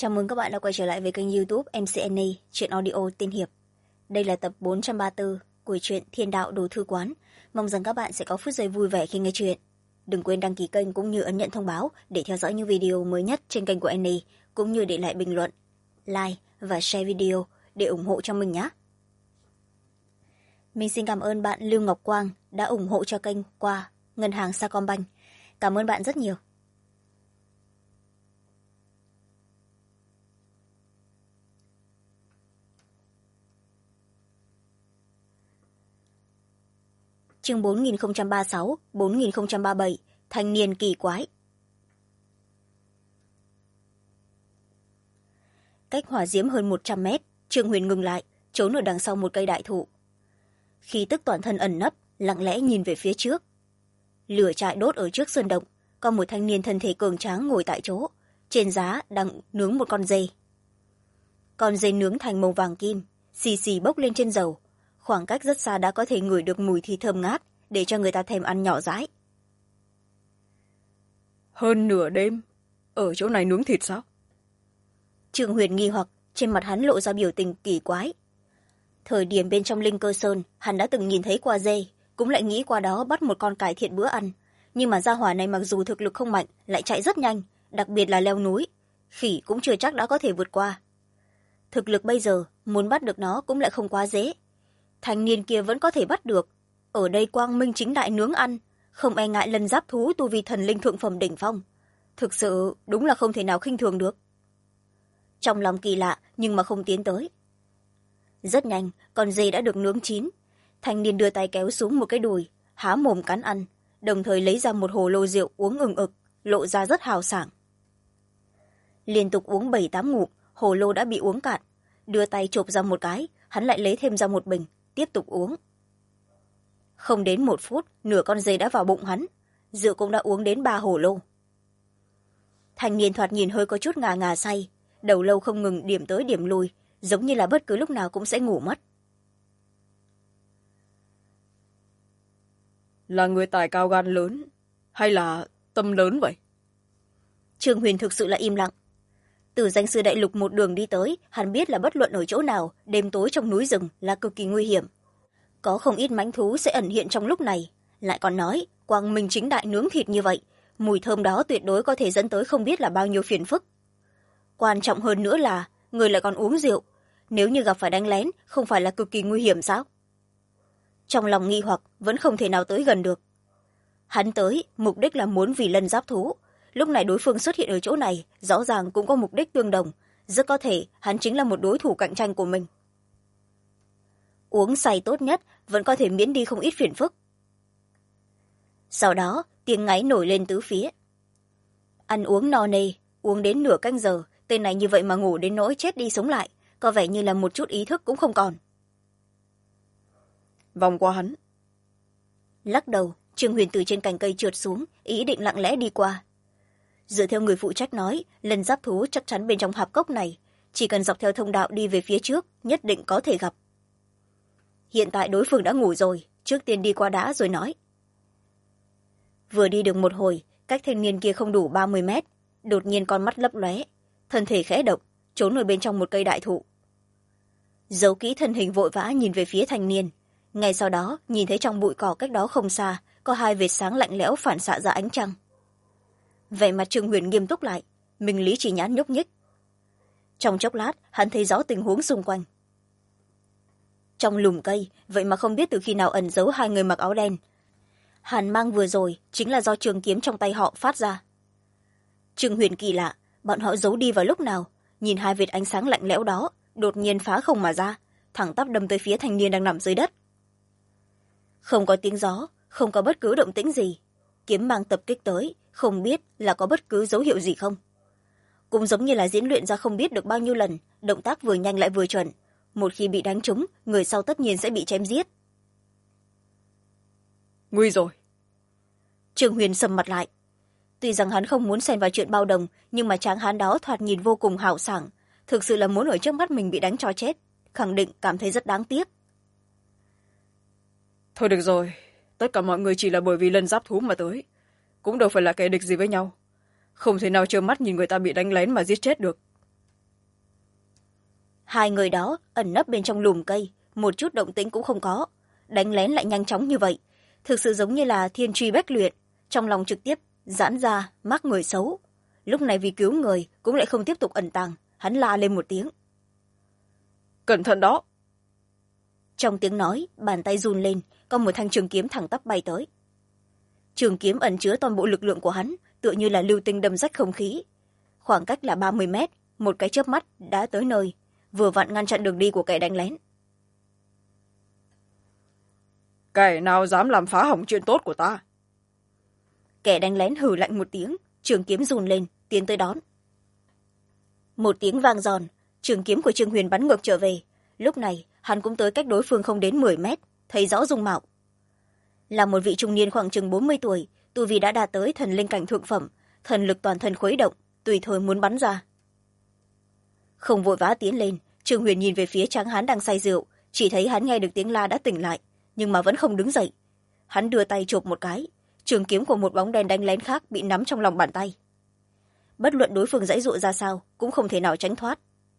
Chào mừng các bạn đã quay trở lại với kênh YouTube MCNA Chuyện Audio Tiên Hiệp. Đây là tập 434 của truyện Thiên Đạo Đồ Thư Quán. Mong rằng các bạn sẽ có phút giây vui vẻ khi nghe chuyện. Đừng quên đăng ký kênh cũng như ấn nhận thông báo để theo dõi những video mới nhất trên kênh của Annie, cũng như để lại bình luận, like và share video để ủng hộ cho mình nhé. Mình xin cảm ơn bạn Lưu Ngọc Quang đã ủng hộ cho kênh qua ngân hàng Sacombank. Cảm ơn bạn rất nhiều. Chương 4036, 4037, thanh niên kỳ quái. Cách hỏa diễm hơn 100 mét, Trương Huyền ngừng lại, trốn ở đằng sau một cây đại thụ. Khí tức toàn thân ẩn nấp, lặng lẽ nhìn về phía trước. Lửa trại đốt ở trước sơn động, có một thanh niên thân thể cường tráng ngồi tại chỗ, trên giá đang nướng một con dê. Con dê nướng thành màu vàng kim, xì xì bốc lên trên dầu. Khoảng cách rất xa đã có thể ngửi được mùi thịt thơm ngát, để cho người ta thèm ăn nhỏ dãi. Hơn nửa đêm, ở chỗ này nướng thịt sao? Trương Huyền nghi hoặc, trên mặt hắn lộ ra biểu tình kỳ quái. Thời điểm bên trong Linh Cơ Sơn, hắn đã từng nhìn thấy qua dê, cũng lại nghĩ qua đó bắt một con cải thiện bữa ăn. Nhưng mà gia hỏa này mặc dù thực lực không mạnh, lại chạy rất nhanh, đặc biệt là leo núi. Khỉ cũng chưa chắc đã có thể vượt qua. Thực lực bây giờ, muốn bắt được nó cũng lại không quá dễ. Thanh niên kia vẫn có thể bắt được. Ở đây quang minh chính đại nướng ăn, không e ngại lần giáp thú tu vi thần linh thượng phẩm đỉnh phong. Thực sự đúng là không thể nào khinh thường được. Trong lòng kỳ lạ nhưng mà không tiến tới. Rất nhanh, con dê đã được nướng chín. Thanh niên đưa tay kéo xuống một cái đùi, há mồm cắn ăn, đồng thời lấy ra một hồ lô rượu uống ừng ực, lộ ra rất hào sảng. Liên tục uống 7-8 ngụm, hồ lô đã bị uống cạn. Đưa tay chộp ra một cái, hắn lại lấy thêm ra một bình, tiếp tục uống. Không đến 1 phút, nửa con dê đã vào bụng hắn, rượu cũng đã uống đến 3 hồ lô. Thanh niên thoạt nhìn hơi có chút ngà ngà say, đầu lâu không ngừng điểm tới điểm lui, giống như là bất cứ lúc nào cũng sẽ ngủ mất. Là người tài cao gan lớn, hay là tâm lớn vậy? Trương Huyền thực sự là im lặng. Từ danh sư đại lục một đường đi tới, hắn biết là bất luận ở chỗ nào, đêm tối trong núi rừng là cực kỳ nguy hiểm. Có không ít mãnh thú sẽ ẩn hiện trong lúc này, lại còn nói quang minh chính đại nướng thịt như vậy, mùi thơm đó tuyệt đối có thể dẫn tới không biết là bao nhiêu phiền phức. Quan trọng hơn nữa là người lại còn uống rượu, nếu như gặp phải đánh lén không phải là cực kỳ nguy hiểm sao? Trong lòng nghi hoặc vẫn không thể nào tới gần được. Hắn tới mục đích là muốn vì lân giáp thú, lúc này đối phương xuất hiện ở chỗ này rõ ràng cũng có mục đích tương đồng, rất có thể hắn chính là một đối thủ cạnh tranh của mình. Uống say tốt nhất vẫn có thể miễn đi không ít phiền phức. Sau đó tiếng ngáy nổi lên tứ phía. Ăn uống no nê, uống đến nửa canh giờ, tên này như vậy mà ngủ đến nỗi chết đi sống lại, có vẻ như là một chút ý thức cũng không còn. Vòng qua hắn. Lắc đầu, Trương Huyền từ trên cành cây trượt xuống, ý định lặng lẽ đi qua. Dựa theo người phụ trách nói, lần giáp thú chắc chắn bên trong hạp cốc này, chỉ cần dọc theo thông đạo đi về phía trước, nhất định có thể gặp. Hiện tại đối phương đã ngủ rồi, trước tiên đi qua đã rồi nói. Vừa đi được một hồi, cách thanh niên kia không đủ 30 mét, đột nhiên con mắt lấp lóe, thân thể khẽ động, trốn ở bên trong một cây đại thụ. Giấu kỹ thân hình vội vã nhìn về phía thanh niên, ngay sau đó nhìn thấy trong bụi cỏ cách đó không xa có 2 vệt sáng lạnh lẽo phản xạ ra ánh trăng. Vẻ mặt Trương Huyền nghiêm túc lại, minh lý chỉ nhãn nhúc nhích. Trong chốc lát hắn thấy rõ tình huống xung quanh. Trong lùm cây vậy mà không biết từ khi nào ẩn giấu 2 người mặc áo đen. Hàn mang vừa rồi chính là do trường kiếm trong tay họ phát ra. Trương Huyền kỳ lạ, bọn họ giấu đi vào lúc nào, nhìn 2 vệt ánh sáng lạnh lẽo đó đột nhiên phá không mà ra, thẳng tắp đâm tới phía thanh niên đang nằm dưới đất. Không có tiếng gió, không có bất cứ động tĩnh gì, kiếm mang tập kích tới, không biết là có bất cứ dấu hiệu gì không. Cũng giống như là diễn luyện ra không biết được bao nhiêu lần, động tác vừa nhanh lại vừa chuẩn, một khi bị đánh trúng, người sau tất nhiên sẽ bị chém giết. Nguy rồi. Trương Huyền sầm mặt lại. Tuy rằng hắn không muốn xen vào chuyện bao đồng, nhưng mà tráng hán đó thoạt nhìn vô cùng hào sảng, thực sự là muốn ở trước mắt mình bị đánh cho chết, khẳng định cảm thấy rất đáng tiếc. Thôi được rồi, tất cả mọi người chỉ là bởi vì lân giáp thú mà tới, cũng đâu phải là kẻ địch gì với nhau, không thể nào trơ mắt nhìn người ta bị đánh lén mà giết chết được. hai người đó ẩn nấp bên trong lùm cây, một chút động tĩnh cũng không có, đánh lén lại nhanh chóng như vậy, thực sự giống như là thiên truy bách luyện, trong lòng trực tiếp giãn ra mắc người xấu. Lúc này vì cứu người cũng lại không tiếp tục ẩn tàng, hắn la lên một tiếng. Cẩn thận đó. Trong tiếng nói, bàn tay run lên, có một thanh trường kiếm thẳng tắp bay tới. Trường kiếm ẩn chứa toàn bộ lực lượng của hắn, tựa như là lưu tinh đâm rách không khí. Khoảng cách là 30 mét, một cái chớp mắt đã tới nơi, vừa vặn ngăn chặn đường đi của kẻ đánh lén. Kẻ nào dám làm phá hỏng chuyện tốt của ta? Kẻ đánh lén hừ lạnh một tiếng, trường kiếm run lên, tiến tới đón. Một tiếng vang giòn, trường kiếm của Trương Huyền bắn ngược trở về. Lúc này hắn cũng tới cách đối phương không đến 10 mét, thấy rõ dung mạo. Là một vị trung niên khoảng chừng 40 tuổi, tu vi đã đạt tới thần linh cảnh thượng phẩm, thần lực toàn thân khuấy động, tùy thời muốn bắn ra. Không vội vã tiến lên, Trương Huyền nhìn về phía tráng hán đang say rượu, chỉ thấy hắn nghe được tiếng la đã tỉnh lại, nhưng mà vẫn không đứng dậy. Hắn đưa tay chộp một cái, trường kiếm của một bóng đen đánh lén khác bị nắm trong lòng bàn tay. Bất luận đối phương giãy giụa ra sao cũng không thể nào tránh thoát.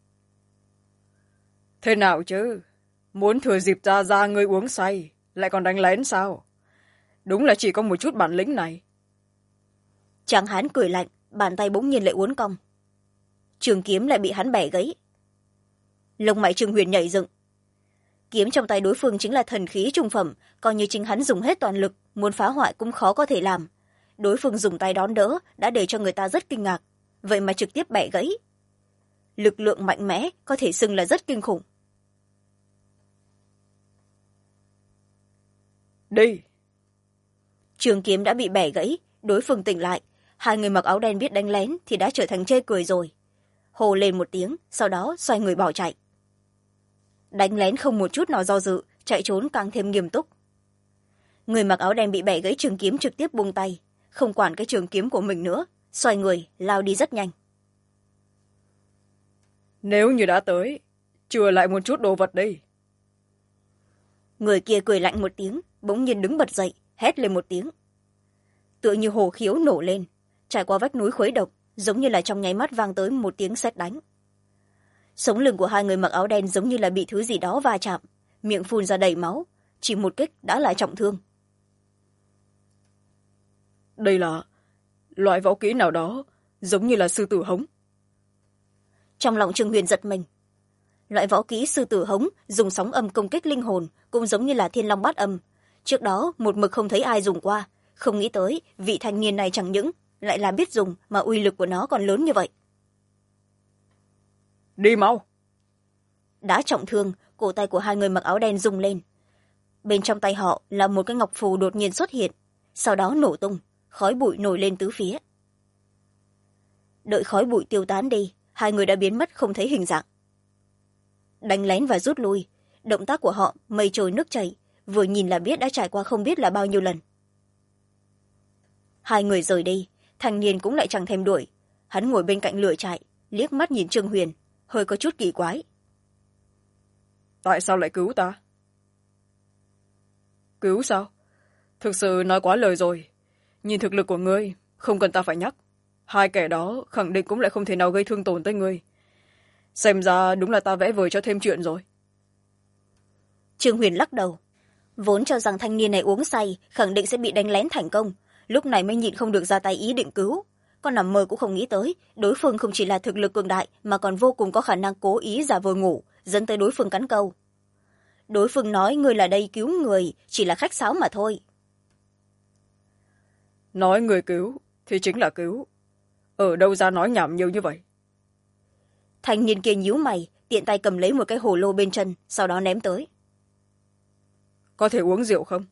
Thế nào chứ, muốn thừa dịp ra ngươi uống say lại còn đánh lén sao? Đúng là chỉ có một chút bản lĩnh này. Tráng hán cười lạnh, bàn tay bỗng nhiên lại uốn cong, trường kiếm lại bị hắn bẻ gãy. Lông mày Trương Huyền nhảy dựng. Kiếm trong tay đối phương chính là thần khí trung phẩm, coi như chính hắn dùng hết toàn lực muốn phá hoại cũng khó có thể làm. Đối phương dùng tay đón đỡ đã để cho người ta rất kinh ngạc, vậy mà trực tiếp bẻ gãy. Lực lượng mạnh mẽ, có thể xưng là rất kinh khủng. Đi. Trường kiếm đã bị bẻ gãy, đối phương tỉnh lại, hai người mặc áo đen biết đánh lén thì đã trở thành chê cười rồi. Hồ lên một tiếng, sau đó xoay người bỏ chạy. Đánh lén không một chút nào do dự, chạy trốn càng thêm nghiêm túc. Người mặc áo đen bị bẻ gãy trường kiếm trực tiếp buông tay, không quản cái trường kiếm của mình nữa, xoay người lao đi rất nhanh. Nếu như đã tới, chừa lại một chút đồ vật đi. Người kia cười lạnh một tiếng, bỗng nhiên đứng bật dậy, hét lên một tiếng. Tựa như hồ khiếu nổ lên, trải qua vách núi khuấy động, giống như là trong nháy mắt vang tới một tiếng sét đánh. Sống lưng của hai người mặc áo đen giống như là bị thứ gì đó va chạm, miệng phun ra đầy máu, chỉ một kích đã là trọng thương. Đây là loại võ kỹ nào đó, giống như là sư tử hống. Trong lòng Trương Huyền giật mình. Loại võ kỹ sư tử hống dùng sóng âm công kích linh hồn, cũng giống như là thiên long bát âm. Trước đó một mực không thấy ai dùng qua, không nghĩ tới vị thanh niên này chẳng những lại là biết dùng mà uy lực của nó còn lớn như vậy. Đi mau. Đã trọng thương, cổ tay của hai người mặc áo đen rung lên. Bên trong tay họ là một cái ngọc phù đột nhiên xuất hiện, sau đó nổ tung, khói bụi nổi lên tứ phía. Đợi khói bụi tiêu tán đi, hai người đã biến mất không thấy hình dạng. Đánh lén và rút lui, động tác của họ mây trôi nước chảy, vừa nhìn là biết đã trải qua không biết là bao nhiêu lần. Hai người rời đi, thanh niên cũng lại chẳng thèm đuổi. Hắn ngồi bên cạnh lửa trại, liếc mắt nhìn Trương Huyền, hơi có chút kỳ quái. Tại sao lại cứu ta? Cứu sao? Thực sự nói quá lời rồi. Nhìn thực lực của ngươi, không cần ta phải nhắc. Hai kẻ đó khẳng định cũng lại không thể nào gây thương tổn tới ngươi. Xem ra đúng là ta vẽ vời cho thêm chuyện rồi. Trương Huyền lắc đầu. Vốn cho rằng thanh niên này uống say khẳng định sẽ bị đánh lén thành công, lúc này mới nhịn không được ra tay ý định cứu. Con nằm mơ cũng không nghĩ tới đối phương không chỉ là thực lực cường đại mà còn vô cùng có khả năng cố ý giả vờ ngủ, dẫn tới đối phương cắn câu. Đối phương nói người là đây cứu người, chỉ là khách sáo mà thôi. Nói người cứu thì chính là cứu, ở đâu ra nói nhảm nhiều như vậy? Thanh niên kia nhíu mày, tiện tay cầm lấy một cái hồ lô bên chân, sau đó ném tới. Có thể uống rượu không?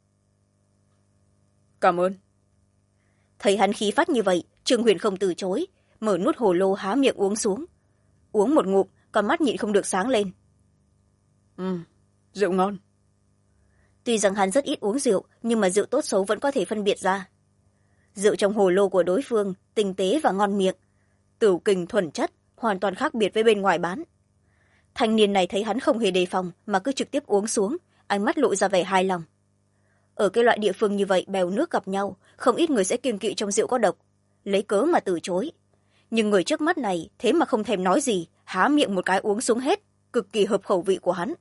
Cảm ơn. Thấy hắn khí phách như vậy, Trương Huyền không từ chối, mở nút hồ lô há miệng uống xuống. Uống một ngụm, con mắt nhịn không được sáng lên. Rượu ngon. Tuy rằng hắn rất ít uống rượu, nhưng mà rượu tốt xấu vẫn có thể phân biệt ra. Rượu trong hồ lô của đối phương tinh tế và ngon miệng, tửu kình thuần chất, hoàn toàn khác biệt với bên ngoài bán. Thanh niên này thấy hắn không hề đề phòng mà cứ trực tiếp uống xuống, ánh mắt lộ ra vẻ hài lòng. Ở cái loại địa phương như vậy, bèo nước gặp nhau, không ít người sẽ kiêng kỵ trong rượu có độc, lấy cớ mà từ chối. Nhưng người trước mắt này thế mà không thèm nói gì, há miệng một cái uống xuống hết, cực kỳ hợp khẩu vị của hắn.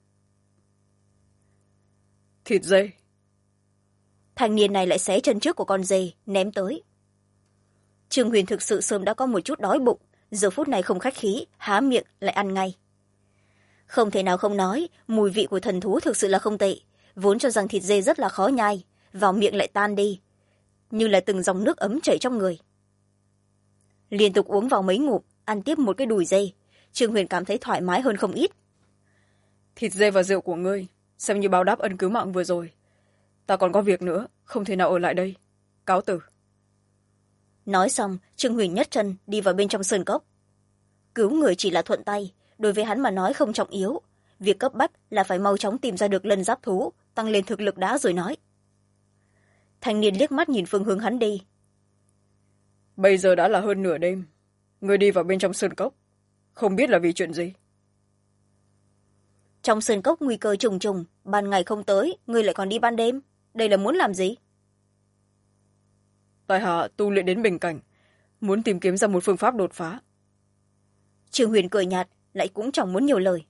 Thịt dê. Thanh niên này lại xé chân trước của con dê ném tới. Trương Huyền thực sự sớm đã có một chút đói bụng, giờ phút này không khách khí, há miệng lại ăn ngay. Không thể nào không nói, mùi vị của thần thú thực sự là không tệ, vốn cho rằng thịt dê rất là khó nhai, vào miệng lại tan đi như là từng dòng nước ấm chảy trong người. Liên tục uống vào mấy ngụm, ăn tiếp một cái đùi dê, Trương Huyền cảm thấy thoải mái hơn không ít. Thịt dê và rượu của ngươi xem như báo đáp ân cứu mạng vừa rồi. Ta còn có việc nữa, không thể nào ở lại đây. Cáo từ. Nói xong, Trương Huyền nhấc chân đi vào bên trong sơn cốc. Cứu người chỉ là thuận tay, đối với hắn mà nói không trọng yếu. Việc cấp bách là phải mau chóng tìm ra được lân giáp thú, tăng lên thực lực đã rồi nói. Thanh niên liếc mắt nhìn phương hướng hắn đi. Bây giờ đã là hơn nửa đêm. Ngươi đi vào bên trong sơn cốc. Không biết là vì chuyện gì. Trong sơn cốc nguy cơ trùng trùng, ban ngày không tới, ngươi lại còn đi ban đêm. Đây là muốn làm gì? Tại hạ tu luyện đến bình cảnh, muốn tìm kiếm ra một phương pháp đột phá. Trương Huyền cười nhạt, lại cũng chẳng muốn nhiều lời.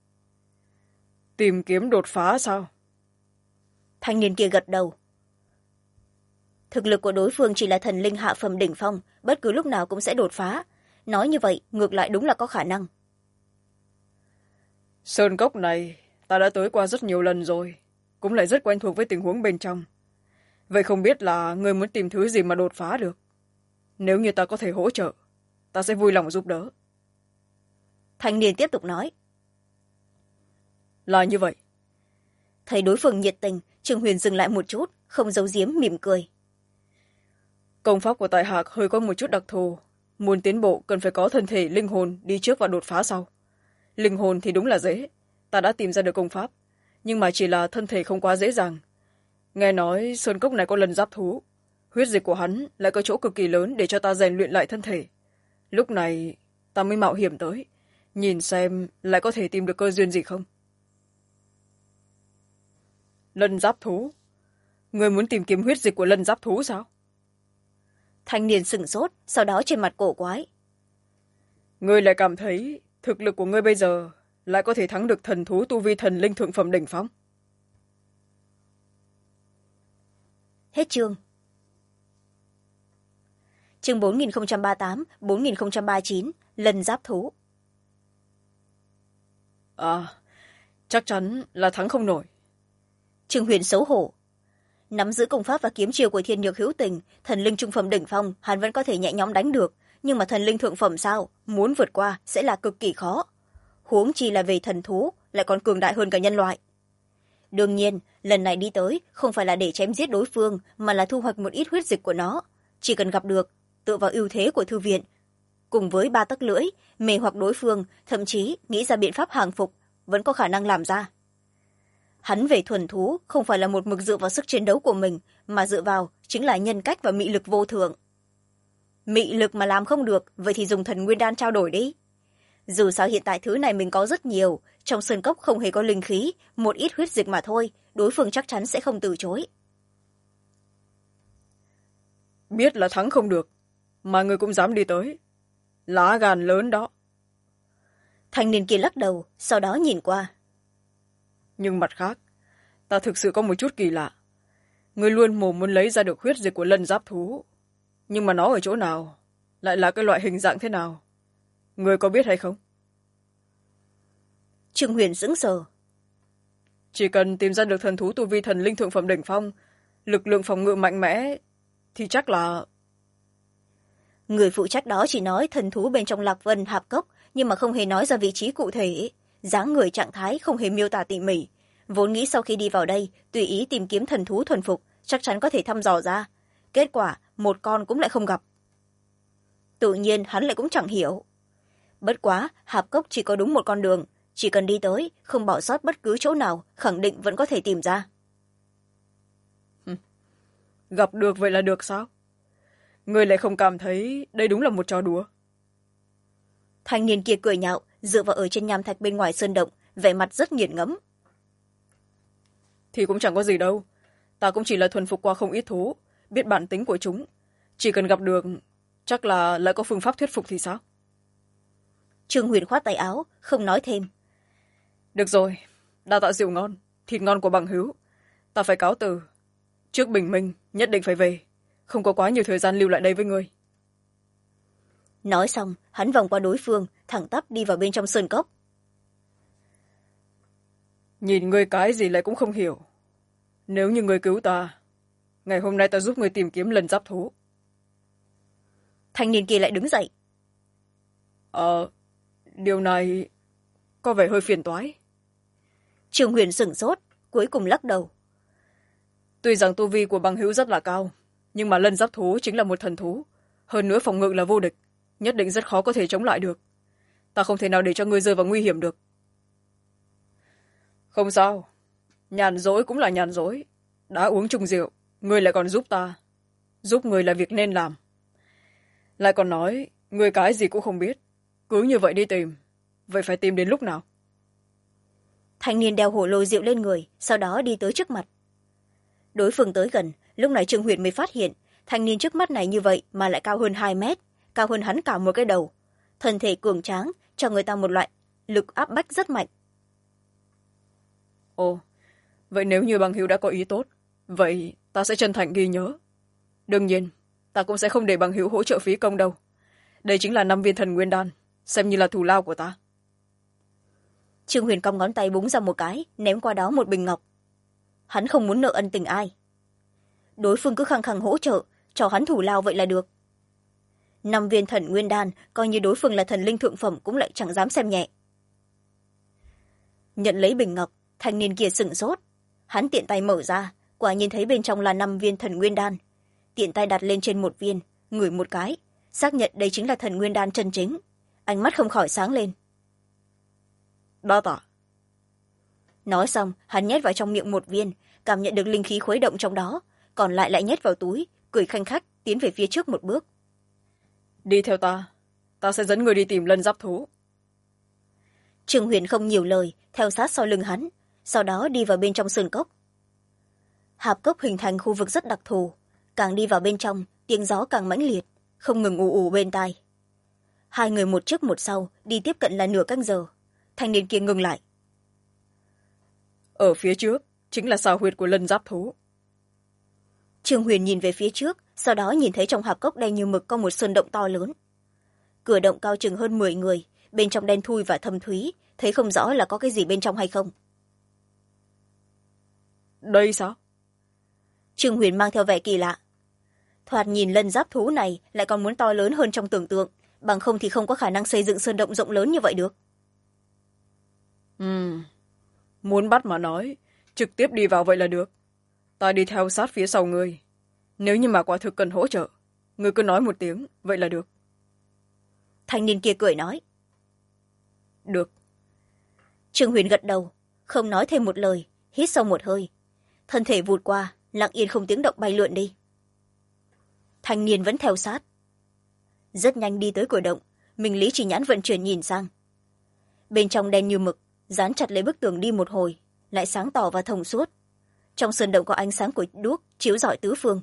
Tìm kiếm đột phá sao? Thanh niên kia gật đầu. Thực lực của đối phương chỉ là thần linh hạ phẩm đỉnh phong, bất cứ lúc nào cũng sẽ đột phá. Nói như vậy, ngược lại đúng là có khả năng. Sơn cốc này ta đã tới qua rất nhiều lần rồi, cũng lại rất quen thuộc với tình huống bên trong. Vậy không biết là ngươi muốn tìm thứ gì mà đột phá được? Nếu như ta có thể hỗ trợ, ta sẽ vui lòng giúp đỡ. Thanh niên tiếp tục nói. Là như vậy. Thấy đối phương nhiệt tình, Trương Huyền dừng lại một chút, không giấu giếm mỉm cười. Công pháp của tại hạ hơi có một chút đặc thù. Muốn tiến bộ cần phải có thân thể linh hồn đi trước và đột phá sau. Linh hồn thì đúng là dễ, ta đã tìm ra được công pháp, nhưng mà chỉ là thân thể không quá dễ dàng. Nghe nói sơn cốc này có lần giáp thú, huyết dịch của hắn lại có chỗ cực kỳ lớn để cho ta rèn luyện lại thân thể. Lúc này ta mới mạo hiểm tới, nhìn xem lại có thể tìm được cơ duyên gì không. Lân giáp thú? Người muốn tìm kiếm huyết dịch của lân giáp thú sao? Thanh niên sửng sốt, sau đó trên mặt cổ quái. Ngươi lại cảm thấy thực lực của ngươi bây giờ lại có thể thắng được thần thú tu vi thần linh thượng phẩm đỉnh phong? Hết chương. Chương 4038, 4039, lần giáp thú. À, chắc chắn là thắng không nổi. Trương Huyền xấu hổ. Nắm giữ công pháp và kiếm chiêu của thiên nhược hữu tình, thần linh trung phẩm đỉnh phong, hắn vẫn có thể nhẹ nhõm đánh được, nhưng mà thần linh thượng phẩm sao, muốn vượt qua sẽ là cực kỳ khó. Huống chi là về thần thú, lại còn cường đại hơn cả nhân loại. Đương nhiên, lần này đi tới không phải là để chém giết đối phương, mà là thu hoạch một ít huyết dịch của nó. Chỉ cần gặp được, tựa vào ưu thế của thư viện, cùng với 3 tấc lưỡi, mê hoặc đối phương, thậm chí nghĩ ra biện pháp hàng phục, vẫn có khả năng làm ra. Hắn về thuần thú không phải là một mực dựa vào sức chiến đấu của mình, mà dựa vào chính là nhân cách và mị lực vô thượng. Mị lực mà làm không được, vậy thì dùng thần nguyên đan trao đổi đi. Dù sao hiện tại thứ này mình có rất nhiều, trong sơn cốc không hề có linh khí, một ít huyết dịch mà thôi, đối phương chắc chắn sẽ không từ chối. Biết là thắng không được, mà người cũng dám đi tới. Lá gan lớn đó. Thanh niên kia lắc đầu, sau đó nhìn qua. Nhưng mặt khác, ta thực sự có một chút kỳ lạ. Người luôn mồm muốn lấy ra được huyết dịch của lân giáp thú. Nhưng mà nó ở chỗ nào? Lại là cái loại hình dạng thế nào? Người có biết hay không? Trương Huyền sững sờ. Chỉ cần tìm ra được thần thú tu vi thần linh thượng phẩm đỉnh phong, lực lượng phòng ngự mạnh mẽ, thì chắc là... Người phụ trách đó chỉ nói thần thú bên trong Lạc Vân hạp cốc, nhưng mà không hề nói ra vị trí cụ thể. Dáng người trạng thái không hề miêu tả tỉ mỉ. Vốn nghĩ sau khi đi vào đây, tùy ý tìm kiếm thần thú thuần phục, chắc chắn có thể thăm dò ra. Kết quả, một con cũng lại không gặp. Tự nhiên hắn lại cũng chẳng hiểu. Bất quá, hạp cốc chỉ có đúng một con đường. Chỉ cần đi tới, không bỏ sót bất cứ chỗ nào, khẳng định vẫn có thể tìm ra. Gặp được vậy là được sao? Người lại không cảm thấy đây đúng là một trò đùa? Thanh niên kia cười nhạo, dựa vào ở trên nham thạch bên ngoài sơn động, vẻ mặt rất nghiền ngẫm. Thì cũng chẳng có gì đâu. Ta cũng chỉ là thuần phục qua không ít thú, biết bản tính của chúng. Chỉ cần gặp được, chắc là lại có phương pháp thuyết phục thì sao? Trương Huyền khoát tay áo, không nói thêm. được rồi, đa tạ rượu ngon, thịt ngon của bằng hữu. Ta phải cáo từ. Trước bình minh nhất định phải về, không có quá nhiều thời gian lưu lại đây với ngươi. Nói xong hắn vòng qua đối phương, thẳng tắp đi vào bên trong sơn cốc. Nhìn ngươi cái gì lại cũng không hiểu. Nếu như ngươi cứu ta, ngày hôm nay ta giúp ngươi tìm kiếm lần giáp thú. Thanh niên kia lại đứng dậy. Điều này có vẻ hơi phiền toái. Trương Huyền sửng sốt, cuối cùng lắc đầu. Tuy rằng tu vi của bằng hữu rất là cao, nhưng mà lân giáp thú chính là một thần thú, hơn nữa phòng ngự là vô địch, nhất định rất khó có thể chống lại được. Ta không thể nào để cho ngươi rơi vào nguy hiểm được. Không sao, nhàn rỗi cũng là nhàn rỗi. Đã uống chung rượu, ngươi lại còn giúp ta. Giúp ngươi là việc nên làm. Lại còn nói, ngươi cái gì cũng không biết. Cứ như vậy đi tìm. Vậy phải tìm đến lúc nào? Thanh niên đeo hổ lô rượu lên người, sau đó đi tới trước mặt. Đối phương tới gần, lúc này Trương Huyền mới phát hiện thanh niên trước mắt này như vậy mà lại cao hơn 2 mét, cao hơn hắn cả một cái đầu. Thân thể cường tráng, cho người ta một loại lực áp bách rất mạnh. Ồ, vậy nếu như bằng hữu đã có ý tốt, vậy ta sẽ chân thành ghi nhớ. Đương nhiên, ta cũng sẽ không để bằng hữu hỗ trợ phí công đâu. Đây chính là 5 viên thần nguyên đan, xem như là thù lao của ta. Trương Huyền cong ngón tay búng ra một cái, ném qua đó một bình ngọc. Hắn không muốn nợ ân tình ai. Đối phương cứ khăng khăng hỗ trợ, cho hắn thù lao vậy là được. 5 viên thần nguyên đan, coi như đối phương là thần linh thượng phẩm cũng lại chẳng dám xem nhẹ. Nhận lấy bình ngọc, thanh niên kia sửng sốt. Hắn tiện tay mở ra, quả nhìn thấy bên trong là 5 viên thần nguyên đan. Tiện tay đặt lên trên một viên, ngửi một cái, xác nhận đây chính là thần nguyên đan chân chính. Ánh mắt không khỏi sáng lên. Đa tạ. Nói xong hắn nhét vào trong miệng một viên, cảm nhận được linh khí khuấy động trong đó, còn lại lại nhét vào túi, cười khanh khách tiến về phía trước một bước. Đi theo ta sẽ dẫn người đi tìm lân giáp thú. Trương Huyền không nhiều lời, theo sát sau lưng hắn, sau đó đi vào bên trong sơn cốc. Hạp cốc hình thành khu vực rất đặc thù, càng đi vào bên trong tiếng gió càng mãnh liệt, không ngừng ù ù bên tai. Hai người một trước một sau đi tiếp cận là nửa canh giờ. Thanh niên kia ngừng lại. Ở phía trước chính là xào huyệt của lân giáp thú. Trương Huyền nhìn về phía trước, sau đó nhìn thấy trong hạp cốc đen như mực có một sơn động to lớn. Cửa động cao chừng hơn 10 người, bên trong đen thui và thâm thúy, thấy không rõ là có cái gì bên trong hay không. Đây sao? Trương Huyền mang theo vẻ kỳ lạ. Thoạt nhìn lân giáp thú này lại còn muốn to lớn hơn trong tưởng tượng, bằng không thì không có khả năng xây dựng sơn động rộng lớn như vậy được. Muốn bắt mà nói, trực tiếp đi vào vậy là được. Ta đi theo sát phía sau ngươi. Nếu như mà quả thực cần hỗ trợ, ngươi cứ nói một tiếng, vậy là được. Thanh niên kia cười nói. Được. Trương Huyền gật đầu, không nói thêm một lời, hít sâu một hơi. Thân thể vụt qua, lặng yên không tiếng động bay lượn đi. Thanh niên vẫn theo sát. Rất nhanh đi tới cửa động, Minh Lý chỉ nhãn vận chuyển nhìn sang. Bên trong đen như mực, dán chặt lấy bức tường đi một hồi, lại sáng tỏ và thông suốt. Trong sơn động có ánh sáng của đuốc chiếu rọi tứ phương.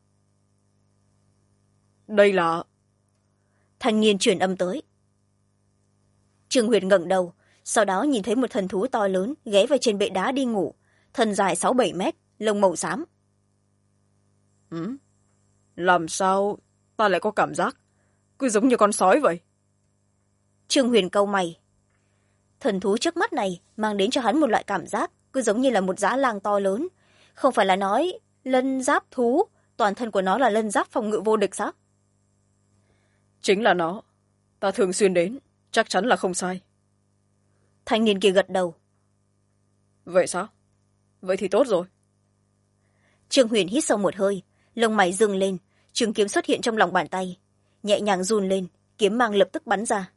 Đây là... Thanh niên truyền âm tới. Trương Huyền ngẩng đầu, sau đó nhìn thấy một thần thú to lớn ghé vào trên bệ đá đi ngủ, thân dài 6-7 mét, lông màu xám. Làm sao ta lại có cảm giác cứ giống như con sói vậy? Trương Huyền cau mày. Thần thú trước mắt này mang đến cho hắn một loại cảm giác cứ giống như là một dã lang to lớn. Không phải là nói lân giáp thú, toàn thân của nó là lân giáp phòng ngự vô địch sao? Chính là nó. Ta thường xuyên đến, chắc chắn là không sai. Thanh niên kia gật đầu. Vậy sao? Vậy thì tốt rồi. Trương Huyền hít sâu một hơi, lông mày dựng lên, trường kiếm xuất hiện trong lòng bàn tay, nhẹ nhàng run lên, kiếm mang lập tức bắn ra.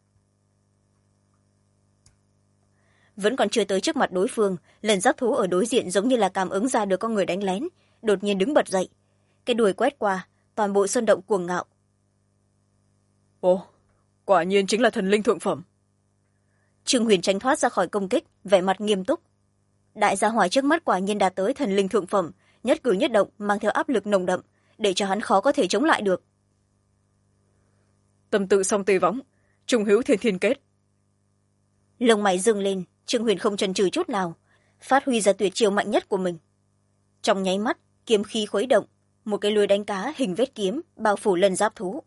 Vẫn còn chưa tới trước mặt đối phương, lần giáp thú ở đối diện giống như là cảm ứng ra được có người đánh lén, đột nhiên đứng bật dậy, cái đuôi quét qua, toàn bộ sơn động cuồng ngạo. Ồ, quả nhiên chính là thần linh thượng phẩm. Trương Huyền tránh thoát ra khỏi công kích, vẻ mặt nghiêm túc. Đại gia hỏa trước mắt quả nhiên đạt tới thần linh thượng phẩm, nhất cử nhất động mang theo áp lực nồng đậm, để cho hắn khó có thể chống lại được. Tâm tự song tê võng, trùng hữu thiên thiên kết. Lông mày dựng lên, trương huyền không chần chừ chút nào, phát huy ra tuyệt chiêu mạnh nhất của mình. Trong nháy mắt, kiếm khí khuấy động, một cái lưới đánh cá hình vết kiếm bao phủ lân giáp thú.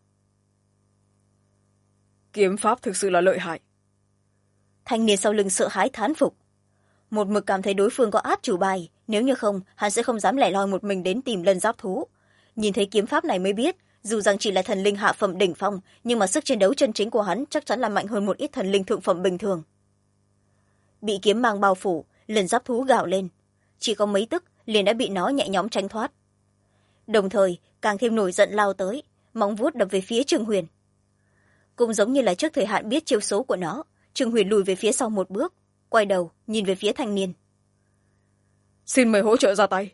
Kiếm pháp thực sự là lợi hại. Thanh niên sau lưng sợ hãi thán phục, một mực cảm thấy đối phương có át chủ bài, nếu như không hắn sẽ không dám lẻ loi một mình đến tìm lân giáp thú. Nhìn thấy kiếm pháp này mới biết, dù rằng chỉ là thần linh hạ phẩm đỉnh phong, nhưng mà sức chiến đấu chân chính của hắn chắc chắn là mạnh hơn một ít thần linh thượng phẩm bình thường. Bị kiếm mang bao phủ, lân giáp thú gào lên, chỉ có mấy tức liền đã bị nó nhẹ nhõm tránh thoát, đồng thời càng thêm nổi giận lao tới, móng vuốt đập về phía trương huyền. Cũng giống như là trước thời hạn biết chiêu số của nó, trương huyền lùi về phía sau một bước, quay đầu nhìn về phía thanh niên. Xin mời hỗ trợ ra tay.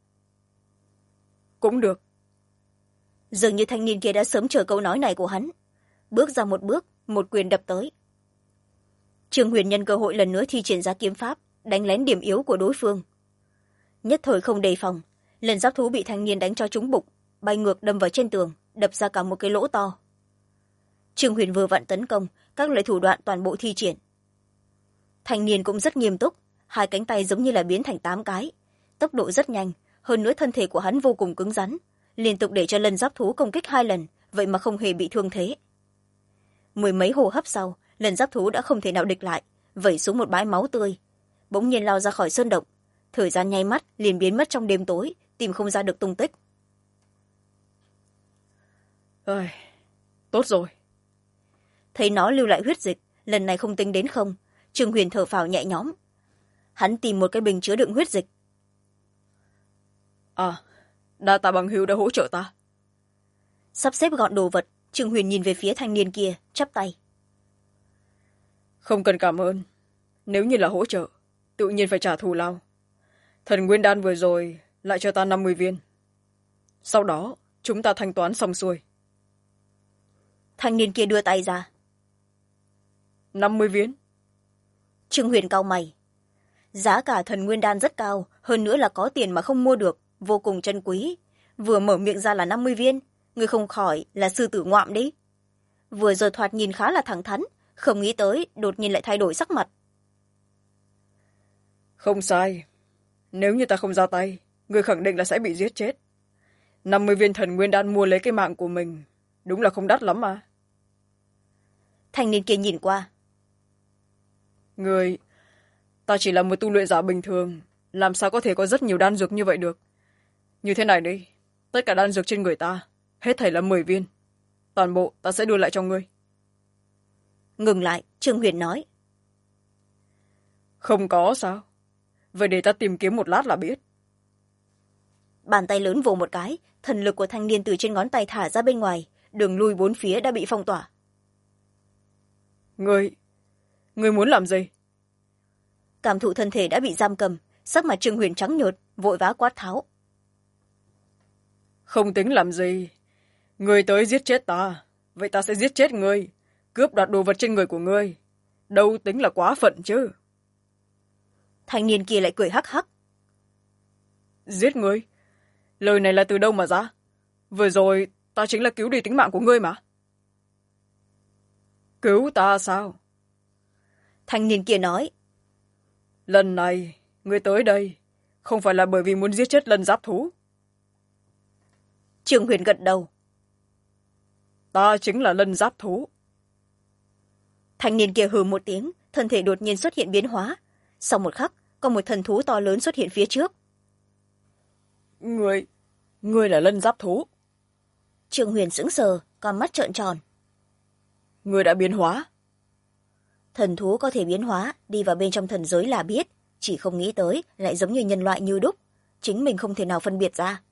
Cũng được. Dường như thanh niên kia đã sớm chờ câu nói này của hắn, bước ra một bước, một quyền đập tới. trương huyền nhân cơ hội lần nữa thi triển ra kiếm pháp, đánh lén điểm yếu của đối phương. Nhất thời không đề phòng, lần giáp thú bị thanh niên đánh cho trúng bụng, bay ngược đâm vào trên tường, đập ra cả một cái lỗ to. trương huyền vừa vặn tấn công, các loại thủ đoạn toàn bộ thi triển. Thanh niên cũng rất nghiêm túc, hai cánh tay giống như là biến thành 8 cái, tốc độ rất nhanh, hơn nữa thân thể của hắn vô cùng cứng rắn, liên tục để cho lân giáp thú công kích 2 lần, vậy mà không hề bị thương thế. Mười mấy hô hấp sau, lân giáp thú đã không thể nào địch lại, vẩy xuống một bãi máu tươi, bỗng nhiên lao ra khỏi sơn động, thời gian nháy mắt liền biến mất trong đêm tối, tìm không ra được tung tích. Ơi, tốt rồi. Thấy nó lưu lại huyết dịch, lần này không tính đến không, trương huyền thở phào nhẹ nhõm. Hắn tìm một cái bình chứa đựng huyết dịch. Đa tạ bằng hữu đã hỗ trợ ta. Sắp xếp gọn đồ vật, trương huyền nhìn về phía thanh niên kia, chắp tay. Không cần cảm ơn, nếu như là hỗ trợ tự nhiên phải trả thù lao. Thần nguyên đan vừa rồi lại cho ta 50 viên, sau đó chúng ta thanh toán xong xuôi. Thanh niên kia đưa tay ra. 50 viên. trương huyền cau mày, giá cả thần nguyên đan rất cao, hơn nữa là có tiền mà không mua được, vô cùng chân quý, vừa mở miệng ra là 50 viên, người không khỏi là sư tử ngoạm đấy. Vừa rồi thoạt nhìn khá là thẳng thắn, không nghĩ tới đột nhiên lại thay đổi sắc mặt. Không sai, nếu như ta không ra tay, người khẳng định là sẽ bị giết chết. 50 viên thần nguyên đan mua lấy cái mạng của mình, đúng là không đắt lắm mà. Thanh niên kia nhìn qua. Người, ta chỉ là một tu luyện giả bình thường, làm sao có thể có rất nhiều đan dược như vậy được. Như thế này đi, tất cả đan dược trên người ta, hết thảy là 10 viên. Toàn bộ ta sẽ đưa lại cho ngươi. Ngừng lại, trương huyền nói. Không có sao? Vậy để ta tìm kiếm một lát là biết. Bàn tay lớn vồ một cái, thần lực của thanh niên từ trên ngón tay thả ra bên ngoài, đường lui 4 phía đã bị phong tỏa. Ngươi muốn làm gì? Cảm thụ thân thể đã bị giam cầm, sắc mặt trương huyền trắng nhợt, vội vã quát tháo. Không tính làm gì. Ngươi tới giết chết ta, vậy ta sẽ giết chết ngươi, cướp đoạt đồ vật trên người của ngươi. Đâu tính là quá phận chứ. Thanh niên kia lại cười hắc hắc. Giết ngươi? Lời này là từ đâu mà ra? Vừa rồi ta chính là cứu đi tính mạng của ngươi mà. Cứu ta sao? Thanh niên kia nói. Lần này ngươi tới đây không phải là bởi vì muốn giết chết lân giáp thú. trương huyền gật đầu. Ta chính là lân giáp thú. Thanh niên kia hừ một tiếng, thân thể đột nhiên xuất hiện biến hóa, sau một khắc có một thần thú to lớn xuất hiện phía trước. Ngươi là lân giáp thú? trương huyền sững sờ, con mắt trợn tròn. Ngươi đã biến hóa? Thần thú có thể biến hóa, đi vào bên trong thần giới là biết, chỉ không nghĩ tới lại giống như nhân loại như đúc, chính mình không thể nào phân biệt ra.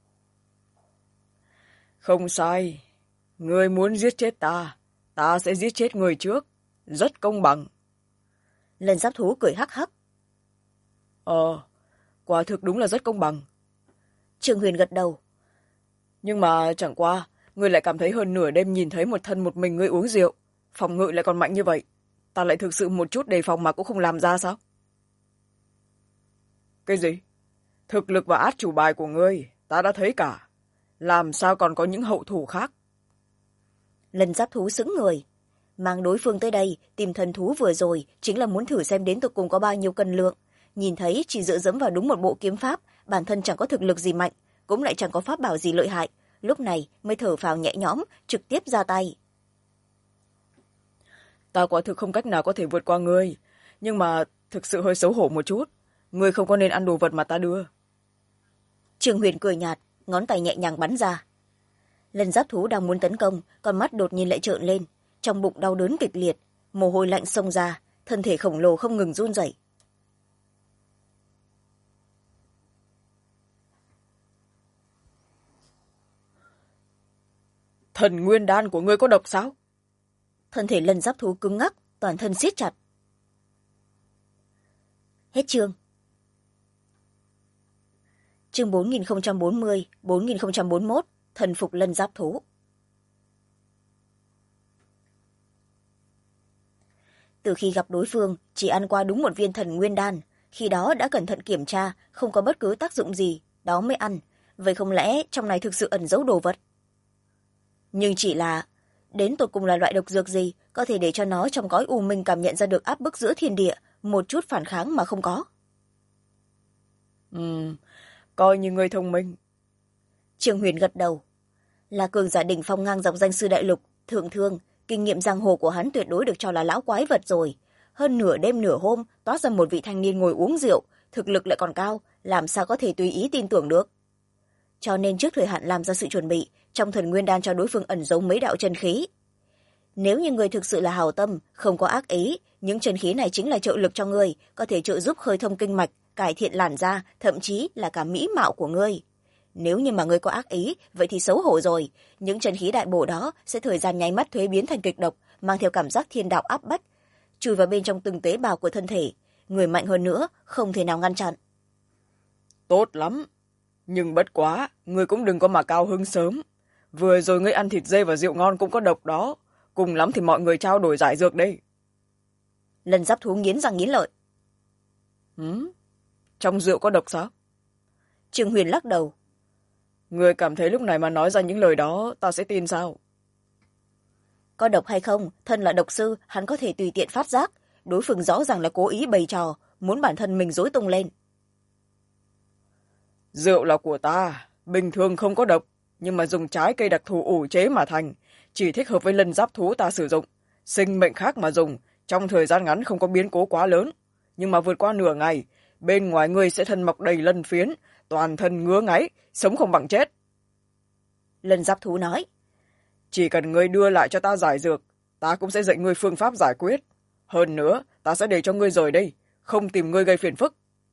Không sai, ngươi muốn giết chết ta, ta sẽ giết chết người trước, rất công bằng. Lân giáp thú cười hắc hắc. Quả thực đúng là rất công bằng. trương huyền gật đầu. Nhưng mà chẳng qua ngươi lại cảm thấy hơn nửa đêm nhìn thấy một thân một mình ngươi uống rượu, phòng ngự lại còn mạnh như vậy, ta lại thực sự một chút đề phòng mà cũng không làm ra sao? Cái gì? Thực lực và át chủ bài của ngươi ta đã thấy cả, làm sao còn có những hậu thủ khác? Lân giáp thú sững người, mang đối phương tới đây tìm thần thú vừa rồi chính là muốn thử xem đến tột cùng có bao nhiêu cân lượng. Nhìn thấy chỉ dựa dẫm vào đúng một bộ kiếm pháp, bản thân chẳng có thực lực gì mạnh, cũng lại chẳng có pháp bảo gì lợi hại, lúc này mới thở phào nhẹ nhõm, trực tiếp ra tay. Ta quả thực không cách nào có thể vượt qua ngươi, nhưng mà thực sự hơi xấu hổ một chút. Ngươi không có nên ăn đồ vật mà ta đưa. Trương Huyền cười nhạt, ngón tay nhẹ nhàng bắn ra. Lần giáp thú đang muốn tấn công, con mắt đột nhiên lại trợn lên, trong bụng đau đớn kịch liệt, mồ hôi lạnh xông ra, thân thể khổng lồ không ngừng run rẩy. Thần nguyên đan của ngươi có độc sao? Thân thể lần giáp thú cứng ngắc, toàn thân siết chặt. Hết chương. Chương 4040, 4041, thần phục lân giáp thú. Từ khi gặp đối phương, chỉ ăn qua đúng một viên thần nguyên đan, khi đó đã cẩn thận kiểm tra, không có bất cứ tác dụng gì, đó mới ăn. Vậy không lẽ trong này thực sự ẩn giấu đồ vật? Nhưng chỉ là, đến tột cùng là loại độc dược gì, có thể để cho nó trong cõi u minh cảm nhận ra được áp bức giữa thiên địa, một chút phản kháng mà không có. Coi như ngươi thông minh. Trương Huyền gật đầu. Là cường giả đỉnh phong ngang dọc danh sư đại lục, thượng thương, kinh nghiệm giang hồ của hắn tuyệt đối được cho là lão quái vật rồi. Hơn nửa đêm nửa hôm, toát ra một vị thanh niên ngồi uống rượu, thực lực lại còn cao, làm sao có thể tùy ý tin tưởng được. Cho nên trước thời hạn làm ra sự chuẩn bị, trong thần nguyên đan cho đối phương ẩn giấu mấy đạo chân khí. Nếu như người thực sự là hảo tâm, không có ác ý, những chân khí này chính là trợ lực cho người, có thể trợ giúp khơi thông kinh mạch, cải thiện làn da, thậm chí là cả mỹ mạo của ngươi. Nếu như mà ngươi có ác ý, vậy thì xấu hổ rồi. Những chân khí đại bổ đó sẽ thời gian nháy mắt thuế biến thành kịch độc, mang theo cảm giác thiên đạo áp bách, chui vào bên trong từng tế bào của thân thể. Người mạnh hơn nữa, không thể nào ngăn chặn. Tốt lắm. Nhưng bất quá, ngươi cũng đừng có mà cao hứng sớm. Vừa rồi ngươi ăn thịt dê và rượu ngon cũng có độc đó. Cùng lắm thì mọi người trao đổi giải dược đây. Lần giáp thú nghiến răng nghiến lợi. Trong rượu có độc sao? Trương Huyền lắc đầu. Ngươi cảm thấy lúc này mà nói ra những lời đó, ta sẽ tin sao? Có độc hay không, thân là độc sư, hắn có thể tùy tiện phát giác. Đối phương rõ ràng là cố ý bày trò, muốn bản thân mình rối tung lên. Rượu là của ta, bình thường không có độc, nhưng mà dùng trái cây đặc thù ủ chế mà thành, chỉ thích hợp với lân giáp thú ta sử dụng. Sinh mệnh khác mà dùng, trong thời gian ngắn không có biến cố quá lớn. Nhưng mà vượt qua nửa ngày, bên ngoài ngươi sẽ thân mọc đầy lân phiến, toàn thân ngứa ngáy, sống không bằng chết. Lân giáp thú nói. Chỉ cần ngươi đưa lại cho ta giải dược, ta cũng sẽ dạy ngươi phương pháp giải quyết. Hơn nữa, ta sẽ để cho ngươi rời đây, không tìm ngươi gây phiền phức.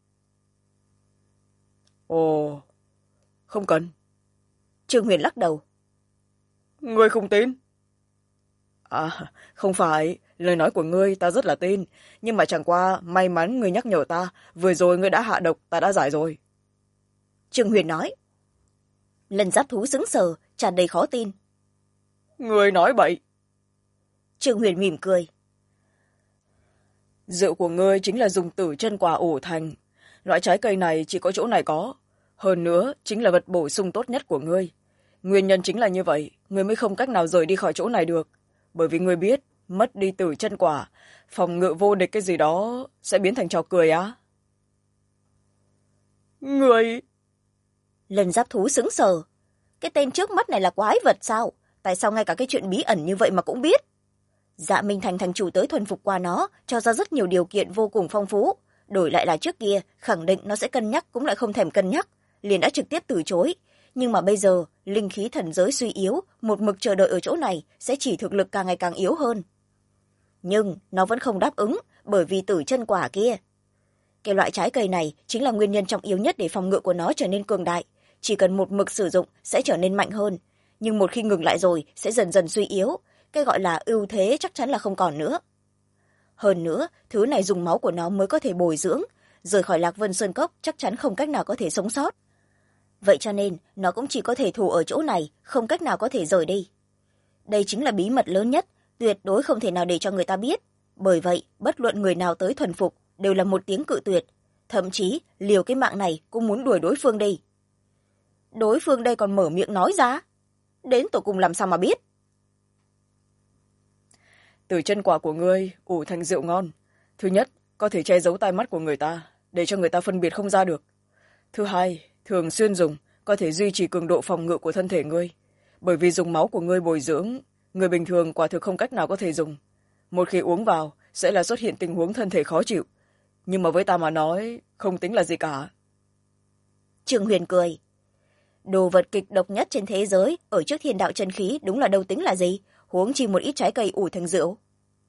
Ồ, không cần. Trương Huyền lắc đầu. Ngươi không tin? À, không phải, lời nói của ngươi ta rất là tin, nhưng mà chẳng qua may mắn ngươi nhắc nhở ta, vừa rồi ngươi đã hạ độc, ta đã giải rồi. Trương Huyền nói. Lân giáp thú sững sờ, tràn đầy khó tin. Ngươi nói bậy. Trương Huyền mỉm cười. Rượu của ngươi chính là dùng tử chân quả ủ thành. Loại trái cây này chỉ có chỗ này có. Hơn nữa, chính là vật bổ sung tốt nhất của ngươi. Nguyên nhân chính là như vậy, ngươi mới không cách nào rời đi khỏi chỗ này được. Bởi vì ngươi biết, mất đi tử chân quả, phòng ngự vô địch cái gì đó sẽ biến thành trò cười á. Ngươi... Lần giáp thú sững sờ. Cái tên trước mắt này là quái vật sao? Tại sao ngay cả cái chuyện bí ẩn như vậy mà cũng biết? Dạ Minh Thành thành chủ tới thuần phục qua nó, cho ra rất nhiều điều kiện vô cùng phong phú. Đổi lại là trước kia, khẳng định nó sẽ cân nhắc cũng lại không thèm cân nhắc, liền đã trực tiếp từ chối. Nhưng mà bây giờ, linh khí thần giới suy yếu, một mực chờ đợi ở chỗ này sẽ chỉ thực lực càng ngày càng yếu hơn. Nhưng nó vẫn không đáp ứng, bởi vì tử chân quả kia. Cái loại trái cây này chính là nguyên nhân trọng yếu nhất để phòng ngự của nó trở nên cường đại. Chỉ cần một mực sử dụng sẽ trở nên mạnh hơn. Nhưng một khi ngừng lại rồi sẽ dần dần suy yếu. Cái gọi là ưu thế chắc chắn là không còn nữa. Hơn nữa, thứ này dùng máu của nó mới có thể bồi dưỡng. Rời khỏi Lạc Vân Sơn Cốc chắc chắn không cách nào có thể sống sót. Vậy cho nên, nó cũng chỉ có thể thủ ở chỗ này, không cách nào có thể rời đi. Đây chính là bí mật lớn nhất, tuyệt đối không thể nào để cho người ta biết. Bởi vậy, bất luận người nào tới thuần phục, đều là một tiếng cự tuyệt. Thậm chí, liều cái mạng này cũng muốn đuổi đối phương đi. Đối phương đây còn mở miệng nói ra. Đến tổ cùng làm sao mà biết. Tử chân quả của ngươi ủ thành rượu ngon. Thứ nhất, có thể che giấu tai mắt của người ta, để cho người ta phân biệt không ra được. Thứ hai, thường xuyên dùng, có thể duy trì cường độ phòng ngự của thân thể ngươi. Bởi vì dùng máu của ngươi bồi dưỡng, người bình thường quả thực không cách nào có thể dùng. Một khi uống vào, sẽ là xuất hiện tình huống thân thể khó chịu. Nhưng mà với ta mà nói, không tính là gì cả. Trương Huyền cười. Đồ vật kịch độc nhất trên thế giới, ở trước thiên đạo chân khí đúng là đâu tính là gì, huống chi một ít trái cây ủ thành rượu.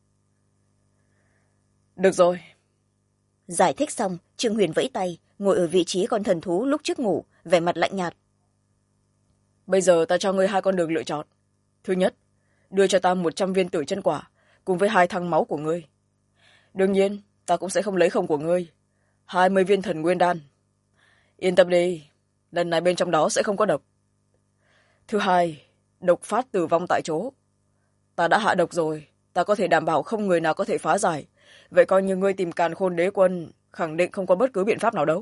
Được rồi. Giải thích xong, Trương Huyền vẫy tay, ngồi ở vị trí con thần thú lúc trước ngủ, vẻ mặt lạnh nhạt. Bây giờ ta cho ngươi hai con đường lựa chọn. Thứ nhất, đưa cho ta 100 viên tử chân quả, cùng với 2 thăng máu của ngươi. Đương nhiên, ta cũng sẽ không lấy không của ngươi. 20 viên thần nguyên đan. Yên tâm đi, lần này bên trong đó sẽ không có độc. Thứ hai, độc phát tử vong tại chỗ. Ta đã hạ độc rồi, ta có thể đảm bảo không người nào có thể phá giải. Vậy coi như ngươi tìm Càn Khôn Đế Quân, khẳng định không có bất cứ biện pháp nào đâu.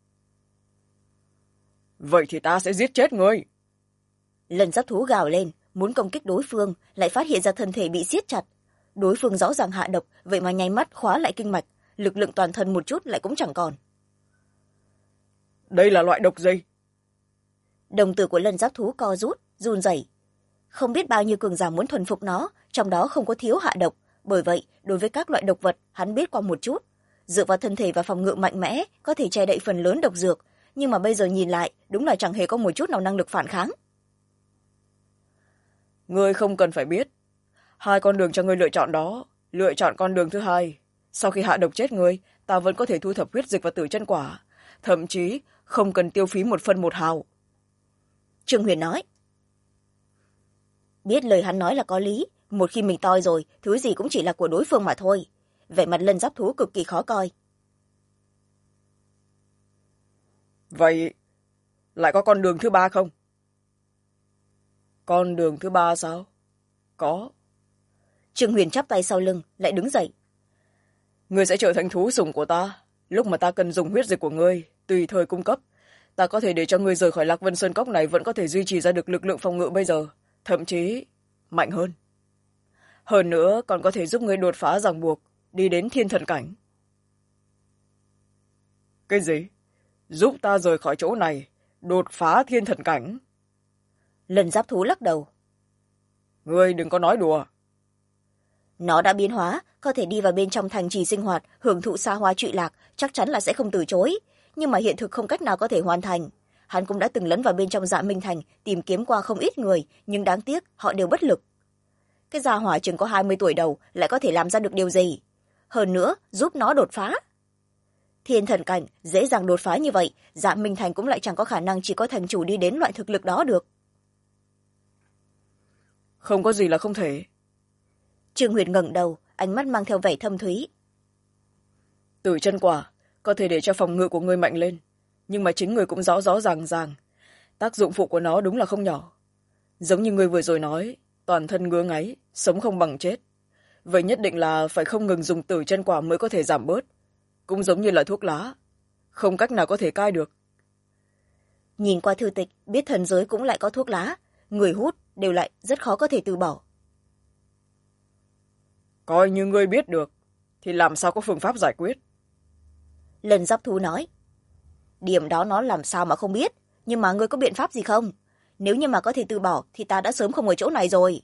Vậy thì ta sẽ giết chết ngươi. Lần giáp thú gào lên, muốn công kích đối phương, lại phát hiện ra thân thể bị siết chặt. Đối phương rõ ràng hạ độc, vậy mà nháy mắt khóa lại kinh mạch, lực lượng toàn thân một chút lại cũng chẳng còn. Đây là loại độc gì? Đồng tử của lần giáp thú co rút, run rẩy. Không biết bao nhiêu cường giả muốn thuần phục nó, trong đó không có thiếu hạ độc. Bởi vậy, đối với các loại độc vật, hắn biết qua một chút. Dựa vào thân thể và phòng ngự mạnh mẽ, có thể che đậy phần lớn độc dược. Nhưng mà bây giờ nhìn lại, đúng là chẳng hề có một chút nào năng lực phản kháng. Ngươi không cần phải biết. 2 con đường cho ngươi lựa chọn đó. Lựa chọn con đường thứ hai. Sau khi hạ độc chết ngươi, ta vẫn có thể thu thập huyết dịch và tử chân quả. Thậm chí, không cần tiêu phí 1 phân 1 hào. Trương Huyền nói. Biết lời hắn nói là có lý. Một khi mình toi rồi, thứ gì cũng chỉ là của đối phương mà thôi. Vẻ mặt lân giáp thú cực kỳ khó coi. Vậy, lại có con đường thứ ba không? Con đường thứ ba sao? Có. Trương Huyền chắp tay sau lưng, lại đứng dậy. Ngươi sẽ trở thành thú sủng của ta. Lúc mà ta cần dùng huyết dịch của ngươi, tùy thời cung cấp. Ta có thể để cho ngươi rời khỏi Lạc Vân Sơn Cốc này vẫn có thể duy trì ra được lực lượng phòng ngự bây giờ. Thậm chí, mạnh hơn. Hơn nữa, còn có thể giúp ngươi đột phá ràng buộc, đi đến thiên thần cảnh. Cái gì? Giúp ta rời khỏi chỗ này, đột phá thiên thần cảnh? Lần giáp thú lắc đầu. Ngươi đừng có nói đùa. Nó đã biến hóa, có thể đi vào bên trong thành trì sinh hoạt, hưởng thụ xa hoa trụy lạc, chắc chắn là sẽ không từ chối. Nhưng mà hiện thực không cách nào có thể hoàn thành. Hắn cũng đã từng lấn vào bên trong Dạ Minh Thành, tìm kiếm qua không ít người, nhưng đáng tiếc, họ đều bất lực. Cái gia hỏa chừng có 20 tuổi đầu lại có thể làm ra được điều gì? Hơn nữa, giúp nó đột phá. Thiên thần cảnh, dễ dàng đột phá như vậy, Dạ Minh Thành cũng lại chẳng có khả năng chỉ có thành chủ đi đến loại thực lực đó được. Không có gì là không thể. Trương Huyền ngẩng đầu, ánh mắt mang theo vẻ thâm thúy. Tử chân quả có thể để cho phòng ngự của ngươi mạnh lên, nhưng mà chính người cũng rõ rõ ràng ràng. Tác dụng phụ của nó đúng là không nhỏ. Giống như ngươi vừa rồi nói, toàn thân ngứa ngáy, sống không bằng chết. Vậy nhất định là phải không ngừng dùng tử chân quả mới có thể giảm bớt. Cũng giống như là thuốc lá, không cách nào có thể cai được. Nhìn qua thư tịch, biết thần giới cũng lại có thuốc lá, người hút đều lại rất khó có thể từ bỏ. Coi như ngươi biết được, thì làm sao có phương pháp giải quyết? Lần giáp thú nói. Điểm đó nó làm sao mà không biết, nhưng mà ngươi có biện pháp gì không? Nếu như mà có thể từ bỏ, thì ta đã sớm không ở chỗ này rồi.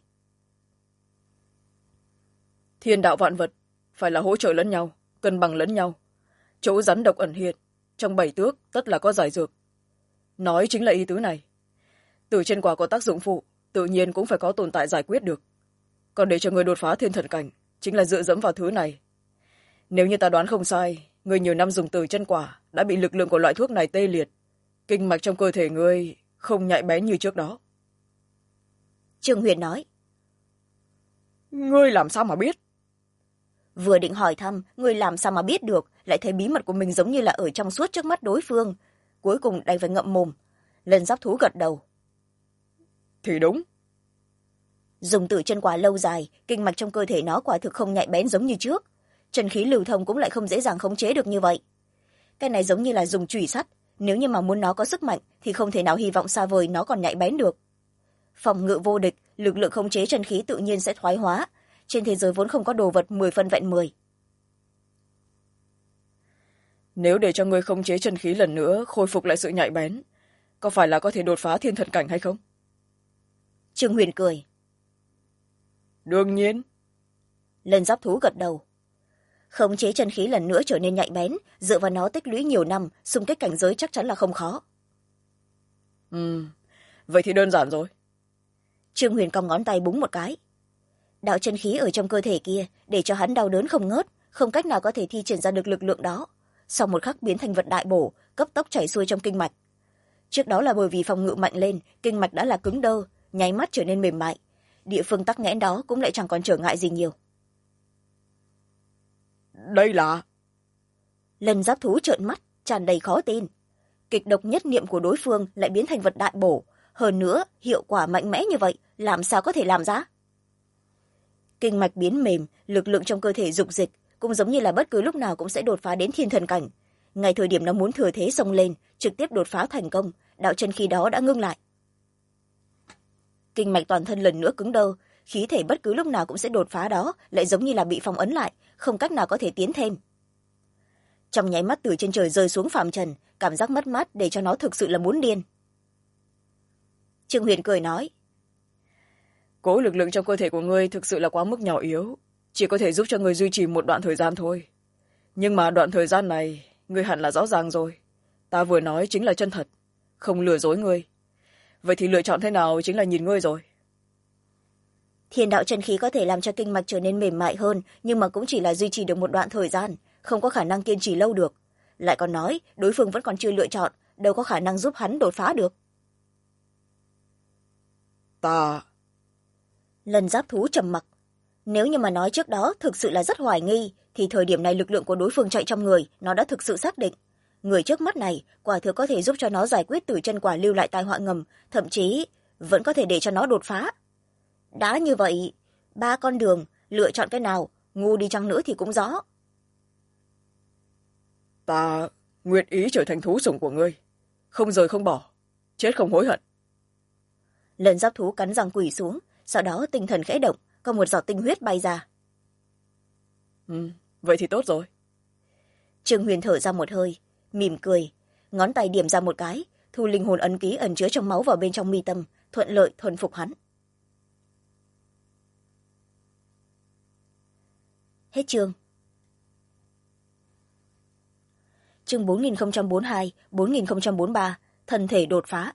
Thiên đạo vạn vật, phải là hỗ trợ lẫn nhau, cân bằng lẫn nhau. Chỗ rắn độc ẩn hiện, trong 7 tước tất là có giải dược. Nói chính là ý tứ này. Tử chân quả có tác dụng phụ, tự nhiên cũng phải có tồn tại giải quyết được. Còn để cho người đột phá thiên thần cảnh, chính là dựa dẫm vào thứ này. Nếu như ta đoán không sai, người nhiều năm dùng tử chân quả đã bị lực lượng của loại thuốc này tê liệt. Kinh mạch trong cơ thể ngươi không nhạy bén như trước đó. Trương Huyền nói. Ngươi làm sao mà biết? Vừa định hỏi thăm, ngươi làm sao mà biết được, lại thấy bí mật của mình giống như là ở trong suốt trước mắt đối phương. Cuối cùng đành phải ngậm mồm. Lần giáp thú gật đầu. Thì đúng. Dùng tử chân quả lâu dài, kinh mạch trong cơ thể nó quả thực không nhạy bén giống như trước. Chân khí lưu thông cũng lại không dễ dàng khống chế được như vậy. Cái này giống như là dùng chùy sắt, nếu như mà muốn nó có sức mạnh thì không thể nào hy vọng xa vời nó còn nhạy bén được. Phòng ngự vô địch, lực lượng khống chế chân khí tự nhiên sẽ thoái hóa. trên thế giới vốn không có đồ vật 10 phân vẹn 10. Nếu để cho ngươi khống chế chân khí lần nữa khôi phục lại sự nhạy bén, có phải là có thể đột phá thiên thần cảnh hay không? Trương Huyền cười. Đương nhiên. Lần giáp thú gật đầu. Khống chế chân khí lần nữa trở nên nhạy bén, dựa vào nó tích lũy nhiều năm, xung kích cảnh giới chắc chắn là không khó. Vậy thì đơn giản rồi. Trương Huyền cong ngón tay búng một cái. Đạo chân khí ở trong cơ thể kia để cho hắn đau đớn không ngớt, không cách nào có thể thi triển ra được lực lượng đó. Sau một khắc biến thành vật đại bổ, cấp tốc chảy xuôi trong kinh mạch. Trước đó là bởi vì phòng ngự mạnh lên, kinh mạch đã là cứng đơ, nháy mắt trở nên mềm mại. Địa phương tắc nghẽn đó cũng lại chẳng còn trở ngại gì nhiều. Đây là... Lần giáp thú trợn mắt, tràn đầy khó tin. Kịch độc nhất niệm của đối phương lại biến thành vật đại bổ. Hơn nữa, hiệu quả mạnh mẽ như vậy, làm sao có thể làm ra? Kinh mạch biến mềm, lực lượng trong cơ thể dục dịch, cũng giống như là bất cứ lúc nào cũng sẽ đột phá đến thiên thần cảnh. Ngay thời điểm nó muốn thừa thế xông lên, trực tiếp đột phá thành công, đạo chân khí đó đã ngưng lại. Kinh mạch toàn thân lần nữa cứng đơ, khí thể bất cứ lúc nào cũng sẽ đột phá đó lại giống như là bị phong ấn lại, không cách nào có thể tiến thêm. Trong nháy mắt từ trên trời rơi xuống phàm trần, cảm giác mất mát để cho nó thực sự là muốn điên. Trương Huyền cười nói, Cố lực lượng trong cơ thể của ngươi thực sự là quá mức nhỏ yếu, chỉ có thể giúp cho ngươi duy trì một đoạn thời gian thôi. Nhưng mà đoạn thời gian này ngươi hẳn là rõ ràng rồi, ta vừa nói chính là chân thật, không lừa dối ngươi. Vậy thì lựa chọn thế nào chính là nhìn ngươi rồi. Thiên đạo chân khí có thể làm cho kinh mạch trở nên mềm mại hơn, nhưng mà cũng chỉ là duy trì được một đoạn thời gian, không có khả năng kiên trì lâu được. Lại còn nói đối phương vẫn còn chưa lựa chọn, đâu có khả năng giúp hắn đột phá được. Ta... Lần giáp thú trầm mặc. Nếu như mà nói trước đó thực sự là rất hoài nghi, thì thời điểm này lực lượng của đối phương chạy trong người nó đã thực sự xác định. Người trước mắt này quả thực có thể giúp cho nó giải quyết tử chân quả lưu lại tai họa ngầm, thậm chí vẫn có thể để cho nó đột phá. Đã như vậy, 3 con đường, lựa chọn cái nào, ngu đi chăng nữa thì cũng rõ. Ta nguyện ý trở thành thú sủng của ngươi, không rời không bỏ, chết không hối hận. Lần giáp thú cắn răng quỳ xuống, sau đó tinh thần khẽ động, có một giọt tinh huyết bay ra. Vậy thì tốt rồi. Trương Huyền thở ra một hơi, mỉm cười, ngón tay điểm ra một cái, thu linh hồn ấn ký ẩn chứa trong máu vào bên trong mi tâm, thuận lợi thuần phục hắn. Hết chương. Chương 4042, 4043, thân thể đột phá.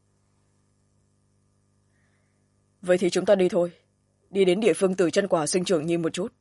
Vậy thì chúng ta đi thôi, đi đến địa phương tử chân quả sinh trưởng nhìn một chút.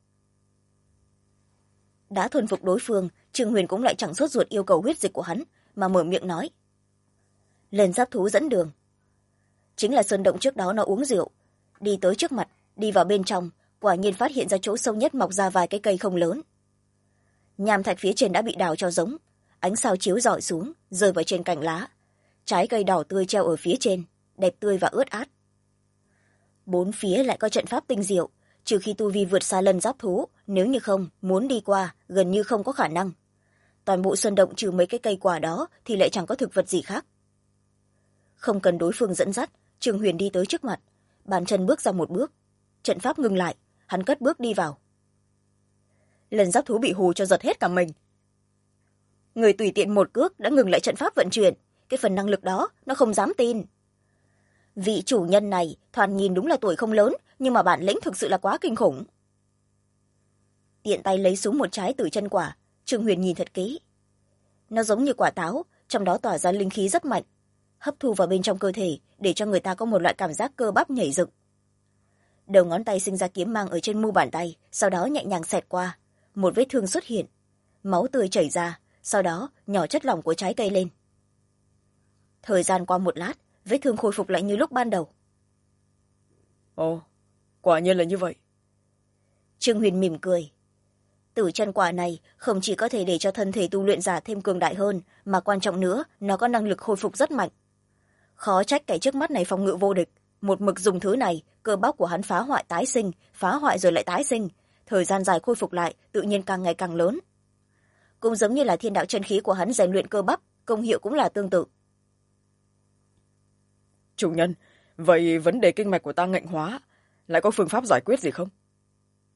Đã thuần phục đối phương, Trương Huyền cũng lại chẳng sốt ruột yêu cầu huyết dịch của hắn, mà mở miệng nói. Lần giáp thú dẫn đường. Chính là sơn động trước đó nó uống rượu. Đi tới trước mặt, đi vào bên trong, quả nhiên phát hiện ra chỗ sâu nhất mọc ra vài cái cây không lớn. Nham thạch phía trên đã bị đào cho giống, ánh sao chiếu rọi xuống, rơi vào trên cành lá. Trái cây đỏ tươi treo ở phía trên, đẹp tươi và ướt át. Bốn phía lại có trận pháp tinh diệu, trừ khi tu vi vượt xa lần giáp thú, nếu như không, muốn đi qua, gần như không có khả năng. Toàn bộ sơn động trừ mấy cái cây quả đó thì lại chẳng có thực vật gì khác. Không cần đối phương dẫn dắt, Trương Huyền đi tới trước mặt, bàn chân bước ra một bước. Trận pháp ngừng lại, hắn cất bước đi vào. Lần giáp thú bị hù cho giật hết cả mình. Người tùy tiện một cước đã ngừng lại trận pháp vận chuyển, cái phần năng lực đó nó không dám tin. Vị chủ nhân này thoạt nhìn đúng là tuổi không lớn, nhưng mà bản lĩnh thực sự là quá kinh khủng. Tiện tay lấy xuống một trái tử chân quả, Trương Huyền nhìn thật kỹ. Nó giống như quả táo, trong đó tỏa ra linh khí rất mạnh, hấp thu vào bên trong cơ thể để cho người ta có một loại cảm giác cơ bắp nhảy dựng. Đầu ngón tay sinh ra kiếm mang ở trên mu bàn tay, sau đó nhẹ nhàng xẹt qua, một vết thương xuất hiện, máu tươi chảy ra, sau đó nhỏ chất lỏng của trái cây lên. Thời gian qua một lát, vết thương khôi phục lại như lúc ban đầu. Ồ, quả nhiên là như vậy. Trương Huyền mỉm cười. Tử chân quả này không chỉ có thể để cho thân thể tu luyện giả thêm cường đại hơn, mà quan trọng nữa, nó có năng lực hồi phục rất mạnh. Khó trách kẻ trước mắt này phòng ngự vô địch, một mực dùng thứ này, cơ bắp của hắn phá hoại tái sinh, phá hoại rồi lại tái sinh, thời gian dài khôi phục lại tự nhiên càng ngày càng lớn. Cũng giống như là thiên đạo chân khí của hắn rèn luyện cơ bắp, công hiệu cũng là tương tự. Chủ nhân, vậy vấn đề kinh mạch của ta nghệnh hóa lại có phương pháp giải quyết gì không?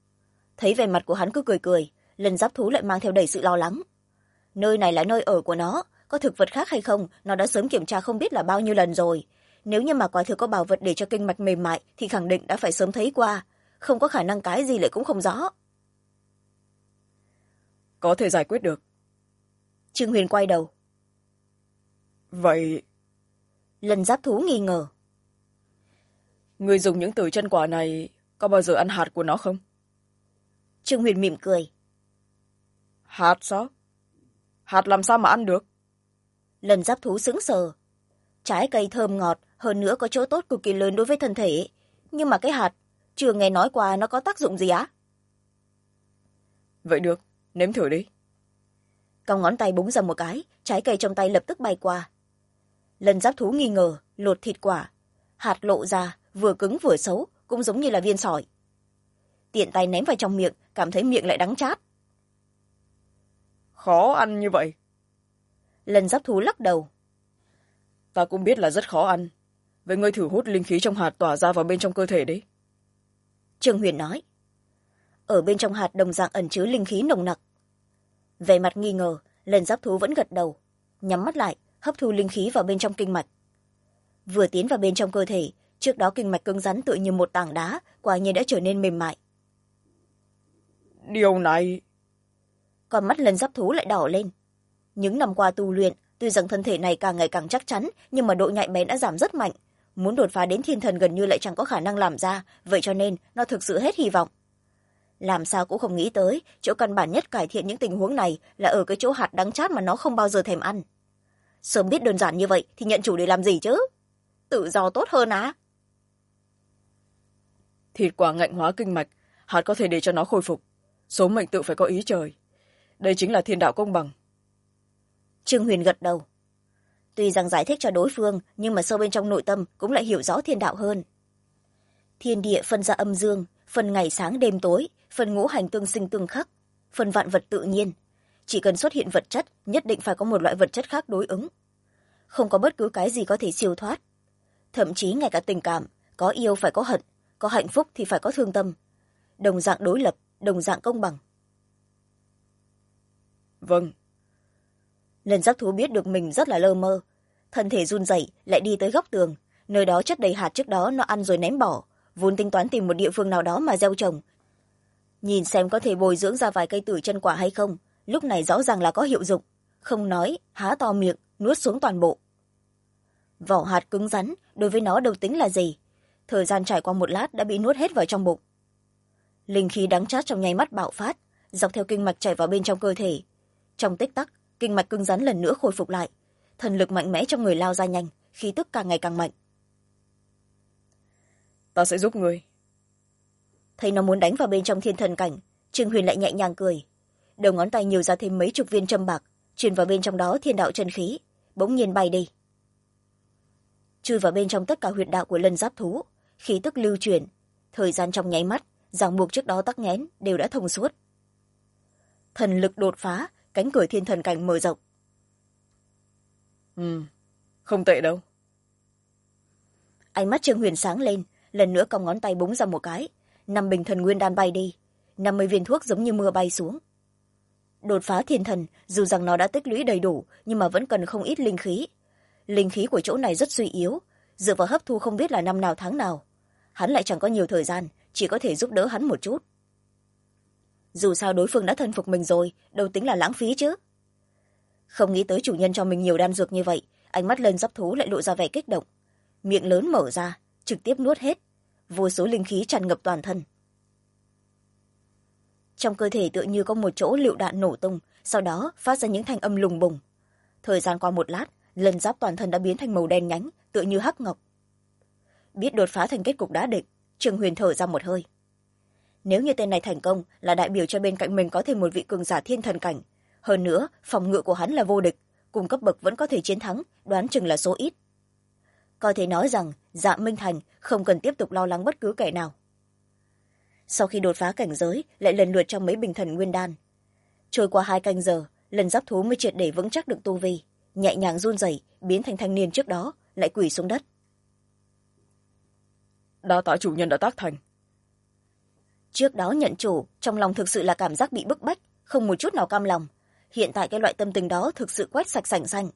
thấy vẻ mặt của hắn cứ cười cười, lần giáp thú lại mang theo đầy sự lo lắng. Nơi này là nơi ở của nó, có thực vật khác hay không nó đã sớm kiểm tra không biết là bao nhiêu lần rồi. Nếu như mà quả thực có bảo vật để cho kinh mạch mềm mại thì khẳng định đã phải sớm thấy qua, không có khả năng cái gì lại cũng không rõ. có thể giải quyết được. Trương Huyền quay đầu. Vậy Lần giáp thú nghi ngờ. người dùng những tử chân quả này có bao giờ ăn hạt của nó không? Trương Huyền mỉm cười. Hạt sao? Hạt làm sao mà ăn được? Lần giáp thú sững sờ. Trái cây thơm ngọt, hơn nữa có chỗ tốt cực kỳ lớn đối với thân thể, nhưng mà cái hạt chưa nghe nói qua nó có tác dụng gì á. Vậy được, nếm thử đi. Cong ngón tay búng ra một cái, trái cây trong tay lập tức bay qua. Lần giáp thú nghi ngờ lột thịt quả, hạt lộ ra vừa cứng vừa xấu, cũng giống như là viên sỏi. Tiện tay ném vào trong miệng, cảm thấy miệng lại đắng chát. Khó ăn như vậy? Lần giáp thú lắc đầu. Ta cũng biết là rất khó ăn. Vậy ngươi thử hút linh khí trong hạt tỏa ra vào bên trong cơ thể đi. Trương Huyền nói. Ở bên trong hạt đồng dạng ẩn chứa linh khí nồng nặc. Về mặt nghi ngờ, lần giáp thú vẫn gật đầu, nhắm mắt lại hấp thu linh khí vào bên trong kinh mạch. Vừa tiến vào bên trong cơ thể, trước đó kinh mạch cứng rắn tựa như một tảng đá, quả nhiên đã trở nên mềm mại. Điều này... Con mắt lần giáp thú lại đỏ lên. Những năm qua tu luyện, tuy rằng thân thể này càng ngày càng chắc chắn, nhưng mà độ nhạy bén đã giảm rất mạnh. Muốn đột phá đến thiên thần gần như lại chẳng có khả năng làm ra, vậy cho nên nó thực sự hết hy vọng. Làm sao cũng không nghĩ tới, chỗ căn bản nhất cải thiện những tình huống này là ở cái chỗ hạt đắng chát mà nó không bao giờ thèm ăn. Sớm biết đơn giản như vậy thì nhận chủ để làm gì chứ? Tự do tốt hơn á. Thịt quả ngạnh hóa kinh mạch, hạt có thể để cho nó khôi phục. Số mệnh tự phải có ý trời. Đây chính là thiên đạo công bằng. Trương Huyền gật đầu. Tuy rằng giải thích cho đối phương, nhưng mà sâu bên trong nội tâm cũng lại hiểu rõ thiên đạo hơn. Thiên địa phân ra âm dương, phần ngày sáng đêm tối, phần ngũ hành tương sinh tương khắc, phần vạn vật tự nhiên. Chỉ cần xuất hiện vật chất, nhất định phải có một loại vật chất khác đối ứng. Không có bất cứ cái gì có thể siêu thoát. Thậm chí ngay cả tình cảm, có yêu phải có hận, có hạnh phúc thì phải có thương tâm. Đồng dạng đối lập, đồng dạng công bằng. Vâng. Lần giáp thú biết được mình rất là lơ mơ. Thân thể run rẩy lại đi tới góc tường, nơi đó chất đầy hạt trước đó nó ăn rồi ném bỏ, vốn tính toán tìm một địa phương nào đó mà gieo trồng. Nhìn xem có thể bồi dưỡng ra vài cây tử chân quả hay không, lúc này rõ ràng là có hiệu dụng. Không nói, há to miệng, nuốt xuống toàn bộ. Vỏ hạt cứng rắn, đối với nó đâu tính là gì. Thời gian trải qua một lát đã bị nuốt hết vào trong bụng. Linh khí đắng chát trong nháy mắt bạo phát, dọc theo kinh mạch chảy vào bên trong cơ thể. Trong tích tắc, kinh mạch cứng rắn lần nữa khôi phục lại. Thần lực mạnh mẽ trong người lao ra nhanh, khí tức càng ngày càng mạnh. Ta sẽ giúp ngươi. Thấy nó muốn đánh vào bên trong thiên thần cảnh, Trương Huyền lại nhẹ nhàng cười. Đầu ngón tay nhiều ra thêm mấy chục viên châm bạc, truyền vào bên trong đó thiên đạo chân khí, bỗng nhiên bay đi. Chui vào bên trong tất cả huyệt đạo của lân giáp thú, khí tức lưu chuyển, thời gian trong nháy mắt, ràng buộc trước đó tắc nghẽn đều đã thông suốt. Thần lực đột phá, cánh cửa thiên thần cảnh mở rộng. Không tệ đâu. Ánh mắt Trương Huyền sáng lên, lần nữa cong ngón tay búng ra một cái, 5 bình thần nguyên đan bay đi, 50 viên thuốc giống như mưa bay xuống. Đột phá thiên thần, dù rằng nó đã tích lũy đầy đủ, nhưng mà vẫn cần không ít linh khí. Linh khí của chỗ này rất suy yếu, dựa vào hấp thu không biết là năm nào tháng nào. Hắn lại chẳng có nhiều thời gian, chỉ có thể giúp đỡ hắn một chút. Dù sao đối phương đã thân phục mình rồi, đâu tính là lãng phí chứ. Không nghĩ tới chủ nhân cho mình nhiều đan dược như vậy, ánh mắt lên giáp thú lại lộ ra vẻ kích động. Miệng lớn mở ra, trực tiếp nuốt hết, vô số linh khí tràn ngập toàn thân. Trong cơ thể tựa như có một chỗ lựu đạn nổ tung, sau đó phát ra những thanh âm lùng bùng. Thời gian qua một lát, lần giáp toàn thân đã biến thành màu đen nhánh, tựa như hắc ngọc. Biết đột phá thành kết cục đã định, Trương Huyền thở ra một hơi. Nếu như tên này thành công là đại biểu cho bên cạnh mình có thêm một vị cường giả thiên thần cảnh. Hơn nữa, phòng ngự của hắn là vô địch, cùng cấp bậc vẫn có thể chiến thắng, đoán chừng là số ít. Có thể nói rằng Dạ Minh Thành không cần tiếp tục lo lắng bất cứ kẻ nào. Sau khi đột phá cảnh giới, lại lần lượt trong mấy bình thần nguyên đan. Trôi qua 2 canh giờ, lần giáp thú mới triệt để vững chắc được tu vi, nhẹ nhàng run rẩy biến thành thanh niên trước đó, lại quỳ xuống đất. Đa tạ chủ nhân đã tác thành. trước đó nhận chủ trong lòng thực sự là cảm giác bị bức bách, không một chút nào cam lòng. Hiện tại cái loại tâm tình đó thực sự quét sạch sành xanh.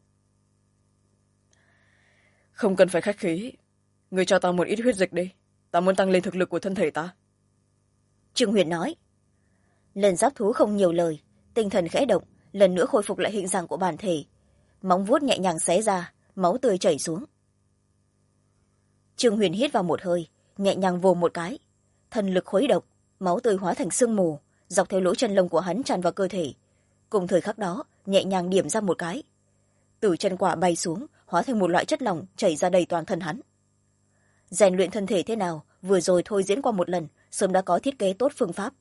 Không cần phải khách khí, người cho ta một ít huyết dịch đi, ta muốn tăng lên thực lực của thân thể ta. Trương Huyền nói. Lần giáp thú không nhiều lời, tinh thần khẽ động, lần nữa khôi phục lại hình dạng của bản thể. Móng vuốt nhẹ nhàng xé ra, máu tươi chảy xuống. Trương Huyền hít vào một hơi, nhẹ nhàng vồ một cái, thần lực khuấy động, máu tươi hóa thành sương mù, dọc theo lỗ chân lông của hắn tràn vào cơ thể. Cùng thời khắc đó, nhẹ nhàng điểm ra một cái, từ chân quả bay xuống, hóa thành một loại chất lỏng chảy ra đầy toàn thân hắn. Rèn luyện thân thể thế nào, vừa rồi thôi diễn qua một lần, sớm đã có thiết kế tốt phương pháp.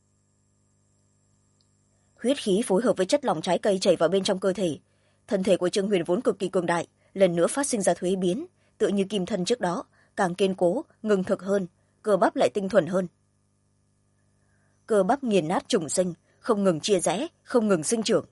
Huyết khí phối hợp với chất lỏng trái cây chảy vào bên trong cơ thể. Thân thể của Trương Huyền vốn cực kỳ cường đại, lần nữa phát sinh ra thuế biến, tựa như kim thân trước đó, càng kiên cố, ngừng thực hơn, cơ bắp lại tinh thuần hơn. Cơ bắp nghiền nát trùng sinh, không ngừng chia rẽ, không ngừng sinh trưởng.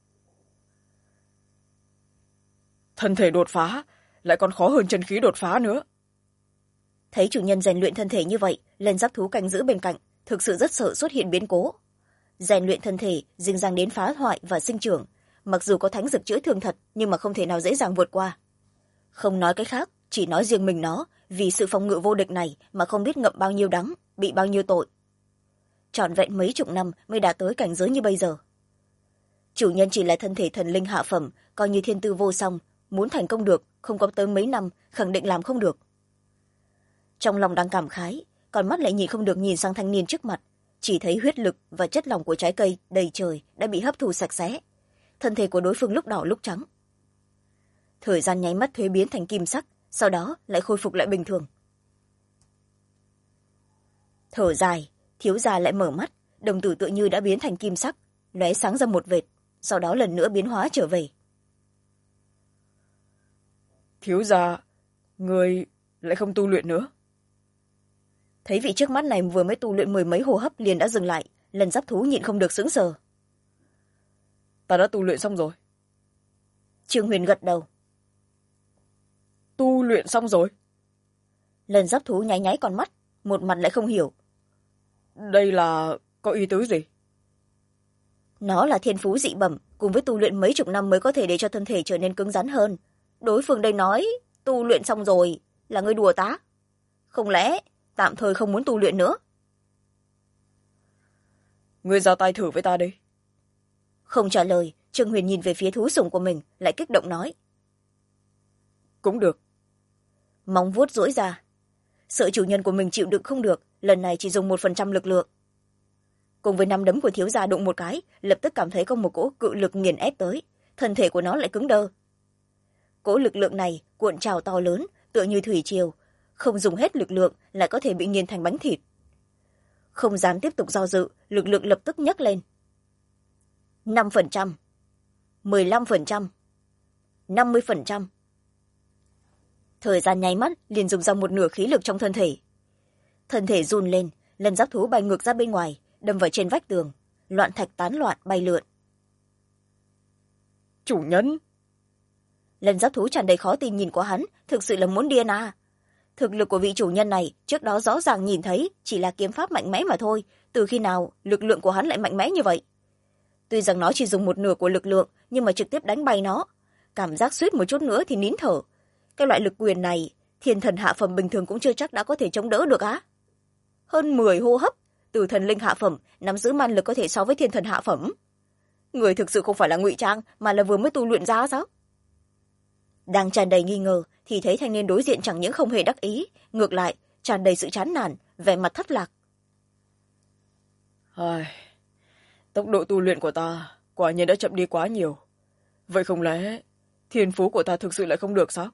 Thân thể đột phá lại còn khó hơn chân khí đột phá nữa. Thấy chủ nhân rèn luyện thân thể như vậy, lần giáp thú canh giữ bên cạnh thực sự rất sợ xuất hiện biến cố. Rèn luyện thân thể dính dáng đến phá hoại và sinh trưởng, mặc dù có thánh dược chữa thương thật nhưng mà không thể nào dễ dàng vượt qua. Không nói cái khác, chỉ nói riêng mình nó, vì sự phòng ngự vô địch này mà không biết ngậm bao nhiêu đắng, bị bao nhiêu tội. Trọn vẹn mấy chục năm mới đạt tới cảnh giới như bây giờ. Chủ nhân chỉ là thân thể thần linh hạ phẩm, coi như thiên tư vô song, muốn thành công được không có tới mấy năm khẳng định làm không được. Trong lòng đang cảm khái, còn mắt lại nhịn không được nhìn sang thanh niên trước mặt, chỉ thấy huyết lực và chất lỏng của trái cây đầy trời đã bị hấp thu sạch sẽ. Thân thể của đối phương lúc đỏ lúc trắng. Thời gian nháy mắt thuế biến thành kim sắc, sau đó lại khôi phục lại bình thường. Thở dài, thiếu gia lại mở mắt, đồng tử tựa như đã biến thành kim sắc, lóe sáng ra một vệt, sau đó lần nữa biến hóa trở về. Thiếu gia, người lại không tu luyện nữa. Thấy vị trước mắt này vừa mới tu luyện 10 mấy hô hấp liền đã dừng lại, lần giáp thú nhịn không được sững sờ. Ta đã tu luyện xong rồi. Trương Huyền gật đầu. Tu luyện xong rồi? Lần giáp thú nháy nháy con mắt, một mặt lại không hiểu. Đây là có ý tứ gì? Nó là thiên phú dị bẩm, cùng với tu luyện mấy chục năm mới có thể để cho thân thể trở nên cứng rắn hơn. Đối phương đây nói, tu luyện xong rồi, là ngươi đùa tá. Không lẽ, tạm thời không muốn tu luyện nữa? Ngươi ra tay thử với ta đi. Không trả lời, Trương Huyền nhìn về phía thú sủng của mình, lại kích động nói. Cũng được. Móng vuốt duỗi ra. Sợ chủ nhân của mình chịu đựng không được, lần này chỉ dùng 1% lực lượng. Cùng với nắm đấm của thiếu gia đụng một cái, lập tức cảm thấy có một cỗ cự lực nghiền ép tới, thân thể của nó lại cứng đơ. Cỗ lực lượng này cuộn trào to lớn, tựa như thủy triều, không dùng hết lực lượng lại có thể bị nghiền thành bánh thịt. Không dám tiếp tục do dự, lực lượng lập tức nhấc lên. 5%, 15%, 50%. Thời gian nháy mắt liền dùng ra một nửa khí lực trong thân thể. Thân thể run lên, lần giáp thú bay ngược ra bên ngoài, đâm vào trên vách tường, loạn thạch tán loạn bay lượn. Chủ nhân! Lần giáp thú tràn đầy khó tin nhìn qua hắn, thực sự là muốn điên à. Thực lực của vị chủ nhân này trước đó rõ ràng nhìn thấy chỉ là kiếm pháp mạnh mẽ mà thôi, từ khi nào lực lượng của hắn lại mạnh mẽ như vậy? Tuy rằng nó chỉ dùng một nửa của lực lượng, nhưng mà trực tiếp đánh bay nó, cảm giác suýt một chút nữa thì nín thở. Cái loại lực quyền này, thiên thần hạ phẩm bình thường cũng chưa chắc đã có thể chống đỡ được á. Hơn 10 hô hấp, từ thần linh hạ phẩm nắm giữ man lực có thể so với thiên thần hạ phẩm. Người thực sự không phải là ngụy trang, mà là vừa mới tu luyện ra sao? Đang tràn đầy nghi ngờ thì thấy thanh niên đối diện chẳng những không hề đắc ý, ngược lại tràn đầy sự chán nản, vẻ mặt thất lạc. Tốc độ tu luyện của ta quả nhiên đã chậm đi quá nhiều. Vậy không lẽ thiên phú của ta thực sự lại không được sao?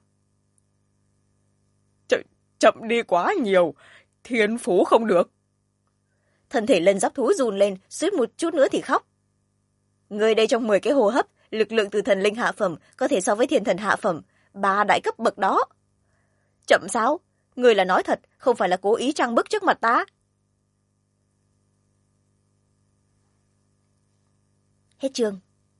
Chậm đi quá nhiều, thiên phú không được. Thân thể lần giáp thú run lên, suýt một chút nữa thì khóc. Người đây trong 10 cái hô hấp, lực lượng từ thần linh hạ phẩm có thể so với thiên thần hạ phẩm, 3 đại cấp bậc đó. Chậm sao? Người là nói thật, không phải là cố ý trang bức trước mặt ta. Hết chương.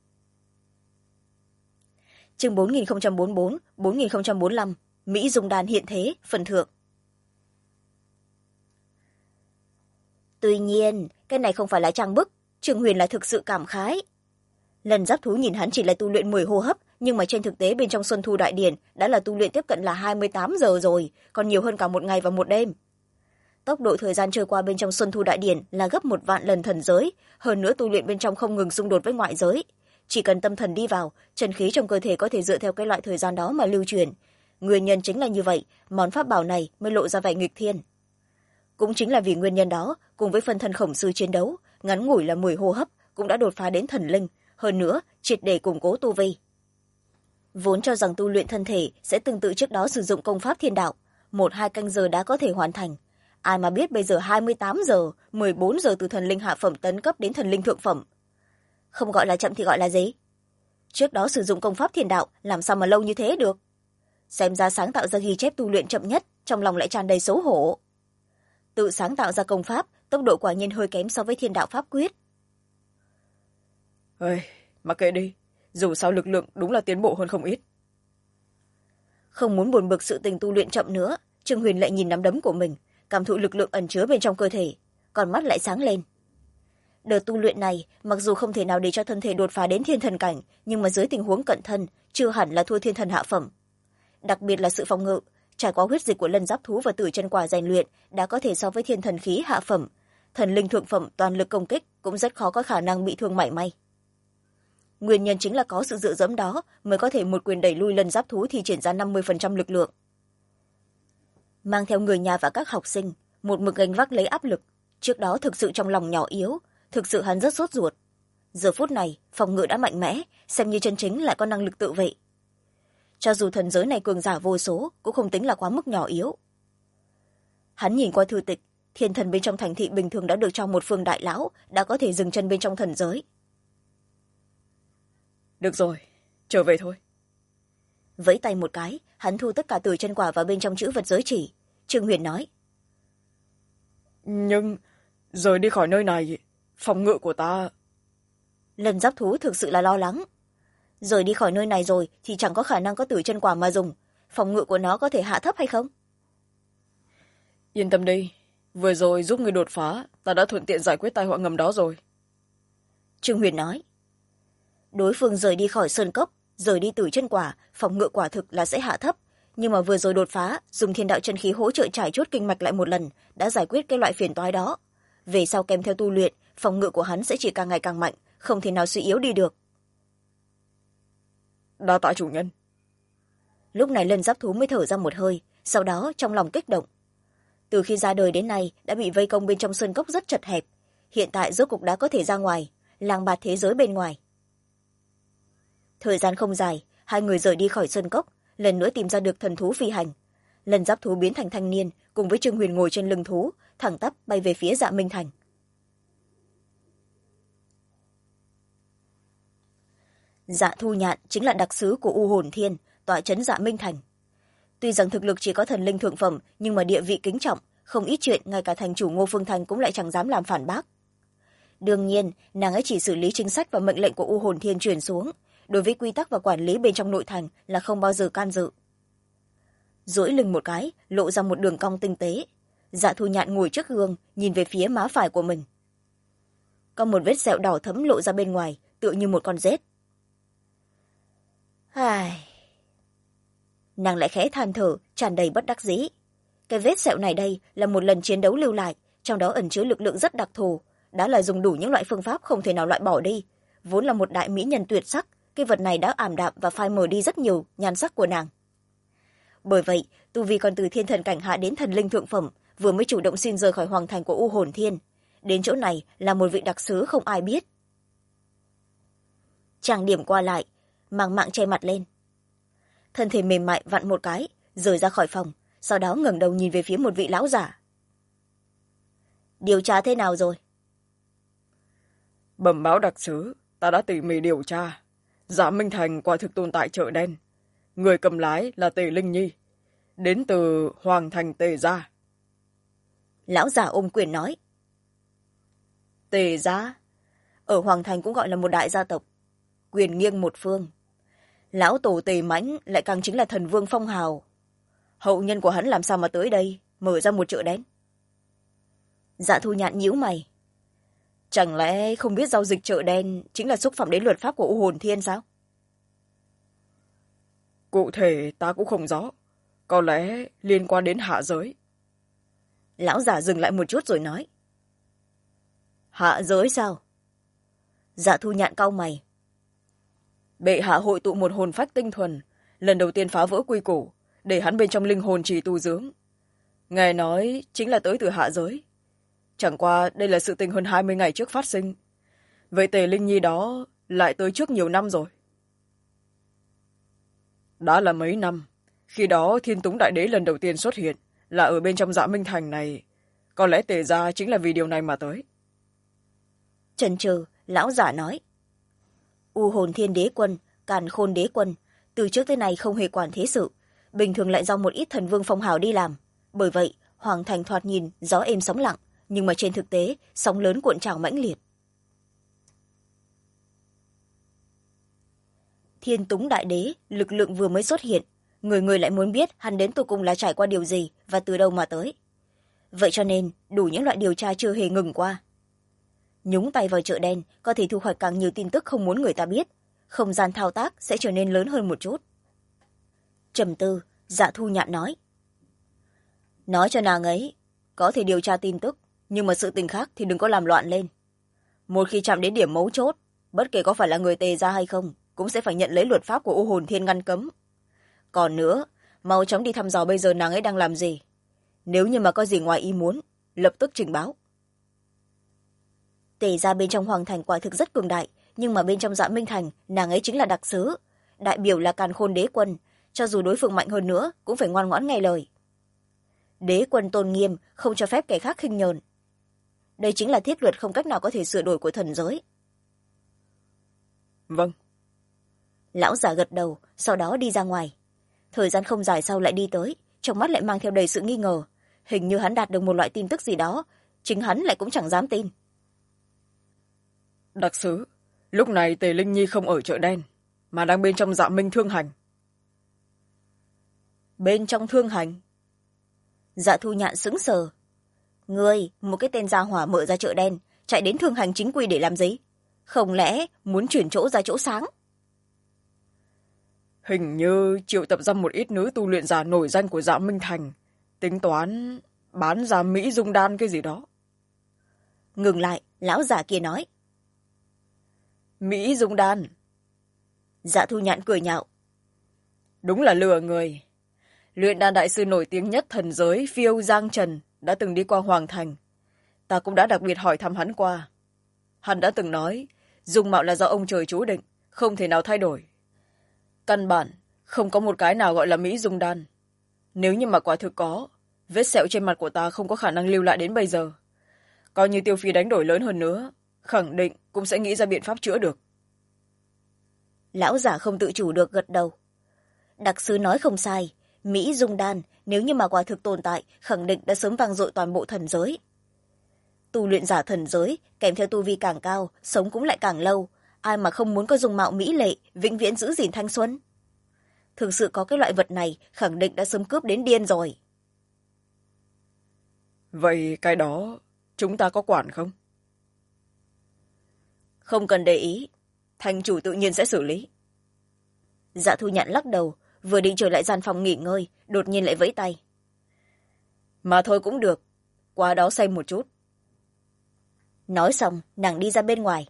Chương 4044, 4045, Mỹ Dung Đan hiện thế, phần thượng. Tuy nhiên cái này không phải là trang bức, Trương Huyền là thực sự cảm khái. Lần giáp thú nhìn hắn chỉ là tu luyện 10 hô hấp, nhưng mà trên thực tế bên trong Xuân Thu Đại Điển đã là tu luyện tiếp cận là 28 giờ rồi, còn nhiều hơn cả một ngày và một đêm. Tốc độ thời gian trôi qua bên trong Xuân Thu Đại Điển là gấp 1 vạn lần thần giới, hơn nữa tu luyện bên trong không ngừng xung đột với ngoại giới. Chỉ cần tâm thần đi vào, chân khí trong cơ thể có thể dựa theo cái loại thời gian đó mà lưu truyền. Nguyên nhân chính là như vậy, món pháp bảo này mới lộ ra vẻ nghịch thiên. Cũng chính là vì nguyên nhân đó, cùng với phân thân khổng sư chiến đấu, ngắn ngủi là 10 hô hấp cũng đã đột phá đến thần linh, hơn nữa triệt để củng cố tu vi. Vốn cho rằng tu luyện thân thể sẽ tương tự trước đó sử dụng công pháp thiên đạo, 1-2 canh giờ đã có thể hoàn thành. Ai mà biết bây giờ 28 giờ, 14 giờ từ thần linh hạ phẩm tấn cấp đến thần linh thượng phẩm. Không gọi là chậm thì gọi là gì? Trước đó sử dụng công pháp thiên đạo làm sao mà lâu như thế được? Xem ra sáng tạo ra ghi chép tu luyện chậm nhất, trong lòng lại tràn đầy xấu hổ. Tự sáng tạo ra công pháp, tốc độ quả nhiên hơi kém so với thiên đạo pháp quyết. Ơi, mặc kệ đi, dù sao lực lượng đúng là tiến bộ hơn không ít. Không muốn buồn bực sự tình tu luyện chậm nữa, Trương Huyền lại nhìn nắm đấm của mình, cảm thụ lực lượng ẩn chứa bên trong cơ thể, còn mắt lại sáng lên. Đợt tu luyện này mặc dù không thể nào để cho thân thể đột phá đến thiên thần cảnh, nhưng mà dưới tình huống cận thân chưa hẳn là thua thiên thần hạ phẩm. Đặc biệt là sự phòng ngự, trải qua huyết dịch của lân giáp thú và tử chân quả rèn luyện đã có thể so với thiên thần khí hạ phẩm. Thần linh thượng phẩm toàn lực công kích cũng rất khó có khả năng bị thương mảy may. Nguyên nhân chính là có sự dựa dẫm đó mới có thể một quyền đẩy lui lân giáp thú thì triển ra 50% lực lượng. Mang theo người nhà và các học sinh, một mực gánh vác lấy áp lực, trước đó thực sự trong lòng nhỏ yếu, thực sự hắn rất sốt ruột. Giờ phút này phòng ngự đã mạnh mẽ, xem như chân chính lại có năng lực tự vệ. Cho dù thần giới này cường giả vô số cũng không tính là quá mức nhỏ yếu. Hắn nhìn qua thư tịch, thiên thần bên trong thành thị bình thường đã được cho một phương đại lão, đã có thể dừng chân bên trong thần giới. Được rồi, trở về thôi. Vẫy tay một cái, hắn thu tất cả tử chân quả vào bên trong chữ vật giới chỉ. Trương Huyền nói: Nhưng rời đi khỏi nơi này, phòng ngự của ta... Lần giáp thú thực sự là lo lắng. Rời đi khỏi nơi này rồi thì chẳng có khả năng có tử chân quả mà dùng, phòng ngự của nó có thể hạ thấp hay không? Yên tâm đi, vừa rồi giúp người đột phá, ta đã thuận tiện giải quyết tai họa ngầm đó rồi. Trương Huyền nói: Đối phương rời đi khỏi sơn cốc, rời đi tử chân quả, phòng ngự quả thực là sẽ hạ thấp, nhưng mà vừa rồi đột phá, dùng thiên đạo chân khí hỗ trợ trải chốt kinh mạch lại một lần, đã giải quyết cái loại phiền toái đó. Về sau kèm theo tu luyện, phòng ngự của hắn sẽ chỉ càng ngày càng mạnh, không thể nào suy yếu đi được. Đa tạ chủ nhân. Lúc này lân giáp thú mới thở ra một hơi, sau đó trong lòng kích động. Từ khi ra đời đến nay đã bị vây công bên trong sơn cốc rất chật hẹp, hiện tại rốt cục đã có thể ra ngoài, làng bạt thế giới bên ngoài. Thời gian không dài, hai người rời đi khỏi sơn cốc, lần nữa tìm ra được thần thú phi hành. Lần giáp thú biến thành thanh niên, cùng với Trương Huyền ngồi trên lưng thú, thẳng tắp bay về phía Dạ Minh Thành. Dạ Thu Nhạn chính là đặc sứ của U Hồn Thiên, tọa trấn Dạ Minh Thành. Tuy rằng thực lực chỉ có thần linh thượng phẩm, nhưng mà địa vị kính trọng, không ít chuyện ngay cả thành chủ Ngô Phương Thành cũng lại chẳng dám làm phản bác. Đương nhiên, nàng ấy chỉ xử lý chính sách và mệnh lệnh của U Hồn Thiên truyền xuống, đối với quy tắc và quản lý bên trong nội thành là không bao giờ can dự. Duỗi lưng một cái, lộ ra một đường cong tinh tế. Dạ Thu Nhạn ngồi trước gương, nhìn về phía má phải của mình. Có một vết sẹo đỏ thẫm lộ ra bên ngoài, tựa như một con rết. Ai... Nàng lại khẽ than thở, tràn đầy bất đắc dĩ. Cái vết sẹo này đây là một lần chiến đấu lưu lại, trong đó ẩn chứa lực lượng rất đặc thù, đã là dùng đủ những loại phương pháp không thể nào loại bỏ đi. Vốn là một đại mỹ nhân tuyệt sắc, cái vật này đã ảm đạm và phai mờ đi rất nhiều nhan sắc của nàng. Bởi vậy, tu vi còn từ thiên thần cảnh hạ đến thần linh thượng phẩm, vừa mới chủ động xin rời khỏi hoàng thành của U Hồn Thiên. Đến chỗ này là một vị đặc sứ không ai biết. Trang điểm qua lại, mang mạng che mặt lên. Thân thể mềm mại vặn một cái, rời ra khỏi phòng, sau đó ngẩng đầu nhìn về phía một vị lão giả. Điều tra thế nào rồi? Bẩm báo đặc sứ, ta đã tỉ mỉ điều tra. Dạ Minh Thành quả thực tồn tại chợ đen. Người cầm lái là Tề Linh Nhi, đến từ Hoàng Thành Tề Gia. Lão giả ôm quyền nói. Tề Gia? Ở Hoàng Thành cũng gọi là một đại gia tộc, quyền nghiêng một phương. Lão tổ Tề Mãnh lại càng chính là thần vương phong hào. Hậu nhân của hắn làm sao mà tới đây, mở ra một chợ đen? Dạ Thu Nhạn nhíu mày. Chẳng lẽ không biết giao dịch chợ đen chính là xúc phạm đến luật pháp của U Hồn Thiên sao? Cụ thể ta cũng không rõ, có lẽ liên quan đến hạ giới. Lão già dừng lại một chút rồi nói. Hạ giới sao? Dạ Thu Nhạn cau mày. Bệ hạ hội tụ một hồn phách tinh thuần, lần đầu tiên phá vỡ quy củ, để hắn bên trong linh hồn trì tu dưỡng. Nghe nói chính là tới từ hạ giới. Chẳng qua đây là sự tình hơn 20 ngày trước phát sinh. Vậy Tề Linh Nhi đó lại tới trước nhiều năm rồi. Đã là mấy năm, khi đó Thiên Túng Đại Đế lần đầu tiên xuất hiện là ở bên trong Dạ Minh Thành này. Có lẽ Tề gia chính là vì điều này mà tới. Chần chừ, lão giả nói. U Hồn Thiên Đế Quân, Càn Khôn Đế Quân, từ trước tới nay không hề quản thế sự, bình thường lại do một ít thần vương phong hào đi làm. Bởi vậy, Hoàng Thành thoạt nhìn gió êm sóng lặng, nhưng mà trên thực tế, sóng lớn cuộn trào mãnh liệt. Thiên Túng Đại Đế, lực lượng vừa mới xuất hiện, người người lại muốn biết hắn đến tột cùng là trải qua điều gì và từ đâu mà tới. Vậy cho nên, đủ những loại điều tra chưa hề ngừng qua. Nhúng tay vào chợ đen có thể thu hoạch càng nhiều tin tức không muốn người ta biết, không gian thao tác sẽ trở nên lớn hơn một chút. Trầm tư, Dạ Thu Nhạn nói cho nàng ấy có thể điều tra tin tức, nhưng mà sự tình khác thì đừng có làm loạn lên. Một khi chạm đến điểm mấu chốt, bất kể có phải là người Tề gia hay không cũng sẽ phải nhận lấy luật pháp của U Hồn Thiên ngăn cấm. Còn nữa, mau chóng đi thăm dò bây giờ nàng ấy đang làm gì. Nếu như mà có gì ngoài ý muốn, lập tức trình báo. Tề gia bên trong Hoàng Thành quả thực rất cường đại, nhưng mà bên trong Dạ Minh Thành nàng ấy chính là đặc sứ, đại biểu là Càn Khôn Đế Quân, cho dù đối phương mạnh hơn nữa cũng phải ngoan ngoãn nghe lời. Đế quân tôn nghiêm, không cho phép kẻ khác khinh nhờn. Đây chính là thiết luật không cách nào có thể sửa đổi của thần giới. Vâng. Lão giả gật đầu, sau đó đi ra ngoài. Thời gian không dài sau lại đi tới, trong mắt lại mang theo đầy sự nghi ngờ. Hình như hắn đạt được một loại tin tức gì đó, chính hắn lại cũng chẳng dám tin. Đặc sứ, lúc này Tề Linh Nhi không ở chợ đen, mà đang bên trong Dạ Minh Thương Hành. Bên trong Thương Hành? Dạ Thu Nhạn sững sờ. Ngươi, một cái tên gia hỏa mở ra chợ đen, chạy đến Thương Hành chính quy để làm gì? Không lẽ muốn chuyển chỗ ra chỗ sáng? Hình như triệu tập ra một ít nữ tu luyện giả nổi danh của Dạ Minh Thành, tính toán bán ra Mỹ Dung Đan cái gì đó. Ngừng lại, lão giả kia nói. Mỹ Dung Đan? Dạ Thu Nhạn cười nhạo. Đúng là lừa người. Luyện đan đại sư nổi tiếng nhất thần giới Phiêu Giang Trần đã từng đi qua Hoàng Thành. Ta cũng đã đặc biệt hỏi thăm hắn qua. Hắn đã từng nói, dung mạo là do ông trời chú định, không thể nào thay đổi. Căn bản, không có một cái nào gọi là Mỹ Dung Đan. Nếu như mà quả thực có, vết sẹo trên mặt của ta không có khả năng lưu lại đến bây giờ. Coi như tiêu phí đánh đổi lớn hơn nữa, khẳng định cũng sẽ nghĩ ra biện pháp chữa được. Lão giả không tự chủ được gật đầu. Đặc sứ nói không sai, Mỹ Dung Đan nếu như mà quả thực tồn tại, khẳng định đã sớm vang dội toàn bộ thần giới. Tu luyện giả thần giới, kèm theo tu vi càng cao, sống cũng lại càng lâu. Ai mà không muốn có dung mạo mỹ lệ, vĩnh viễn giữ gìn thanh xuân. Thực sự có cái loại vật này, khẳng định đã sớm cướp đến điên rồi. Vậy cái đó, chúng ta có quản không? Không cần để ý, thành chủ tự nhiên sẽ xử lý. Dạ Thu Nhạn lắc đầu, vừa định trở lại gian phòng nghỉ ngơi, đột nhiên lại vẫy tay. Mà thôi cũng được, qua đó xem một chút. Nói xong, nàng đi ra bên ngoài.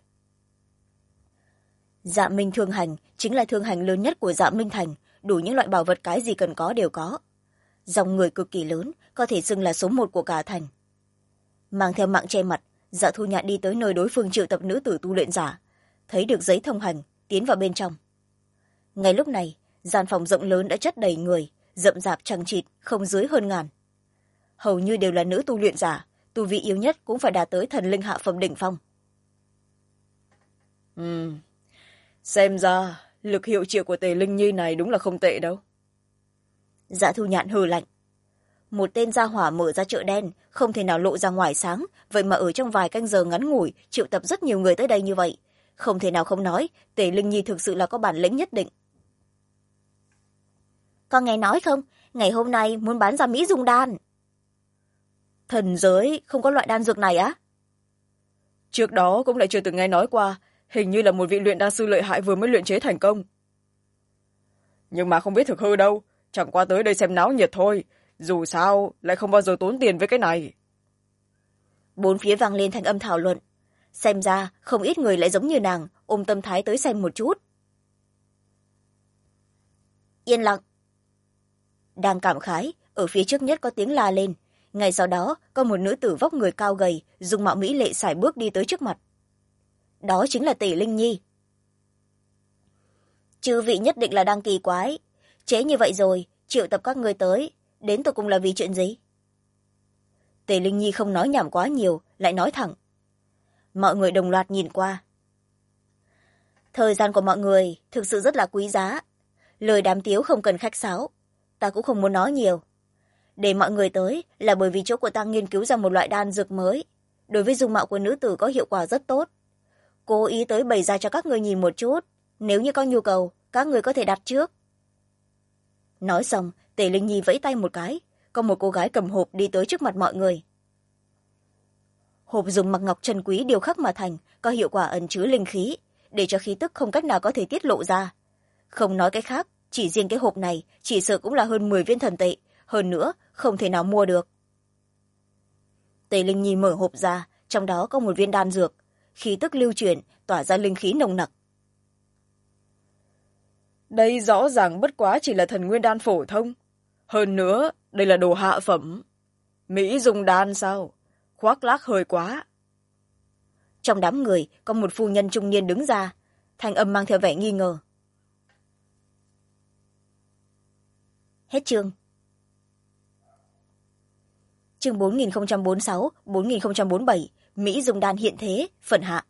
Dạ Minh Thương Hành chính là thương hành lớn nhất của Dạ Minh Thành, đủ những loại bảo vật cái gì cần có đều có. Dòng người cực kỳ lớn, có thể xưng là số 1 của cả thành. Mang theo mạng che mặt, Dạ Thu Nhạn đi tới nơi đối phương triệu tập nữ tử tu luyện giả, thấy được giấy thông hành, tiến vào bên trong. Ngay lúc này, gian phòng rộng lớn đã chất đầy người, rậm rạp chằng chịt, không dưới hơn ngàn. Hầu như đều là nữ tu luyện giả, tu vị yếu nhất cũng phải đạt tới thần linh hạ phẩm đỉnh phong. Xem ra, lực hiệu triệu của Tề Linh Nhi này đúng là không tệ đâu. Dạ Thu Nhạn hừ lạnh. Một tên gia hỏa mở ra chợ đen, không thể nào lộ ra ngoài sáng, vậy mà ở trong vài canh giờ ngắn ngủi, triệu tập rất nhiều người tới đây như vậy. Không thể nào không nói, Tề Linh Nhi thực sự là có bản lĩnh nhất định. Con nghe nói không, ngày hôm nay muốn bán ra Mỹ Dung Đan. Thần giới không có loại đan dược này á? Trước đó cũng lại chưa từng nghe nói qua, hình như là một vị luyện đan sư lợi hại vừa mới luyện chế thành công. Nhưng mà không biết thực hư đâu, chẳng qua tới đây xem náo nhiệt thôi, dù sao lại không bao giờ tốn tiền với cái này. Bốn phía vang lên thanh âm thảo luận. Xem ra không ít người lại giống như nàng, ôm tâm thái tới xem một chút. Yên lặng. Đang cảm khái, ở phía trước nhất có tiếng la lên. Ngay sau đó có một nữ tử vóc người cao gầy, dung mạo mỹ lệ sải bước đi tới trước mặt. Đó chính là Tề Linh Nhi. Chư vị nhất định là đang kỳ quái. Chế như vậy rồi, triệu tập các người tới, đến tụi cùng là vì chuyện gì? Tề Linh Nhi không nói nhảm quá nhiều, lại nói thẳng. Mọi người đồng loạt nhìn qua. Thời gian của mọi người thực sự rất là quý giá. Lời đàm tiếu không cần khách sáo, ta cũng không muốn nói nhiều. Để mọi người tới là bởi vì chỗ của ta nghiên cứu ra một loại đan dược mới, đối với dung mạo của nữ tử có hiệu quả rất tốt. Cố ý tới bày ra cho các người nhìn một chút, nếu như có nhu cầu, các người có thể đặt trước. Nói xong, Tề Linh Nhi vẫy tay một cái, có một cô gái cầm hộp đi tới trước mặt mọi người. Hộp dùng mặc ngọc trân quý điêu khắc mà thành, có hiệu quả ẩn chứa linh khí, để cho khí tức không cách nào có thể tiết lộ ra. Không nói cái khác, chỉ riêng cái hộp này chỉ sợ cũng là hơn 10 viên thần tệ, hơn nữa không thể nào mua được. Tề Linh Nhi mở hộp ra, trong đó có một viên đan dược, khí tức lưu chuyển, tỏa ra linh khí nồng nặc. Đây rõ ràng bất quá chỉ là thần nguyên đan phổ thông. Hơn nữa, đây là đồ hạ phẩm. Mỹ dùng đan sao? Khoác lác hơi quá. Trong đám người có một phu nhân trung niên đứng ra, thanh âm mang theo vẻ nghi ngờ. Hết chương. Chương 4046, 4047, Mỹ dùng đan hiện thế, phần hạ.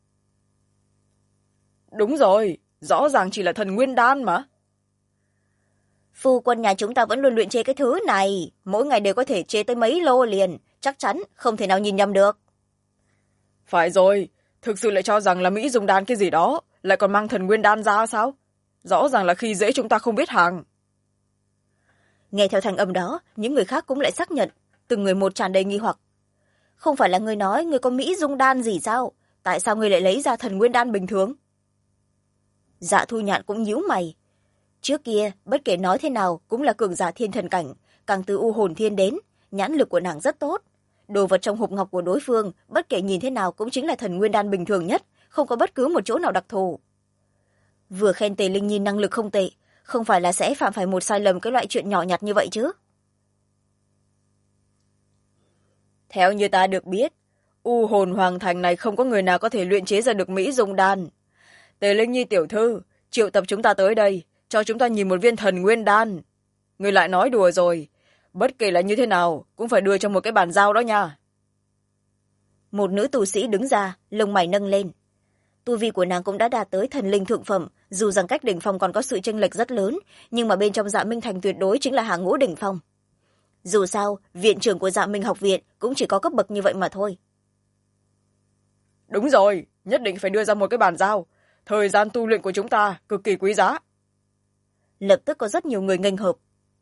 Đúng rồi, rõ ràng chỉ là thần nguyên đan mà. Phu quân nhà chúng ta vẫn luôn luyện chế cái thứ này, mỗi ngày đều có thể chế tới mấy lô liền, chắc chắn không thể nào nhìn nhầm được. Phải rồi, thực sự lại cho rằng là Mỹ dùng đan cái gì đó, lại còn mang thần nguyên đan ra sao? Rõ ràng là khi dễ chúng ta không biết hàng. Nghe theo thanh âm đó, những người khác cũng lại xác nhận, từng người một tràn đầy nghi hoặc. Không phải là người nói người có Mỹ dung đan gì sao? Tại sao người lại lấy ra thần nguyên đan bình thường? Dạ Thu Nhạn cũng nhíu mày. Trước kia, bất kể nói thế nào cũng là cường giả thiên thần cảnh, càng từ u hồn thiên đến, nhãn lực của nàng rất tốt. Đồ vật trong hộp ngọc của đối phương, bất kể nhìn thế nào cũng chính là thần nguyên đan bình thường nhất, không có bất cứ một chỗ nào đặc thù. Vừa khen Tề Linh Nhi năng lực không tệ, không phải là sẽ phạm phải một sai lầm cái loại chuyện nhỏ nhặt như vậy chứ? Theo như ta được biết, u hồn hoàng thành này không có người nào có thể luyện chế ra được Mỹ dung đan. Tề Linh Nhi tiểu thư, triệu tập chúng ta tới đây, cho chúng ta nhìn một viên thần nguyên đan. Người lại nói đùa rồi, bất kể là như thế nào cũng phải đưa cho một cái bàn giao đó nha. Một nữ tu sĩ đứng ra, lông mày nâng lên. Tu vi của nàng cũng đã đạt tới thần linh thượng phẩm, dù rằng cách đỉnh phong còn có sự chênh lệch rất lớn, nhưng mà bên trong Dạ Minh Thành tuyệt đối chính là hàng ngũ đỉnh phong. Dù sao, viện trưởng của Dạ Minh học viện cũng chỉ có cấp bậc như vậy mà thôi. Đúng rồi, nhất định phải đưa ra một cái bàn giao. Thời gian tu luyện của chúng ta cực kỳ quý giá. Lập tức có rất nhiều người nghênh hợp.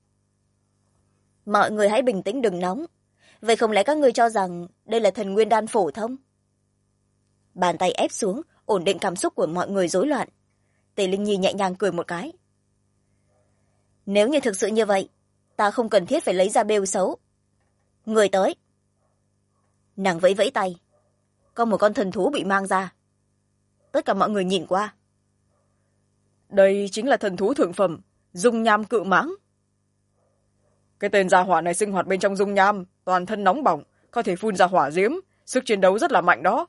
Mọi người hãy bình tĩnh đừng nóng. Vậy không lẽ các ngươi cho rằng đây là thần nguyên đan phổ thông? Bàn tay ép xuống, ổn định cảm xúc của mọi người rối loạn. Tề Linh Nhi nhẹ nhàng cười một cái. Nếu như thực sự như vậy, ta không cần thiết phải lấy ra bêu xấu. Người tới. Nàng vẫy vẫy tay. Có một con thần thú bị mang ra. Tất cả mọi người nhìn qua. Đây chính là thần thú thượng phẩm, dung nham cự mãng. Cái tên gia hỏa này sinh hoạt bên trong dung nham, toàn thân nóng bỏng, có thể phun ra hỏa diễm, sức chiến đấu rất là mạnh đó.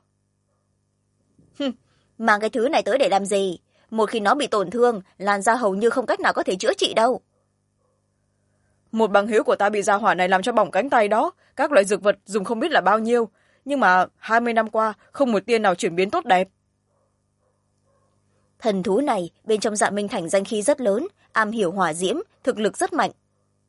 Mang cái thứ này tới để làm gì? Một khi nó bị tổn thương, làn da hầu như không cách nào có thể chữa trị đâu. Một bằng hữu của ta bị gia hỏa này làm cho bỏng cánh tay đó, các loại dược vật dùng không biết là bao nhiêu, nhưng mà 20 năm qua không một tia nào chuyển biến tốt đẹp. Thần thú này bên trong Dạ Minh Thành danh khí rất lớn, am hiểu hỏa diễm, thực lực rất mạnh.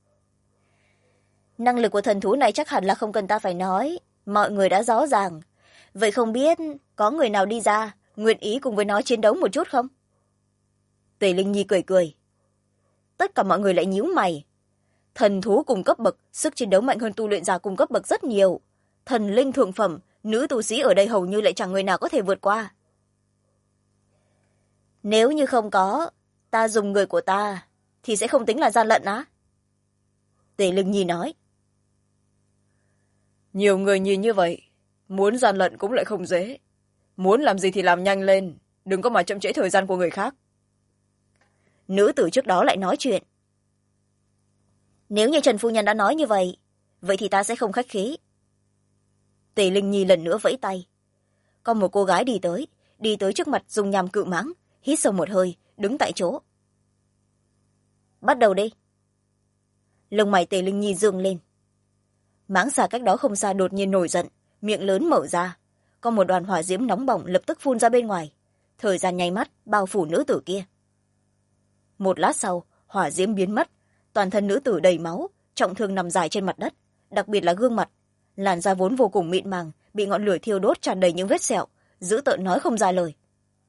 Năng lực của thần thú này chắc hẳn là không cần ta phải nói, mọi người đã rõ ràng. Vậy không biết có người nào đi ra, nguyện ý cùng với nó chiến đấu một chút không? Tề Linh Nhi cười cười. Tất cả mọi người lại nhíu mày. thần thú cùng cấp bậc sức chiến đấu mạnh hơn tu luyện giả cùng cấp bậc rất nhiều. Thần linh thượng phẩm, nữ tu sĩ ở đây hầu như lại chẳng người nào có thể vượt qua. Nếu như không có ta dùng người của ta thì sẽ không tính là gian lận á. Tề Linh Nhi nói. Nhiều người nhìn như vậy, muốn gian lận cũng lại không dễ. Muốn làm gì thì làm nhanh lên, đừng có mà chậm trễ thời gian của người khác. Nữ tử trước đó lại nói chuyện. Nếu như Trần phu nhân đã nói như vậy, vậy thì ta sẽ không khách khí. Tề Linh Nhi lần nữa vẫy tay. Có một cô gái đi tới trước mặt Dung Nham Cự Mãng, hít sâu một hơi, đứng tại chỗ. Bắt đầu đi. Lông mày Tề Linh Nhi dương lên. Mãng xà cách đó không xa đột nhiên nổi giận, miệng lớn mở ra. Có một đoàn hỏa diễm nóng bỏng lập tức phun ra bên ngoài. Thời gian nháy mắt bao phủ nữ tử kia. Một lát sau, hỏa diễm biến mất, toàn thân nữ tử đầy máu, trọng thương nằm dài trên mặt đất, đặc biệt là gương mặt. Làn da vốn vô cùng mịn màng, bị ngọn lửa thiêu đốt tràn đầy những vết sẹo, dữ tợn nói không ra lời.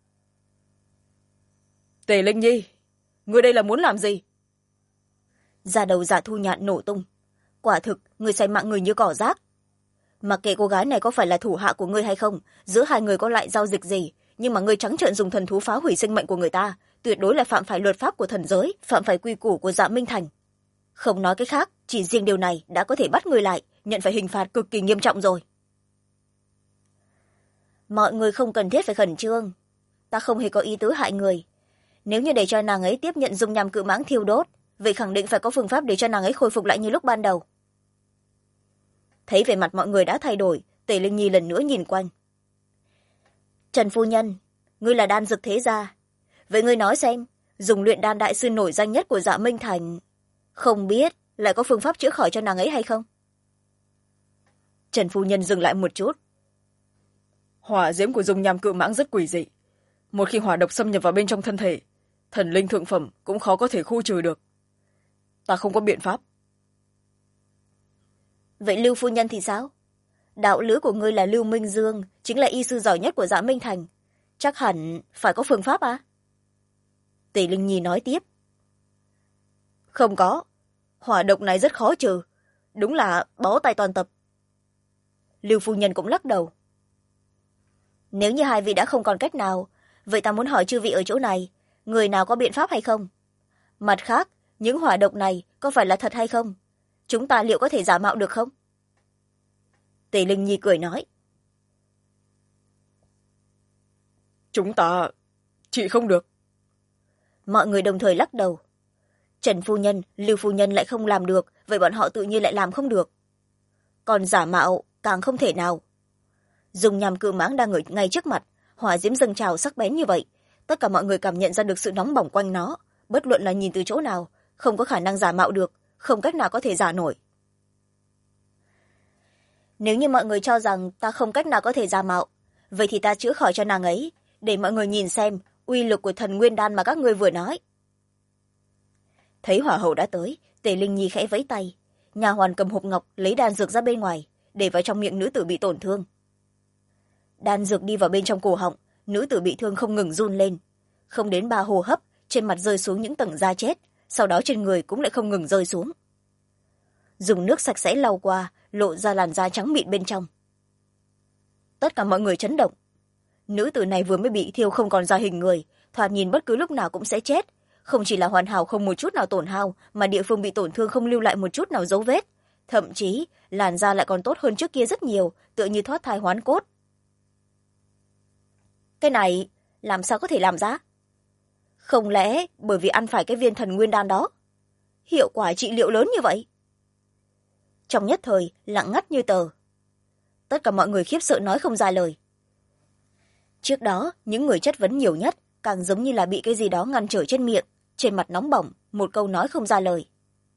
Tề Linh Nhi, ngươi đây là muốn làm gì? Da đầu Dạ Thu Nhạn nổ tung. Quả thực, ngươi xem mạng người như cỏ rác. Mặc kệ cô gái này có phải là thủ hạ của ngươi hay không, giữa hai người có lại giao dịch gì, nhưng mà ngươi trắng trợn dùng thần thú phá hủy sinh mệnh của người ta, tuyệt đối là phạm phải luật pháp của thần giới, phạm phải quy củ của Dạ Minh Thành. Không nói cái khác, chỉ riêng điều này đã có thể bắt ngươi lại, nhận phải hình phạt cực kỳ nghiêm trọng rồi. Mọi người không cần thiết phải khẩn trương. Ta không hề có ý tứ hại người. Nếu như để cho nàng ấy tiếp nhận Dung Nham Cự Mãng thiêu đốt, vậy khẳng định phải có phương pháp để cho nàng ấy khôi phục lại như lúc ban đầu. Thấy vẻ mặt mọi người đã thay đổi, Tề Linh Nhi lần nữa nhìn quanh. Trần phu nhân, ngươi là đan dược thế gia. Vậy ngươi nói xem, dùng luyện đan đại sư nổi danh nhất của Dạ Minh Thành, không biết lại có phương pháp chữa khỏi cho nàng ấy hay không? Trần phu nhân dừng lại một chút. Hỏa diễm của Dung Nham Cự Mãng rất quỷ dị. Một khi hỏa độc xâm nhập vào bên trong thân thể, thần linh thượng phẩm cũng khó có thể khu trừ được. Ta không có biện pháp. Vậy Lưu phu nhân thì sao? Đạo lữ của ngươi là Lưu Minh Dương, chính là y sư giỏi nhất của Dạ Minh Thành. Chắc hẳn phải có phương pháp à? Tề Linh Nhi nói tiếp. Không có. Hỏa độc này rất khó trừ. Đúng là bó tay toàn tập. Lưu phu nhân cũng lắc đầu. Nếu như hai vị đã không còn cách nào, vậy ta muốn hỏi chư vị ở chỗ này, người nào có biện pháp hay không? Mặt khác, những hỏa độc này có phải là thật hay không? Chúng ta liệu có thể giả mạo được không? Tề Linh Nhi cười nói. Chúng ta chị không được. Mọi người đồng thời lắc đầu. Trần phu nhân, Lưu phu nhân lại không làm được, vậy bọn họ tự nhiên lại làm không được. Còn giả mạo càng không thể nào. Dung Nham Cự Mãng đang ở ngay trước mặt, hỏa diễm dâng trào sắc bén như vậy, tất cả mọi người cảm nhận ra được sự nóng bỏng quanh nó, bất luận là nhìn từ chỗ nào, không có khả năng giả mạo được, không cách nào có thể giả nổi. Nếu như mọi người cho rằng ta không cách nào có thể giả mạo, vậy thì ta chữa khỏi cho nàng ấy, để mọi người nhìn xem uy lực của thần nguyên đan mà các ngươi vừa nói. Thấy hỏa hậu đã tới, Tề Linh Nhi khẽ vẫy tay, nhà hoàn cầm hộp ngọc lấy đan dược ra bên ngoài, để vào trong miệng nữ tử bị tổn thương. Đan dược đi vào bên trong cổ họng, nữ tử bị thương không ngừng run lên. Không đến 3 hô hấp, trên mặt rơi xuống những tầng da chết, sau đó trên người cũng lại không ngừng rơi xuống. Dùng nước sạch sẽ lau qua, lộ ra làn da trắng mịn bên trong. Tất cả mọi người chấn động. Nữ tử này vừa mới bị thiêu không còn da hình người, thoạt nhìn bất cứ lúc nào cũng sẽ chết. Không chỉ là hoàn hảo không một chút nào tổn hao, mà địa phương bị tổn thương không lưu lại một chút nào dấu vết. Thậm chí, làn da lại còn tốt hơn trước kia rất nhiều, tựa như thoát thai hoán cốt. Cái này, làm sao có thể làm ra? Không lẽ bởi vì ăn phải cái viên thần nguyên đan đó? Hiệu quả trị liệu lớn như vậy? Trong nhất thời, lặng ngắt như tờ. Tất cả mọi người khiếp sợ nói không ra lời. Trước đó, những người chất vấn nhiều nhất, càng giống như là bị cái gì đó ngăn trở trên miệng, trên mặt nóng bỏng, một câu nói không ra lời.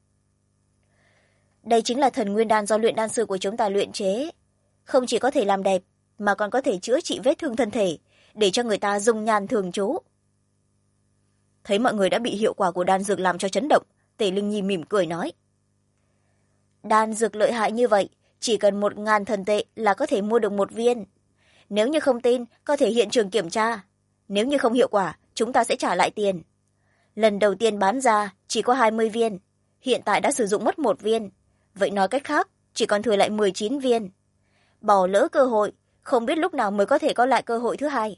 Đây chính là thần nguyên đan do luyện đan sư của chúng ta luyện chế. Không chỉ có thể làm đẹp, mà còn có thể chữa trị vết thương thân thể, để cho người ta dung nhan thường trú. Thấy mọi người đã bị hiệu quả của đan dược làm cho chấn động, Tề Linh Nhi mỉm cười nói. Đan dược lợi hại như vậy, chỉ cần 1000 thần tệ là có thể mua được 1 viên. Nếu như không tin, có thể hiện trường kiểm tra. Nếu như không hiệu quả, chúng ta sẽ trả lại tiền. Lần đầu tiên bán ra chỉ có 20 viên. hiện tại đã sử dụng mất 1 viên, vậy nói cách khác chỉ còn thừa lại 19 viên. Bỏ lỡ cơ hội, không biết lúc nào mới có thể có lại cơ hội thứ hai.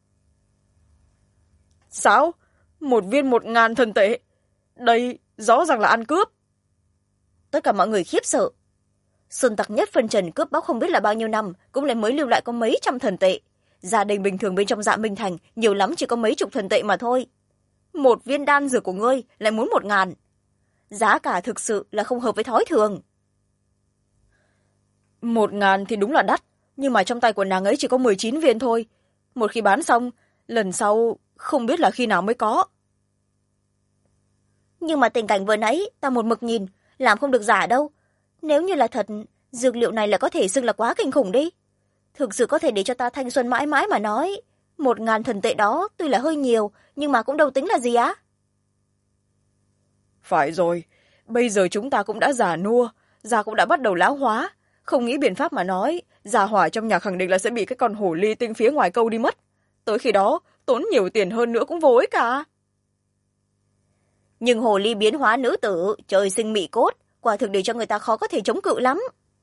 Sao? 1 viên 1.000 thần tệ? Đây rõ ràng là ăn cướp. Tất cả mọi người khiếp sợ. Sơn tặc nhất phân trần cướp bóc không biết là bao nhiêu năm, cũng lại mới lưu lại có mấy trăm thần tệ. Gia đình bình thường bên trong Dạ Minh Thành nhiều lắm chỉ có mấy chục thần tệ mà thôi. 1 viên đan dược của ngươi lại muốn 1.000. Giá cả thực sự là không hợp với thói thường. 1.000 thì đúng là đắt, nhưng mà trong tay của nàng ấy chỉ có 19 viên thôi. Một khi bán xong, lần sau không biết là khi nào mới có. Nhưng mà tình cảnh vừa nãy ta một mực nhìn, làm không được giả đâu. Nếu như là thật, dược liệu này là có thể xưng là quá kinh khủng đi. Thực sự có thể để cho ta thanh xuân mãi mãi mà nói. 1.000 thần tệ đó tuy là hơi nhiều, nhưng mà cũng đâu tính là gì á. Phải rồi, bây giờ chúng ta cũng đã già nua, da cũng đã bắt đầu lão hóa. Không nghĩ biện pháp mà nói, gia hỏa trong nhà khẳng định là sẽ bị cái con hổ ly tinh phía ngoài câu đi mất. Tới khi đó, tốn nhiều tiền hơn nữa cũng vô ích cả. Nhưng hồ ly biến hóa nữ tử, trời sinh mị cốt, quả thực để cho người ta khó có thể chống cự lắm.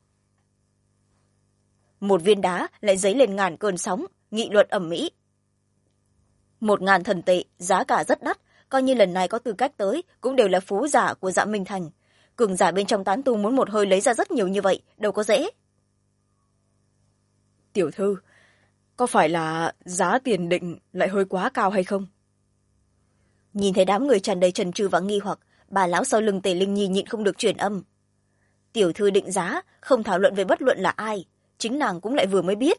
1 viên đá lại dấy lên ngàn cơn sóng, nghị luận ầm ĩ. 1.000 thần tệ, giá cả rất đắt, coi như lần này có tư cách tới, cũng đều là phú giả của Dạ Minh Thành. Cường giả bên trong tán tu muốn một hơi lấy ra rất nhiều như vậy, đâu có dễ. Tiểu thư, có phải là giá tiền định lại hơi quá cao hay không? Nhìn thấy đám người tràn đầy chần chừ và nghi hoặc, bà lão sau lưng Tề Linh Nhi nhịn không được truyền âm. Tiểu thư định giá, không thảo luận về bất luận là ai, chính nàng cũng lại vừa mới biết.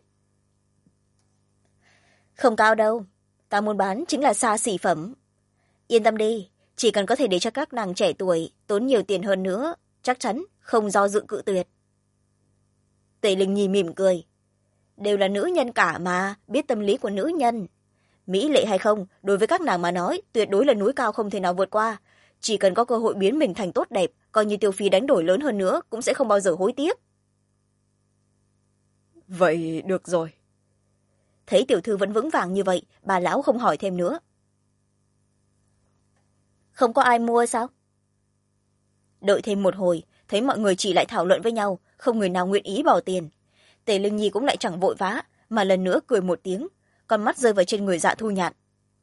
Không cao đâu, ta muốn bán chính là xa xỉ phẩm. Yên tâm đi, chỉ cần có thể để cho các nàng trẻ tuổi tốn nhiều tiền hơn nữa, chắc chắn không do dự cự tuyệt. Tề Linh Nhi mỉm cười. Đều là nữ nhân cả mà, biết tâm lý của nữ nhân. Mỹ lệ hay không, đối với các nàng mà nói, tuyệt đối là núi cao không thể nào vượt qua. Chỉ cần có cơ hội biến mình thành tốt đẹp, coi như tiêu phí đánh đổi lớn hơn nữa, cũng sẽ không bao giờ hối tiếc. Vậy được rồi. Thấy tiểu thư vẫn vững vàng như vậy, bà lão không hỏi thêm nữa. Không có ai mua sao? Đợi thêm một hồi, thấy mọi người chỉ lại thảo luận với nhau, không người nào nguyện ý bỏ tiền. Tề Linh Nhi cũng lại chẳng vội vã, mà lần nữa cười một tiếng, con mắt rơi vào trên người Dạ Thu Nhạn.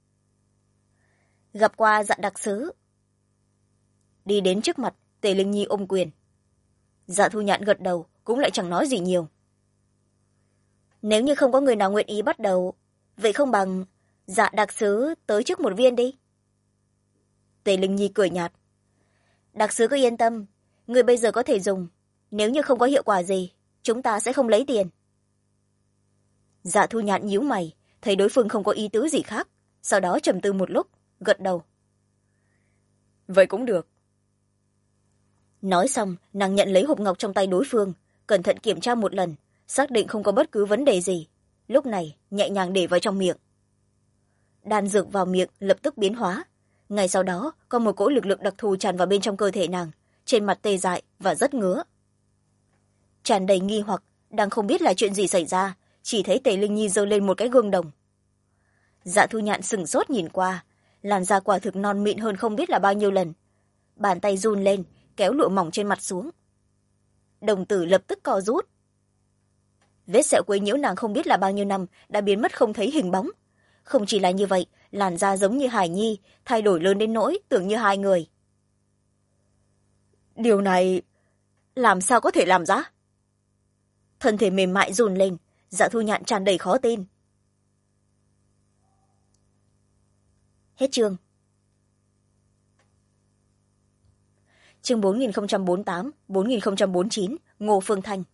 Gặp qua Dạ đặc sứ. Đi đến trước mặt, Tề Linh Nhi ôm quyền. Dạ Thu Nhạn gật đầu, cũng lại chẳng nói gì nhiều. Nếu như không có người nào nguyện ý bắt đầu, vậy không bằng Dạ đặc sứ tới trước 1 viên đi. Tề Linh Nhi cười nhạt. Đặc sứ cứ yên tâm, người bây giờ có thể dùng. Nếu như không có hiệu quả gì, chúng ta sẽ không lấy tiền. Dạ Thu Nhạn nhíu mày, thấy đối phương không có ý tứ gì khác, sau đó trầm tư một lúc, gật đầu. Vậy cũng được. Nói xong, nàng nhận lấy hộp ngọc trong tay đối phương, cẩn thận kiểm tra một lần, xác định không có bất cứ vấn đề gì. Lúc này, nhẹ nhàng để vào trong miệng. Đan dược vào miệng lập tức biến hóa. Ngay sau đó, có một cỗ lực lượng đặc thù tràn vào bên trong cơ thể nàng, trên mặt tê dại và rất ngứa. Tràn đầy nghi hoặc, đang không biết là chuyện gì xảy ra, chỉ thấy Tề Linh Nhi giơ lên một cái gương đồng. Dạ Thu Nhạn sửng sốt nhìn qua, làn da quả thực non mịn hơn không biết là bao nhiêu lần. Bàn tay run lên, kéo lụa mỏng trên mặt xuống. Đồng tử lập tức co rút. Vết sẹo quấy nhiễu nàng không biết là bao nhiêu năm đã biến mất không thấy hình bóng. Không chỉ là như vậy, làn da giống như Hải Nhi, thay đổi lớn đến nỗi tưởng như hai người. Điều này làm sao có thể làm ra? Thân thể mềm mại run lên, Dạ Thu Nhạn tràn đầy khó tin. Hết chương. Chương 4048, 4049, Ngô Phương Thanh.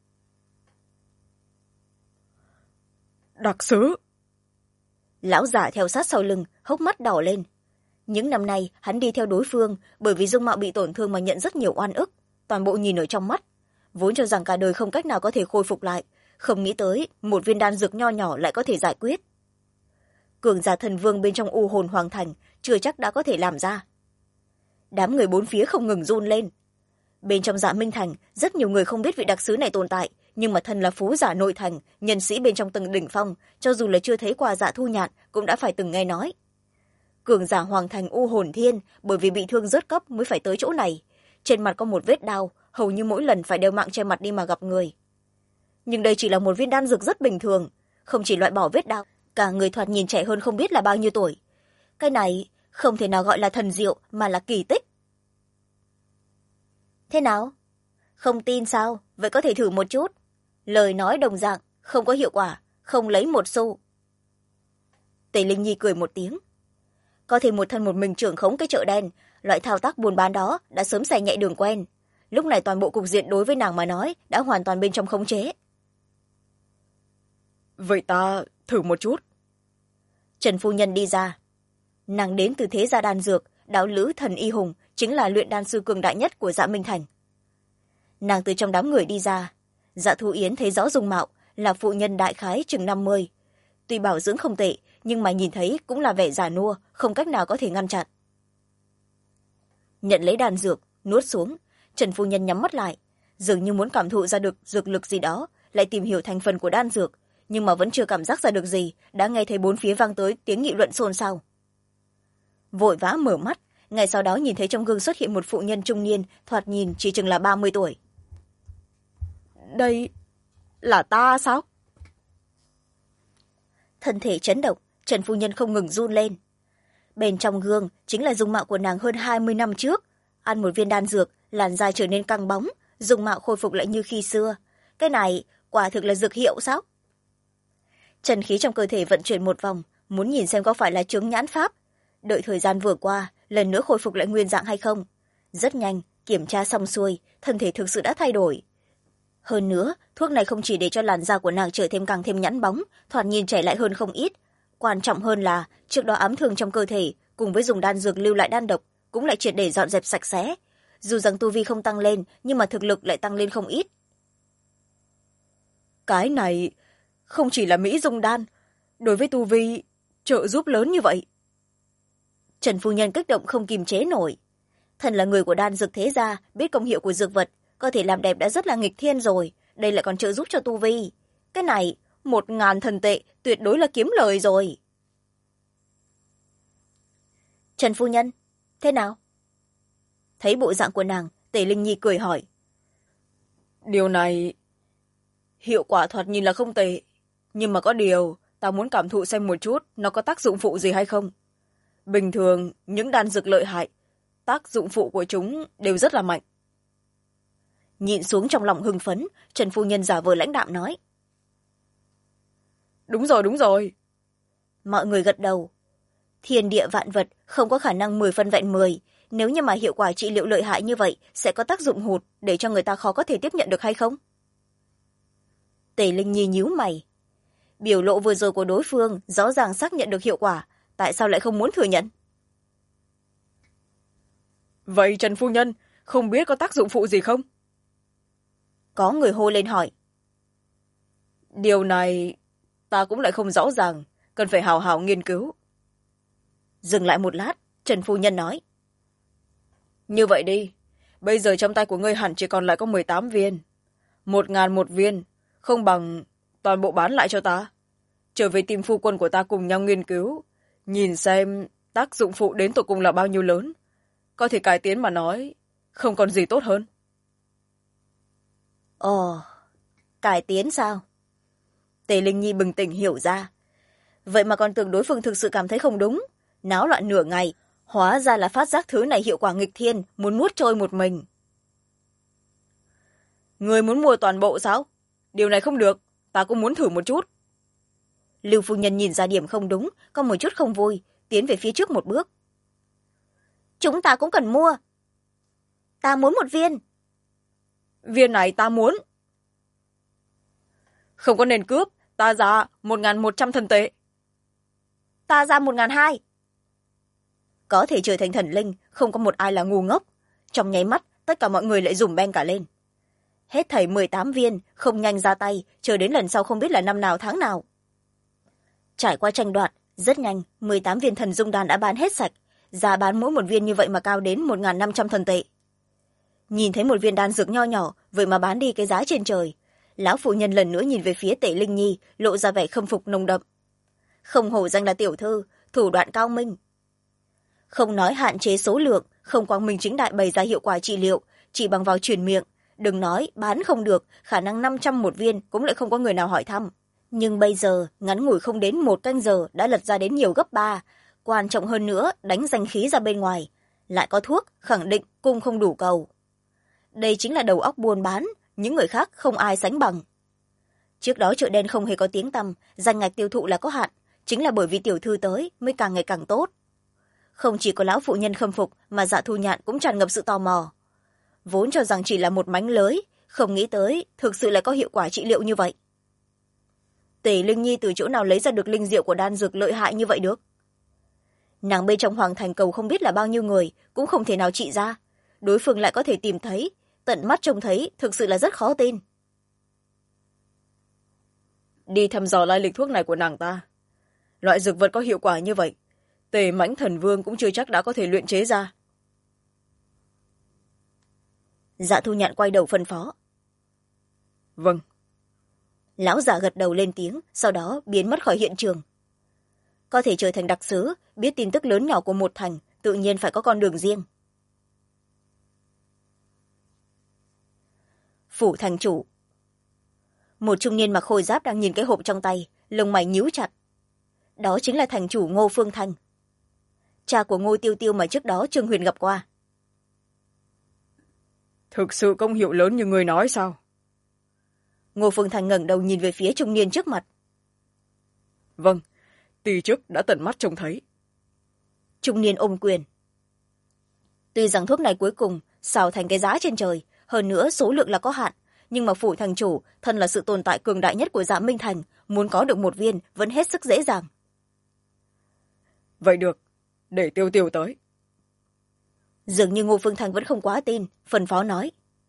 Đặc sứ. Lão giả theo sát sau lưng, hốc mắt đỏ lên. Những năm nay, hắn đi theo đối phương, bởi vì dung mạo bị tổn thương mà nhận rất nhiều oan ức, toàn bộ nhìn ở trong mắt. Vốn cho rằng cả đời không cách nào có thể khôi phục lại, không nghĩ tới 1 viên đan dược nho nhỏ lại có thể giải quyết. Cường giả thần vương bên trong U Hồn Hoàng Thành chưa chắc đã có thể làm ra. Đám người bốn phía không ngừng run lên. Bên trong Dạ Minh Thành, rất nhiều người không biết vị đặc sứ này tồn tại, nhưng mà thân là phú giả nội thành, nhân sĩ bên trong tầng đỉnh phong, cho dù là chưa thấy qua Dạ Thu Nhạn cũng đã phải từng nghe nói. Cường giả Hoàng Thành U Hồn Thiên bởi vì bị thương rớt cấp mới phải tới chỗ này, trên mặt có một vết đau, hầu như mỗi lần phải đeo mạng che mặt đi mà gặp người. Nhưng đây chỉ là một viên đan dược rất bình thường, không chỉ loại bỏ vết đau, cả người thoạt nhìn trẻ hơn không biết là bao nhiêu tuổi. Cái này không thể nào gọi là thần diệu mà là kỳ tích. Thế nào? Không tin sao? Vậy có thể thử một chút. Lời nói đồng dạng, không có hiệu quả, không lấy một xu. Tề Linh Nhi cười một tiếng. Có thể một thân một mình trưởng khống cái chợ đen, loại thao tác buôn bán đó đã sớm xài nhạy đường quen. Lúc này toàn bộ cục diện đối với nàng mà nói đã hoàn toàn bên trong khống chế. Vậy ta thử một chút. Trần phu nhân đi ra. Nàng đến từ thế gia đan dược, đạo lữ Thần Y Hùng, chính là luyện đan sư cường đại nhất của Dạ Minh Thành. Nàng từ trong đám người đi ra. Dạ Thu Yến thấy rõ dung mạo, là phụ nhân đại khái chừng 50. Tuy bảo dưỡng không tệ, nhưng mà nhìn thấy cũng là vẻ già nua, không cách nào có thể ngăn chặn. Nhận lấy đan dược, nuốt xuống, Trần phu nhân nhắm mắt lại, dường như muốn cảm thụ ra được dược lực gì đó, lại tìm hiểu thành phần của đan dược, nhưng mà vẫn chưa cảm giác ra được gì, đã nghe thấy bốn phía vang tới tiếng nghị luận xôn xao. Vội vã mở mắt, ngay sau đó nhìn thấy trong gương xuất hiện một phụ nhân trung niên, thoạt nhìn chỉ chừng là 30 tuổi. Đây là ta sao? Thân thể chấn động, Trần phu nhân không ngừng run lên. Bên trong gương chính là dung mạo của nàng hơn 20 năm trước. Ăn một viên đan dược, làn da trở nên căng bóng, dung mạo khôi phục lại như khi xưa. Cái này quả thực là dược hiệu sao? Chân khí trong cơ thể vận chuyển một vòng, muốn nhìn xem có phải là chướng nhãn pháp. Đợi thời gian vừa qua, lần nữa khôi phục lại nguyên dạng hay không. Rất nhanh, kiểm tra xong xuôi, thân thể thực sự đã thay đổi. Hơn nữa, thuốc này không chỉ để cho làn da của nàng trở thêm càng thêm nhẵn bóng, thoạt nhìn trẻ lại hơn không ít. Quan trọng hơn là, trước đó ám thương trong cơ thể, cùng với dùng đan dược lưu lại đan độc, cũng lại triệt để dọn dẹp sạch sẽ. Dù rằng tu vi không tăng lên, nhưng mà thực lực lại tăng lên không ít. Cái này không chỉ là mỹ dung đan, đối với tu vi trợ giúp lớn như vậy. Trần phu nhân kích động không kìm chế nổi. Thần là người của đan dược thế gia, biết công hiệu của dược vật, có thể làm đẹp đã rất là nghịch thiên rồi, đây lại còn trợ giúp cho tu vi. Cái này 1000 thần tệ tuyệt đối là kiếm lời rồi. Trần phu nhân, thế nào? Thấy bộ dạng của nàng, Tề Linh Nhi cười hỏi. Điều này hiệu quả thoạt nhìn là không tệ, nhưng mà có điều ta muốn cảm thụ xem một chút nó có tác dụng phụ gì hay không. Bình thường những đan dược lợi hại, tác dụng phụ của chúng đều rất là mạnh. Nhìn xuống trong lòng hưng phấn, Trần phu nhân giả vờ lãnh đạm nói. Đúng rồi, đúng rồi. Mọi người gật đầu. Thiên địa vạn vật không có khả năng 10 phân vẹn 10. Nếu như mà hiệu quả trị liệu lợi hại như vậy, sẽ có tác dụng hụt để cho người ta khó có thể tiếp nhận được hay không? Tề Linh Nhi nhíu mày. Biểu lộ vừa rồi của đối phương rõ ràng xác nhận được hiệu quả, tại sao lại không muốn thừa nhận? Vậy Trần phu nhân, không biết có tác dụng phụ gì không? Có người hô lên hỏi. Điều này ta cũng lại không rõ ràng, cần phải hào hào nghiên cứu. Dừng lại một lát, Trần phu nhân nói. Như vậy đi, bây giờ trong tay của ngươi hẳn chỉ còn lại có 18 viên. 1000 một viên, không bằng toàn bộ bán lại cho ta. Trở về tìm phu quân của ta cùng nhau nghiên cứu, nhìn xem tác dụng phụ đến tột cùng là bao nhiêu lớn. Có thể cải tiến mà nói, không còn gì tốt hơn. Ồ, cải tiến sao? Tề Linh Nhi bừng tỉnh hiểu ra. Vậy mà còn tưởng đối phương thực sự cảm thấy không đúng. Náo loạn nửa ngày, hóa ra là phát giác thứ này hiệu quả nghịch thiên, muốn nuốt trôi một mình. Người muốn mua toàn bộ sao? Điều này không được, ta cũng muốn thử một chút. Lưu phu nhân nhìn ra điểm không đúng, có một chút không vui, tiến về phía trước một bước. Chúng ta cũng cần mua. Ta muốn một viên. Viên này ta muốn. Không có nên cướp, ta ra 1100 thần tệ. Ta ra 1200. Có thể trở thành thần linh, không có một ai là ngu ngốc. Trong nháy mắt, tất cả mọi người lại rủm beng cả lên. Hết thảy 18 viên, không nhanh ra tay, chờ đến lần sau không biết là năm nào tháng nào. Trải qua tranh đoạt, rất nhanh, 18 viên thần dung đan đã bán hết sạch. Giá bán mỗi một viên như vậy mà cao đến 1500 thần tệ. Nhìn thấy một viên đan dược nho nhỏ, vậy mà bán đi cái giá trên trời. Lão phụ nhân lần nữa nhìn về phía Tề Linh Nhi, lộ ra vẻ khâm phục nồng đậm. Không hổ danh là tiểu thư, thủ đoạn cao minh. Không nói hạn chế số lượng, không quang minh chính đại bày ra hiệu quả trị liệu, chỉ bằng vào truyền miệng, đừng nói bán không được, khả năng 500 một viên cũng lại không có người nào hỏi thăm. Nhưng bây giờ ngắn ngủi không đến 1 canh giờ đã lật ra đến nhiều gấp 3. Quan trọng hơn nữa, đánh danh khí ra bên ngoài, lại có thuốc, khẳng định cung không đủ cầu. Đây chính là đầu óc buôn bán, những người khác không ai sánh bằng. Trước đó chợ đen không hề có tiếng tăm, danh ngạch tiêu thụ là có hạn, chính là bởi vì tiểu thư tới mới càng ngày càng tốt. Không chỉ có lão phụ nhân khâm phục, mà Dạ Thu Nhạn cũng tràn ngập sự tò mò. Vốn cho rằng chỉ là một mánh lới, không nghĩ tới thực sự lại có hiệu quả trị liệu như vậy. Tề Linh Nhi từ chỗ nào lấy ra được linh diệu của đan dược lợi hại như vậy được? Nàng bên trong hoàng thành cầu không biết là bao nhiêu người, cũng không thể nào trị ra. Đối phương lại có thể tìm thấy, tận mắt trông thấy, thực sự là rất khó tin. Đi thăm dò lai lịch thuốc này của nàng ta. Loại dược vật có hiệu quả như vậy, Tề Mãnh Thần Vương cũng chưa chắc đã có thể luyện chế ra. Dạ Thu Nhạn quay đầu phân phó. Vâng. Lão giả gật đầu lên tiếng, sau đó biến mất khỏi hiện trường. Có thể trở thành đặc sứ, biết tin tức lớn nhỏ của một thành, tự nhiên phải có con đường riêng. Phủ thành chủ. Một trung niên mặc khôi giáp đang nhìn cái hộp trong tay, lông mày nhíu chặt. Đó chính là thành chủ Ngô Phương Thành, cha của Ngô Tiêu Tiêu mà trước đó Trương Huyền gặp qua. Thực sự công hiệu lớn như người nói sao? Ngô Phương Thành ngẩng đầu nhìn về phía trung niên trước mặt. Vâng, tỷ chức đã tận mắt trông thấy. Trung niên ôm quyền. Tuy rằng thuốc này cuối cùng xào thành cái giá trên trời, hơn nữa số lượng là có hạn, nhưng mà phủ thành chủ thân là sự tồn tại cường đại nhất của Dạ Minh Thành, muốn có được một viên vẫn hết sức dễ dàng. Vậy được, để Tiêu Tiêu tới. Dường như Ngô Phương Thành vẫn không quá tin, phân phó nói.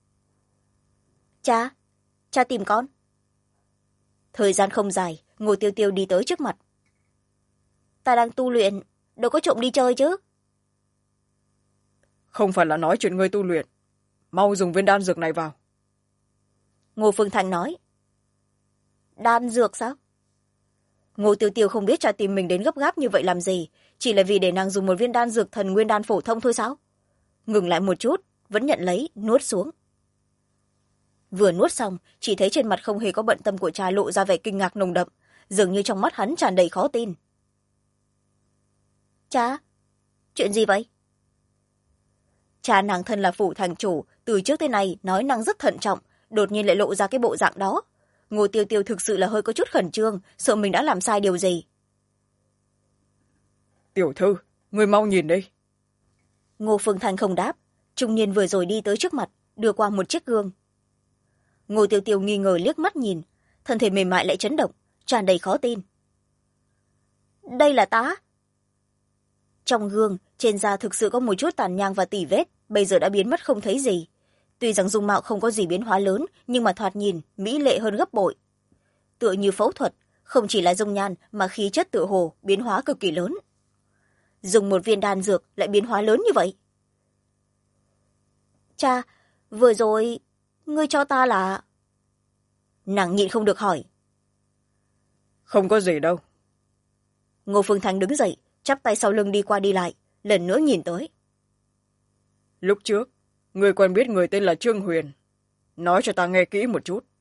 Cha tìm con. Thời gian không dài, Ngô Tiêu Tiêu đi tới trước mặt. Ta đang tu luyện, đâu có trộm đi chơi chứ. Không phải là nói chuyện ngươi tu luyện, mau dùng viên đan dược này vào. Ngô Phương Thành nói. Đan dược sao? Ngô Tiêu Tiêu không biết cha tìm mình đến gấp gáp như vậy làm gì, chỉ là vì để nàng dùng một viên đan dược thần nguyên đan phổ thông thôi sao? Ngừng lại một chút, vẫn nhận lấy, nuốt xuống. Vừa nuốt xong, chỉ thấy trên mặt không hề có bận tâm của cha lộ ra vẻ kinh ngạc nồng đậm, dường như trong mắt hắn tràn đầy khó tin. Cha, chuyện gì vậy? Cha nàng thân là phủ thành chủ, từ trước tới nay nói năng rất thận trọng, đột nhiên lại lộ ra cái bộ dạng đó. Ngô Tiêu Tiêu thực sự là hơi có chút khẩn trương, sợ mình đã làm sai điều gì. Tiểu thư, ngươi mau nhìn đi. Ngô Phương Thành không đáp, trung niên vừa rồi đi tới trước mặt, đưa qua một chiếc gương. Ngô Tiêu Tiêu nghi ngờ liếc mắt nhìn, thân thể mềm mại lại chấn động, tràn đầy khó tin. Đây là tá. Trong gương, trên da thực sự có một chút tàn nhang và tỉ vết, bây giờ đã biến mất không thấy gì. Tuy rằng dung mạo không có gì biến hóa lớn, nhưng mà thoạt nhìn mỹ lệ hơn gấp bội. Tựa như phẫu thuật, không chỉ là dung nhan mà khí chất tựa hồ biến hóa cực kỳ lớn. Dùng một viên đan dược lại biến hóa lớn như vậy. Cha, vừa rồi ngươi cho ta là... Nàng nhịn không được hỏi. Không có gì đâu. Ngô Phương Thành đứng dậy, chắp tay sau lưng đi qua đi lại, lần nữa nhìn tới. Lúc trước, người quen biết người tên là Trương Huyền. Nói cho ta nghe kỹ một chút.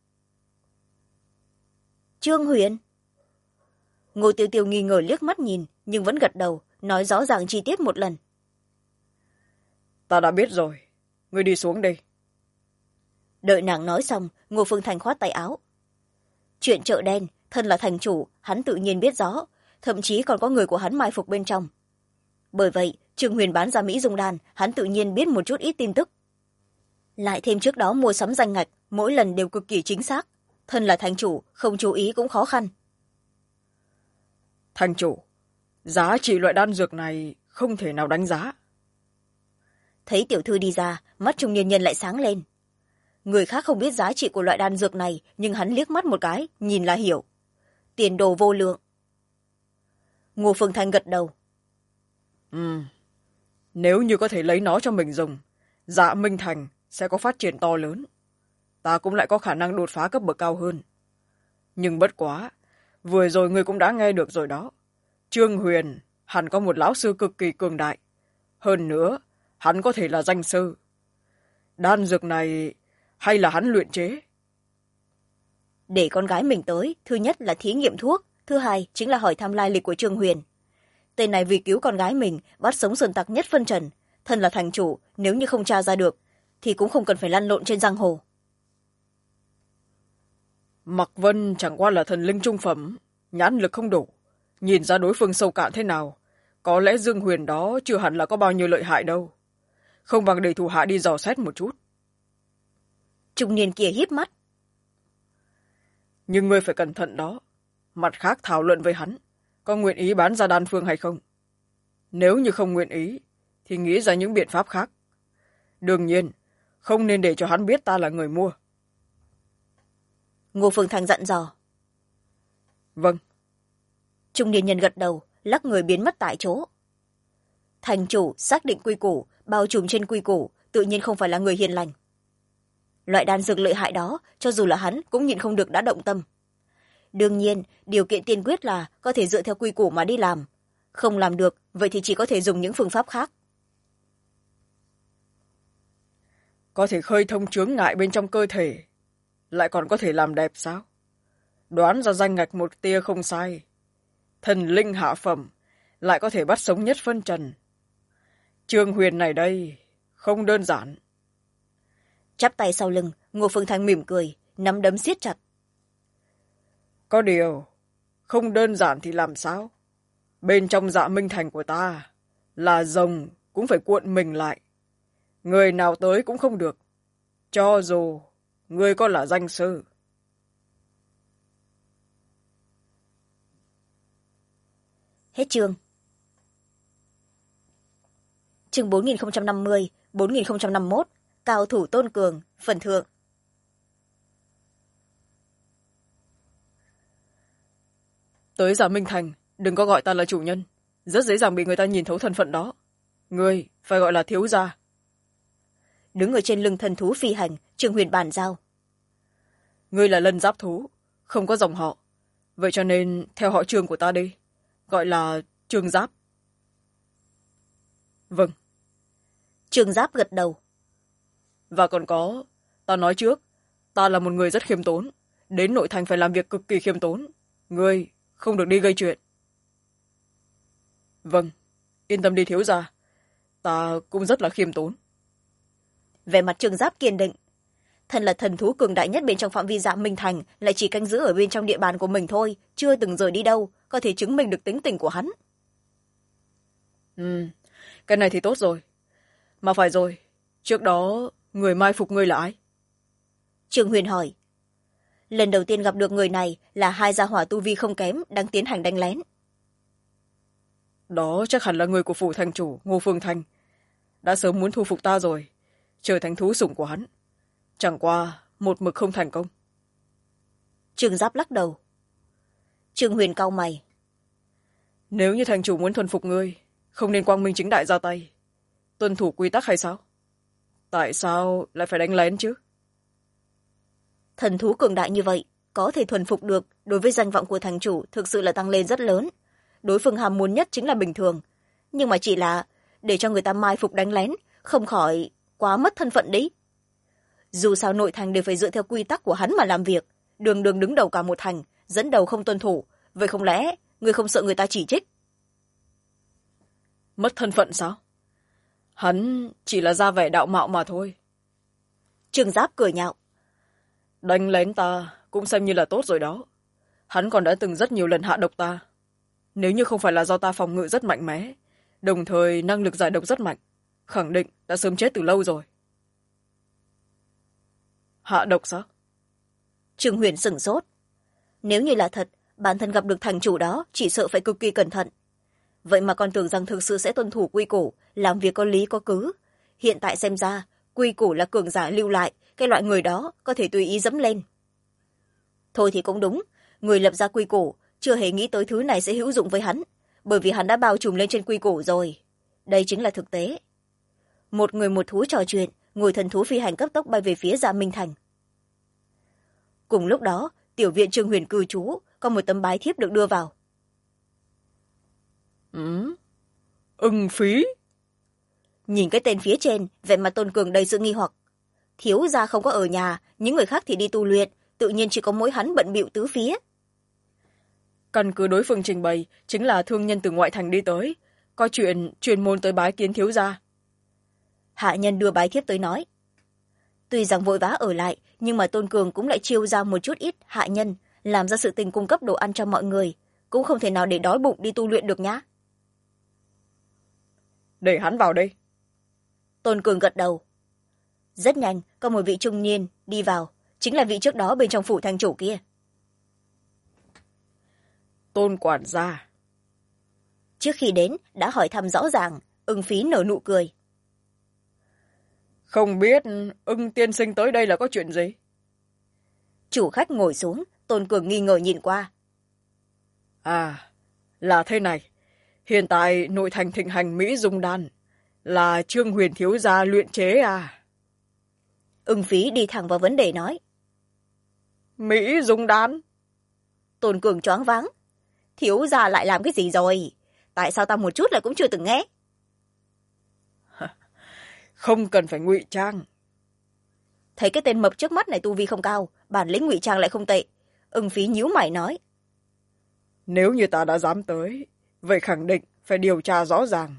Trương Huyền? Ngô Tiêu Tiêu nghi ngờ liếc mắt nhìn, nhưng vẫn gật đầu, nói rõ ràng chi tiết một lần. Ta đã biết rồi, ngươi đi xuống đi. Đợi nàng nói xong, Ngô Phương Thành khoát tay áo. Chuyện chợ đen, thân là thành chủ, hắn tự nhiên biết rõ, thậm chí còn có người của hắn mai phục bên trong. Bởi vậy, Trương Huyền bán ra Mỹ Dung Đan, hắn tự nhiên biết một chút ít tin tức. Lại thêm trước đó mua sắm danh ngạch, mỗi lần đều cực kỳ chính xác. Thân là thành chủ, không chú ý cũng khó khăn. Thành chủ, giá trị loại đan dược này không thể nào đánh giá. Thấy tiểu thư đi ra, mắt trung niên nhân lại sáng lên. Người khác không biết giá trị của loại đan dược này, nhưng hắn liếc mắt một cái, nhìn là hiểu. Tiền đồ vô lượng. Ngô Phương Thanh gật đầu. Nếu như có thể lấy nó cho mình dùng, Dạ Minh Thành sẽ có phát triển to lớn. Ta cũng lại có khả năng đột phá cấp bậc cao hơn. Nhưng bất quá, vừa rồi ngươi cũng đã nghe được rồi đó. Trương Huyền hẳn có một lão sư cực kỳ cường đại. Hơn nữa, hắn có thể là danh sư. đan dược này hay là hắn luyện chế? Để con gái mình tới, thứ nhất là thí nghiệm thuốc, thứ hai chính là hỏi thăm lai lịch của Trương Huyền. Tên này vì cứu con gái mình bắt sống sơn tặc nhất phân trần, thân là thành chủ, nếu như không tra ra được thì cũng không cần phải lăn lộn trên giang hồ. Mạc Vân chẳng qua là thần linh trung phẩm, nhãn lực không đủ, nhìn ra đối phương sâu cạn thế nào, có lẽ Dương Huyền đó chưa hẳn là có bao nhiêu lợi hại đâu, không bằng để thủ hạ đi dò xét một chút. Trung niên kia híp mắt. Nhưng ngươi phải cẩn thận đó, mặt khác thảo luận với hắn có nguyện ý bán ra đan phương hay không. Nếu như không nguyện ý thì nghĩ ra những biện pháp khác. Đương nhiên không nên để cho hắn biết ta là người mua. Ngô Phương Thành dặn dò. Vâng. Trung niên nhân gật đầu, lắc người biến mất tại chỗ. Thành chủ xác định quy củ, bao trùm trên quy củ, tự nhiên không phải là người hiền lành. Loại đan dược lợi hại đó, cho dù là hắn cũng nhịn không được đã động tâm. Đương nhiên, điều kiện tiên quyết là có thể dựa theo quy củ mà đi làm. Không làm được, vậy thì chỉ có thể dùng những phương pháp khác. Có thể khơi thông chướng ngại bên trong cơ thể, lại còn có thể làm đẹp sao? Đoán ra danh ngạch một tia không sai. Thần linh hạ phẩm, lại có thể bắt sống nhất phân trần. Trương Huyền này đây, không đơn giản. Chắp tay sau lưng, Ngô Phương Thanh mỉm cười, nắm đấm siết chặt. Có điều, không đơn giản thì làm sao? Bên trong Dạ Minh Thành của ta, là rồng cũng phải cuộn mình lại. Người nào tới cũng không được, cho dù người có là danh sư. Hết chương. Chương 4050, 4051, cao thủ tôn cường, phần thượng. Tới Dạ Minh Thành, đừng có gọi ta là chủ nhân, rất dễ dàng bị người ta nhìn thấu thân phận đó. Ngươi phải gọi là thiếu gia. Đứng ở trên lưng thần thú phi hành, Trương Huyền bàn giao. Ngươi là lân giáp thú, không có dòng họ, vậy cho nên theo họ Trương của ta đi, gọi là Trương Giáp. Vâng. Trương Giáp gật đầu. Và còn có, ta nói trước, ta là một người rất khiêm tốn, đến nội thành phải làm việc cực kỳ khiêm tốn. Ngươi không được đi gây chuyện. Vâng, yên tâm đi thiếu gia, ta cũng rất là khiêm tốn. Vẻ mặt Trương Giáp kiên định. Thân là thần thú cường đại nhất bên trong phạm vi Dạ Minh Thành, lại chỉ canh giữ ở bên trong địa bàn của mình thôi, chưa từng rời đi đâu, có thể chứng minh được tính tình của hắn. Cái này thì tốt rồi. Mà phải rồi, trước đó người mai phục ngươi là ai? Trương Huyền hỏi. Lần đầu tiên gặp được người này là hai gia hỏa tu vi không kém đang tiến hành đánh lén. Đó chắc hẳn là người của phủ thành chủ Ngô Phương Thanh, đã sớm muốn thu phục ta rồi, trở thành thú sủng của hắn, chẳng qua một mực không thành công. Trương Giáp lắc đầu. Trương Huyền cau mày. Nếu như thành chủ muốn thuần phục ngươi, không nên quang minh chính đại ra tay, tuân thủ quy tắc hay sao? Tại sao lại phải đánh lén chứ? Thần thú cường đại như vậy, có thể thuần phục được, đối với danh vọng của thành chủ thực sự là tăng lên rất lớn. Đối phương ham muốn nhất chính là bình thường, nhưng mà chỉ là để cho người ta mai phục đánh lén, không khỏi quá mất thân phận đấy. Dù sao nội thành đều phải dựa theo quy tắc của hắn mà làm việc, đường đường đứng đầu cả một thành, dẫn đầu không tuân thủ, vậy không lẽ người không sợ người ta chỉ trích? Mất thân phận sao? Hắn chỉ là ra vẻ đạo mạo mà thôi. Trương Giáp cười nhạo. Đánh lén ta cũng xem như là tốt rồi đó. Hắn còn đã từng rất nhiều lần hạ độc ta. Nếu như không phải là do ta phòng ngự rất mạnh mẽ, đồng thời năng lực giải độc rất mạnh, khẳng định đã sớm chết từ lâu rồi. Hạ độc sao? Trương Huyền sửng sốt. Nếu như là thật, bản thân gặp được thành chủ đó chỉ sợ phải cực kỳ cẩn thận. Vậy mà còn tưởng rằng thực sự sẽ tuân thủ quy củ, làm việc có lý có cứ. Hiện tại xem ra, quy củ là cường giả lưu lại, cái loại người đó có thể tùy ý dẫm lên. Thôi thì cũng đúng, người lập ra quy củ chưa hề nghĩ tới thứ này sẽ hữu dụng với hắn, bởi vì hắn đã bao trùm lên trên quy củ rồi. Đây chính là thực tế. Một người một thú trò chuyện, ngồi thần thú phi hành cấp tốc bay về phía Dạ Minh Thành. Cùng lúc đó, tiểu viện Trương Huyền cư trú có một tấm bái thiếp được đưa vào. Ưng phí. Nhìn cái tên phía trên, vẻ mặt Tôn Cường đầy sự nghi hoặc. thiếu gia không có ở nhà, những người khác thì đi tu luyện, tự nhiên chỉ có mỗi hắn bận bịu tứ phía. Căn cứ đối phương trình bày chính là thương nhân từ ngoại thành đi tới, có chuyện chuyên môn tới bái kiến thiếu gia. Hạ nhân đưa bái thiếp tới nói. Tuy rằng vội vã ở lại, nhưng mà Tôn Cường cũng lại chiêu ra một chút ít hạ nhân, làm ra sự tình cung cấp đồ ăn cho mọi người, cũng không thể nào để đói bụng đi tu luyện được nhá. Để hắn vào đây. Tôn Cường gật đầu. Rất nhanh, có một vị trung niên đi vào, chính là vị trước đó bên trong phủ thành chủ kia. Tôn quản gia. Trước khi đến đã hỏi thăm rõ ràng, Ưng Phí nở nụ cười. Không biết Ưng tiên sinh tới đây là có chuyện gì? Chủ khách ngồi xuống, Tôn Cường nghi ngờ nhìn qua. À, là thế này. Hiện tại nội thành thịnh hành Mỹ Dung Đan, là Trương Huyền thiếu gia luyện chế à? Ưng Phí đi thẳng vào vấn đề nói. Mỹ Dung Đan? Tôn Cường choáng váng. Thiếu gia lại làm cái gì rồi? Tại sao ta một chút lại cũng chưa từng nghe? Không cần phải ngụy trang. Thấy cái tên mập trước mắt này tu vi không cao, bản lĩnh ngụy trang lại không tệ. Ưng Phí nhíu mày nói. Nếu như ta đã dám tới, vậy khẳng định phải điều tra rõ ràng.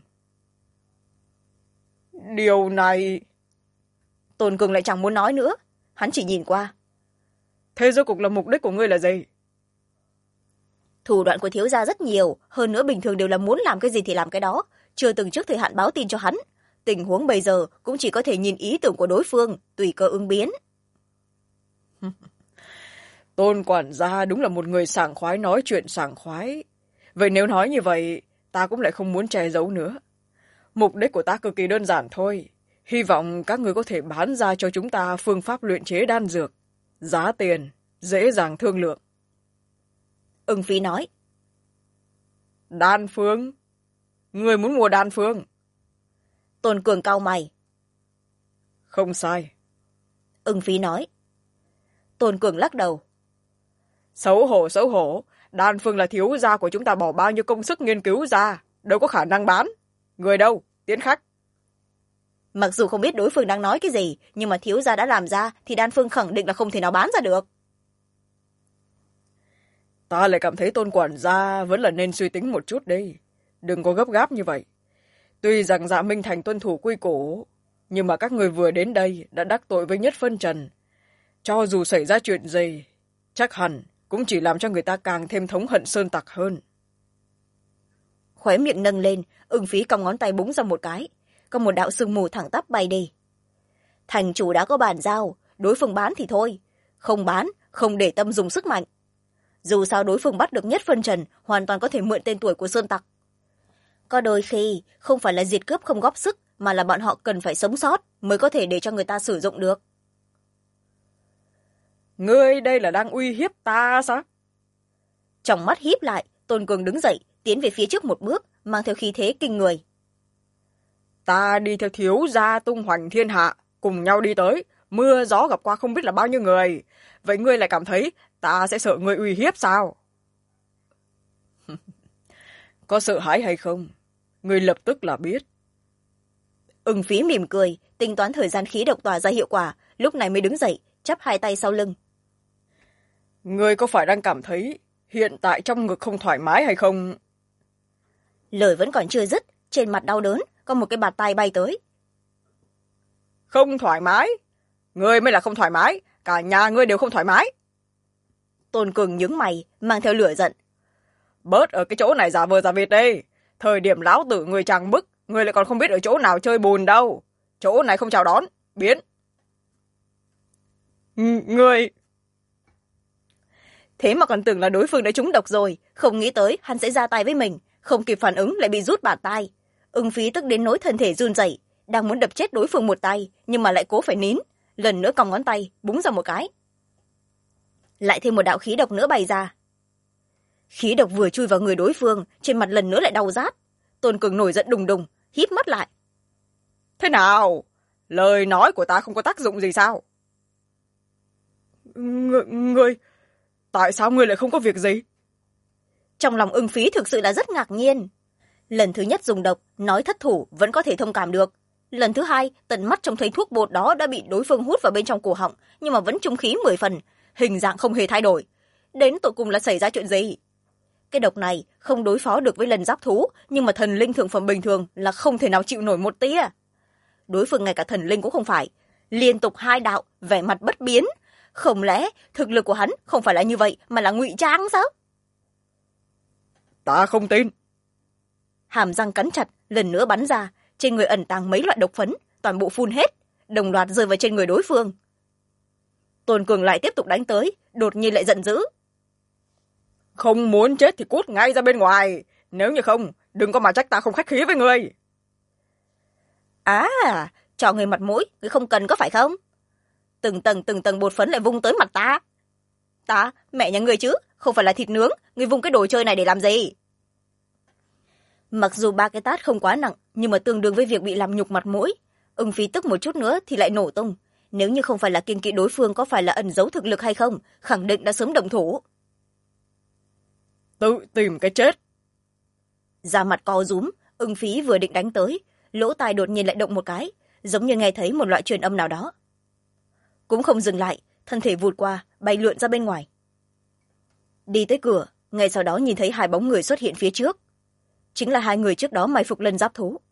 Điều này... Tôn Cường lại chẳng muốn nói nữa, hắn chỉ nhìn qua. Thế rốt cuộc là mục đích của ngươi là gì? Thủ đoạn của thiếu gia rất nhiều, hơn nữa bình thường đều là muốn làm cái gì thì làm cái đó, chưa từng trước thời hạn báo tin cho hắn. Tình huống bây giờ cũng chỉ có thể nhìn ý tưởng của đối phương, tùy cơ ứng biến. Tôn quản gia đúng là một người sảng khoái nói chuyện sảng khoái. Vậy nếu nói như vậy, ta cũng lại không muốn che giấu nữa. Mục đích của ta cực kỳ đơn giản thôi. Hy vọng các người có thể bán ra cho chúng ta phương pháp luyện chế đan dược. Giá tiền, dễ dàng thương lượng. Ưng Phí nói. Đan phương? Người muốn mua đan phương? Tôn Cường cau mày. Không sai. Ưng Phí nói. Tôn Cường lắc đầu. Xấu hổ, xấu hổ. Đan phương là thiếu gia của chúng ta bỏ bao nhiêu công sức nghiên cứu ra. Đâu có khả năng bán. Người đâu? Tiến khách. Mặc dù không biết đối phương đang nói cái gì, nhưng mà thiếu gia đã làm ra thì đan phương khẳng định là không thể nào bán ra được. Ta lại cảm thấy Tôn quản gia vẫn là nên suy tính một chút đi. Đừng có gấp gáp như vậy. Tuy rằng Dạ Minh Thành tuân thủ quy củ, nhưng mà các người vừa đến đây đã đắc tội với Nhất Phân Trần. Cho dù xảy ra chuyện gì, chắc hẳn cũng chỉ làm cho người ta càng thêm thống hận sơn tặc hơn. Khóe miệng nâng lên, Ưng Phí cong ngón tay búng ra một cái. Có một đạo sương mù thẳng tắp bay đi. Thành chủ đã có bàn giao, đối phương bán thì thôi. Không bán, không để tâm dùng sức mạnh. Dù sao đối phương bắt được Nhất Phân Trần, hoàn toàn có thể mượn tên tuổi của sơn tặc. Có đôi khi, không phải là diệt cướp không góp sức, mà là bọn họ cần phải sống sót mới có thể để cho người ta sử dụng được. Ngươi đây là đang uy hiếp ta sao? Trong mắt híp lại, Tôn Cường đứng dậy, tiến về phía trước một bước, mang theo khí thế kinh người. Ta đi theo thiếu gia tung hoành thiên hạ, cùng nhau đi tới, mưa gió gặp qua không biết là bao nhiêu người. Vậy ngươi lại cảm thấy ta sẽ sợ ngươi uy hiếp sao? Có sợ hãi hay không? Ngươi lập tức là biết. Ưng Phí mỉm cười, tính toán thời gian khí độc tỏa ra hiệu quả, lúc này mới đứng dậy, chắp hai tay sau lưng. Ngươi có phải đang cảm thấy hiện tại trong ngực không thoải mái hay không? Lời vẫn còn chưa dứt, trên mặt đau đớn, có một cái bạt tay bay tới. Không thoải mái? Ngươi mới là không thoải mái, cả nhà ngươi đều không thoải mái. Tôn Cường nhướng mày, mang theo lửa giận. Bớt ở cái chỗ này giả vờ giả vịt đi. Thời điểm lão tử người chàng bức, ngươi lại còn không biết ở chỗ nào chơi bùn đâu. Chỗ này không chào đón, biến. Ngươi... Thế mà còn tưởng là đối phương đã trúng độc rồi, không nghĩ tới hắn sẽ ra tay với mình, không kịp phản ứng lại bị rút bạt tay. Ưng Phí tức đến nỗi thân thể run rẩy, đang muốn đập chết đối phương một tay, nhưng mà lại cố phải nín, lần nữa cong ngón tay búng ra một cái. Lại thêm một đạo khí độc nữa bay ra. Khí độc vừa chui vào người đối phương, trên mặt lần nữa lại đau rát. Tôn Cường nổi giận đùng đùng, híp mắt lại. Thế nào? Lời nói của ta không có tác dụng gì sao? Ngươi... Tại sao ngươi lại không có việc gì? Trong lòng Ưng Phí thực sự là rất ngạc nhiên. Lần thứ nhất dùng độc, nói thất thủ vẫn có thể thông cảm được. lần thứ hai tận mắt trông thấy thuốc bột đó đã bị đối phương hút vào bên trong cổ họng, nhưng mà vẫn trung khí 10 phần, hình dạng không hề thay đổi. Đến tận cùng là xảy ra chuyện gì? Cái độc này không đối phó được với lần giáp thú, nhưng mà thần linh thượng phẩm bình thường là không thể nào chịu nổi một tia. Đối phương ngay cả thần linh cũng không phải, liên tục 2 đạo vẻ mặt bất biến, không lẽ thực lực của hắn không phải là như vậy mà là ngụy trang sao? Ta không tin. Hàm răng cắn chặt lần nữa bắn ra, trên người ẩn tàng mấy loại độc phấn, toàn bộ phun hết, đồng loạt rơi vào trên người đối phương. Tôn Cường lại tiếp tục đánh tới, đột nhiên lại giận dữ. Không muốn chết thì cút ngay ra bên ngoài, nếu như không đừng có mà trách ta không khách khí với người. À, cho người mặt mũi, người không cần có phải không? Từng tầng bột phấn lại vung tới mặt ta. Ta, mẹ nhà người chứ, không phải là thịt nướng, người vung cái đồ chơi này để làm gì? Mặc dù 3 cái tát không quá nặng, nhưng mà tương đương với việc bị làm nhục mặt mũi. Ưng Phí tức một chút nữa thì lại nổ tung. Nếu như không phải là kiêng kỵ đối phương có phải là ẩn giấu thực lực hay không, khẳng định đã sớm động thủ. Tự tìm cái chết. Da mặt co rúm, Ưng Phí vừa định đánh tới, lỗ tai đột nhiên lại động một cái, giống như nghe thấy một loại truyền âm nào đó. Cũng không dừng lại, thân thể vụt qua, bay lượn ra bên ngoài. Đi tới cửa, ngay sau đó nhìn thấy 2 bóng người xuất hiện phía trước. Chính là 2 người trước đó mai phục lân giáp thú.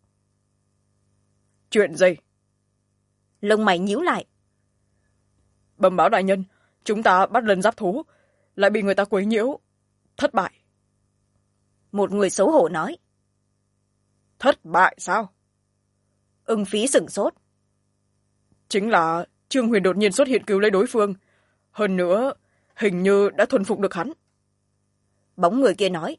Chuyện gì? Lông mày nhíu lại. Bẩm báo đại nhân, chúng ta bắt lân giáp thú, lại bị người ta quấy nhiễu. Thất bại. Một người xấu hổ nói. Thất bại sao? Ưng Phí sửng sốt. Chính là Trương Huyền đột nhiên xuất hiện cứu lấy đối phương. Hơn nữa, hình như đã thuần phục được hắn. Bóng người kia nói.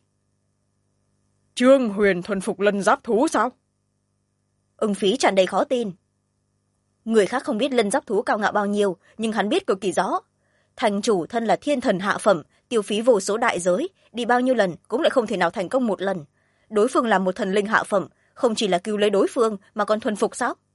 Trương Huyền thuần phục lân giáp thú sao? Ưng Phí tràn đầy khó tin. Người khác không biết lân giáp thú cao ngạo bao nhiêu, nhưng hắn biết cực kỳ rõ. Thành chủ thân là thiên thần hạ phẩm, tiêu phí vô số đại giới, đi bao nhiêu lần cũng lại không thể nào thành công một lần. Đối phương là một thần linh hạ phẩm, không chỉ là cứu lấy đối phương mà còn thuần phục sao?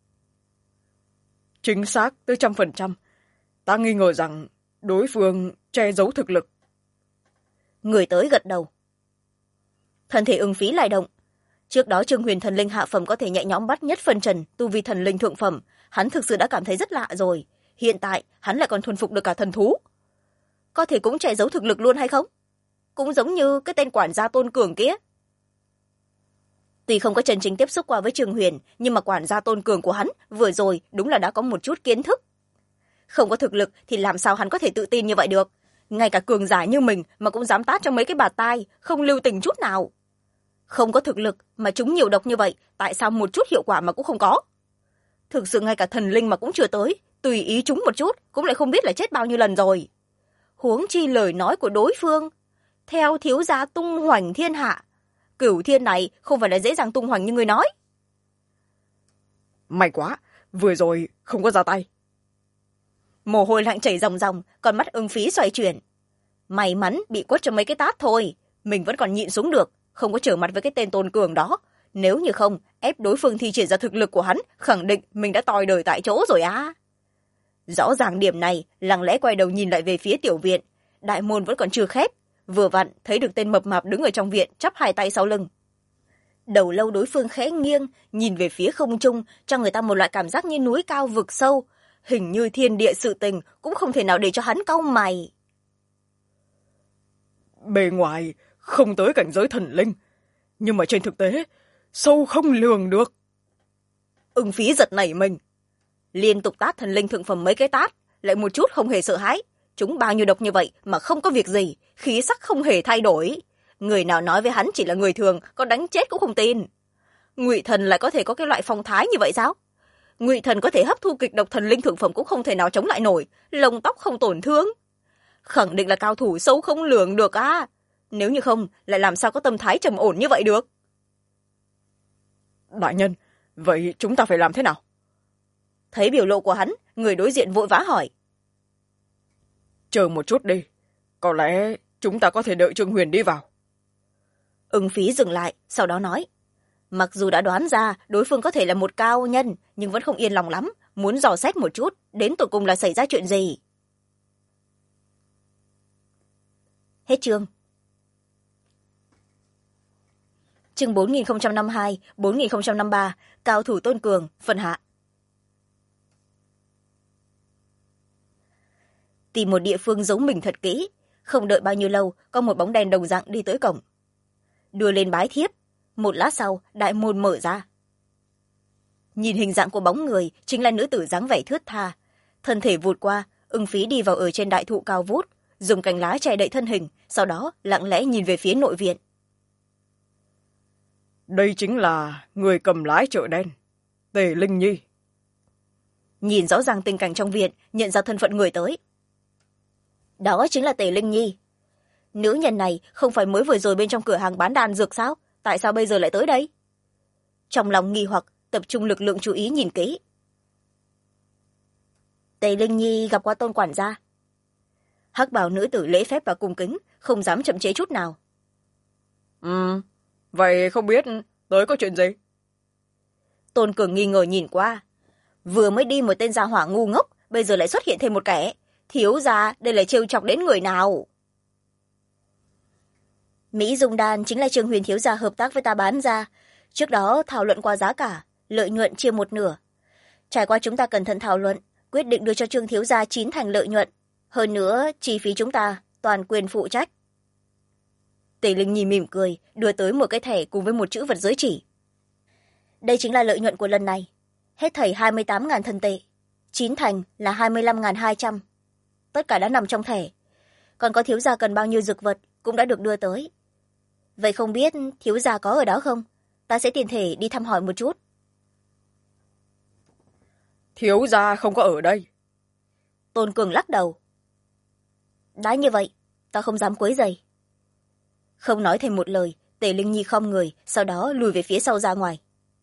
Chính xác tới 100%. Ta nghi ngờ rằng đối phương che giấu thực lực. Người tới gật đầu. Thân thể Ưng Phí lại động. Trước đó Trương Huyền thần linh hạ phẩm có thể nhẹ nhõm bắt nhất phân trần tu vi thần linh thượng phẩm, hắn thực sự đã cảm thấy rất lạ rồi. Hiện tại hắn lại còn thuần phục được cả thần thú. Có thể cũng che giấu thực lực luôn hay không? Cũng giống như cái tên quản gia Tôn Cường kia. Tuy không có chân chính tiếp xúc qua với Trương Huyền, nhưng mà quản gia Tôn Cường của hắn vừa rồi đúng là đã có một chút kiến thức. Không có thực lực thì làm sao hắn có thể tự tin như vậy được? Ngay cả cường giả như mình mà cũng dám tát cho mấy cái bạt tai, không lưu tình chút nào. Không có thực lực mà chúng nhiều độc như vậy, tại sao một chút hiệu quả mà cũng không có? Thực sự ngay cả thần linh mà cũng chưa tới, tùy ý chúng một chút cũng lại không biết là chết bao nhiêu lần rồi. Huống chi lời nói của đối phương, theo thiếu gia tung hoành thiên hạ, Cửu Thiên này không phải là dễ dàng tung hoành như người nói. May quá, vừa rồi không có ra tay. Mồ hôi lạnh chảy ròng ròng, con mắt Ưng Phí xoay chuyển. May mắn bị quất cho mấy cái tát thôi, mình vẫn còn nhịn xuống được, không có trở mặt với cái tên Tôn Cường đó. Nếu như không, ép đối phương thi triển ra thực lực của hắn, khẳng định mình đã toi đời tại chỗ rồi á. Rõ ràng điểm này, lặng lẽ quay đầu nhìn lại về phía tiểu viện. Đại môn vẫn còn chưa khép, vừa vặn thấy được tên mập mạp đứng ở trong viện, chắp 2 tay sau lưng. Đầu lâu đối phương khẽ nghiêng, nhìn về phía không trung, cho người ta một loại cảm giác như núi cao vực sâu. Hình như thiên địa sự tình cũng không thể nào để cho hắn cau mày. Bề ngoài không tới cảnh giới thần linh, nhưng mà trên thực tế sâu không lường được. Ưng Phí giật nảy mình, liên tục tát thần linh thượng phẩm mấy cái tát, lại một chút không hề sợ hãi. Chúng bao nhiêu độc như vậy mà không có việc gì, khí sắc không hề thay đổi. Người nào nói với hắn chỉ là người thường, có đánh chết cũng không tin. Ngụy thần lại có thể có cái loại phong thái như vậy sao? Ngụy thần có thể hấp thu kịch độc thần linh thượng phẩm cũng không thể nào chống lại nổi, lông tóc không tổn thương. Khẳng định là cao thủ sâu không lường được á. Nếu như không, lại làm sao có tâm thái trầm ổn như vậy được? Đại nhân, vậy chúng ta phải làm thế nào? Thấy biểu lộ của hắn, người đối diện vội vã hỏi. Chờ một chút đi, có lẽ chúng ta có thể đợi Trương Huyền đi vào. Ưng Phí dừng lại, sau đó nói. Mặc dù đã đoán ra đối phương có thể là một cao nhân, nhưng vẫn không yên lòng lắm, muốn dò xét một chút, đến tột cùng là xảy ra chuyện gì. Hết chương. chương 4052 4053 cao thủ tôn cường phần hạ. Tìm một địa phương giấu mình thật kỹ, không đợi bao nhiêu lâu có một bóng đèn đồng dạng đi tới cổng, đưa lên bái thiếp. Một lát sau đại môn mở ra, nhìn hình dạng của bóng người chính là nữ tử dáng vẻ thướt tha, thân thể vụt qua. Ưng Phí đi vào ở trên đại thụ cao vút, dùng cành lá che đậy thân hình, sau đó lặng lẽ nhìn về phía nội viện. Đây chính là người cầm lái chợ đen, Tề Linh Nhi. Nhìn rõ ràng tình cảnh trong viện, nhận ra thân phận người tới. Đó chính là Tề Linh Nhi. Nữ nhân này không phải mới vừa rồi bên trong cửa hàng bán đan dược sao? Tại sao bây giờ lại tới đây? Trong lòng nghi hoặc, tập trung lực lượng chú ý nhìn kỹ. Tề Linh Nhi gặp qua Tôn quản gia. Hắc bào nữ tử lễ phép và cung kính, không dám chậm chế chút nào. Vậy không biết tới có chuyện gì? Tôn Cường nghi ngờ nhìn qua. Vừa mới đi một tên gia hỏa ngu ngốc, bây giờ lại xuất hiện thêm một kẻ. Thiếu gia, đây là trêu chọc đến người nào? Mỹ Dung Đan chính là Trương Huyền thiếu gia hợp tác với ta bán ra. Trước đó thảo luận qua giá cả, lợi nhuận chia một nửa. Trải qua chúng ta cẩn thận thảo luận, quyết định đưa cho Trương thiếu gia 9 thành lợi nhuận. Hơn nữa, chi phí chúng ta toàn quyền phụ trách. Tề Linh Nhi mỉm cười, đưa tới một cái thẻ cùng với một chữ vật giới chỉ. Đây chính là lợi nhuận của lần này. Hết thảy 28.000 thần tệ. 9 thành là 25.200. Tất cả đã nằm trong thẻ. Còn có thiếu gia cần bao nhiêu dược vật cũng đã được đưa tới. Vậy không biết thiếu gia có ở đó không? Ta sẽ tiền thể đi thăm hỏi một chút. Thiếu gia không có ở đây. Tôn Cường lắc đầu. Đã như vậy, ta không dám quấy rầy. Không nói thêm một lời, Tề Linh Nhi khom người, sau đó lùi về phía sau ra ngoài.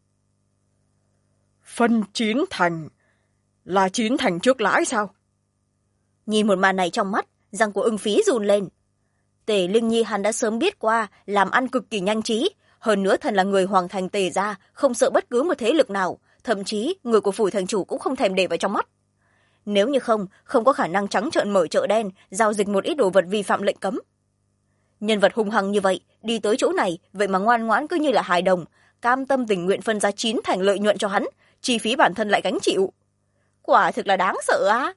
Phân 9 thành là 9 thành trước lãi sao? Nhìn một màn này trong mắt, răng của Ưng Phí run lên. Tề Linh Nhi hắn đã sớm biết qua, làm ăn cực kỳ nhanh trí. Hơn nữa thần là người hoàng thành Tề gia, không sợ bất cứ một thế lực nào. Thậm chí người của phủ thành chủ cũng không thèm để vào trong mắt. Nếu như không có khả năng trắng trợn mở chợ đen, giao dịch một ít đồ vật vi phạm lệnh cấm. Nhân vật hung hăng như vậy, đi tới chỗ này, vậy mà ngoan ngoãn cứ như là hài đồng, cam tâm tình nguyện phân ra 9 thành lợi nhuận cho hắn, chi phí bản thân lại gánh chịu. Quả thực là đáng sợ á.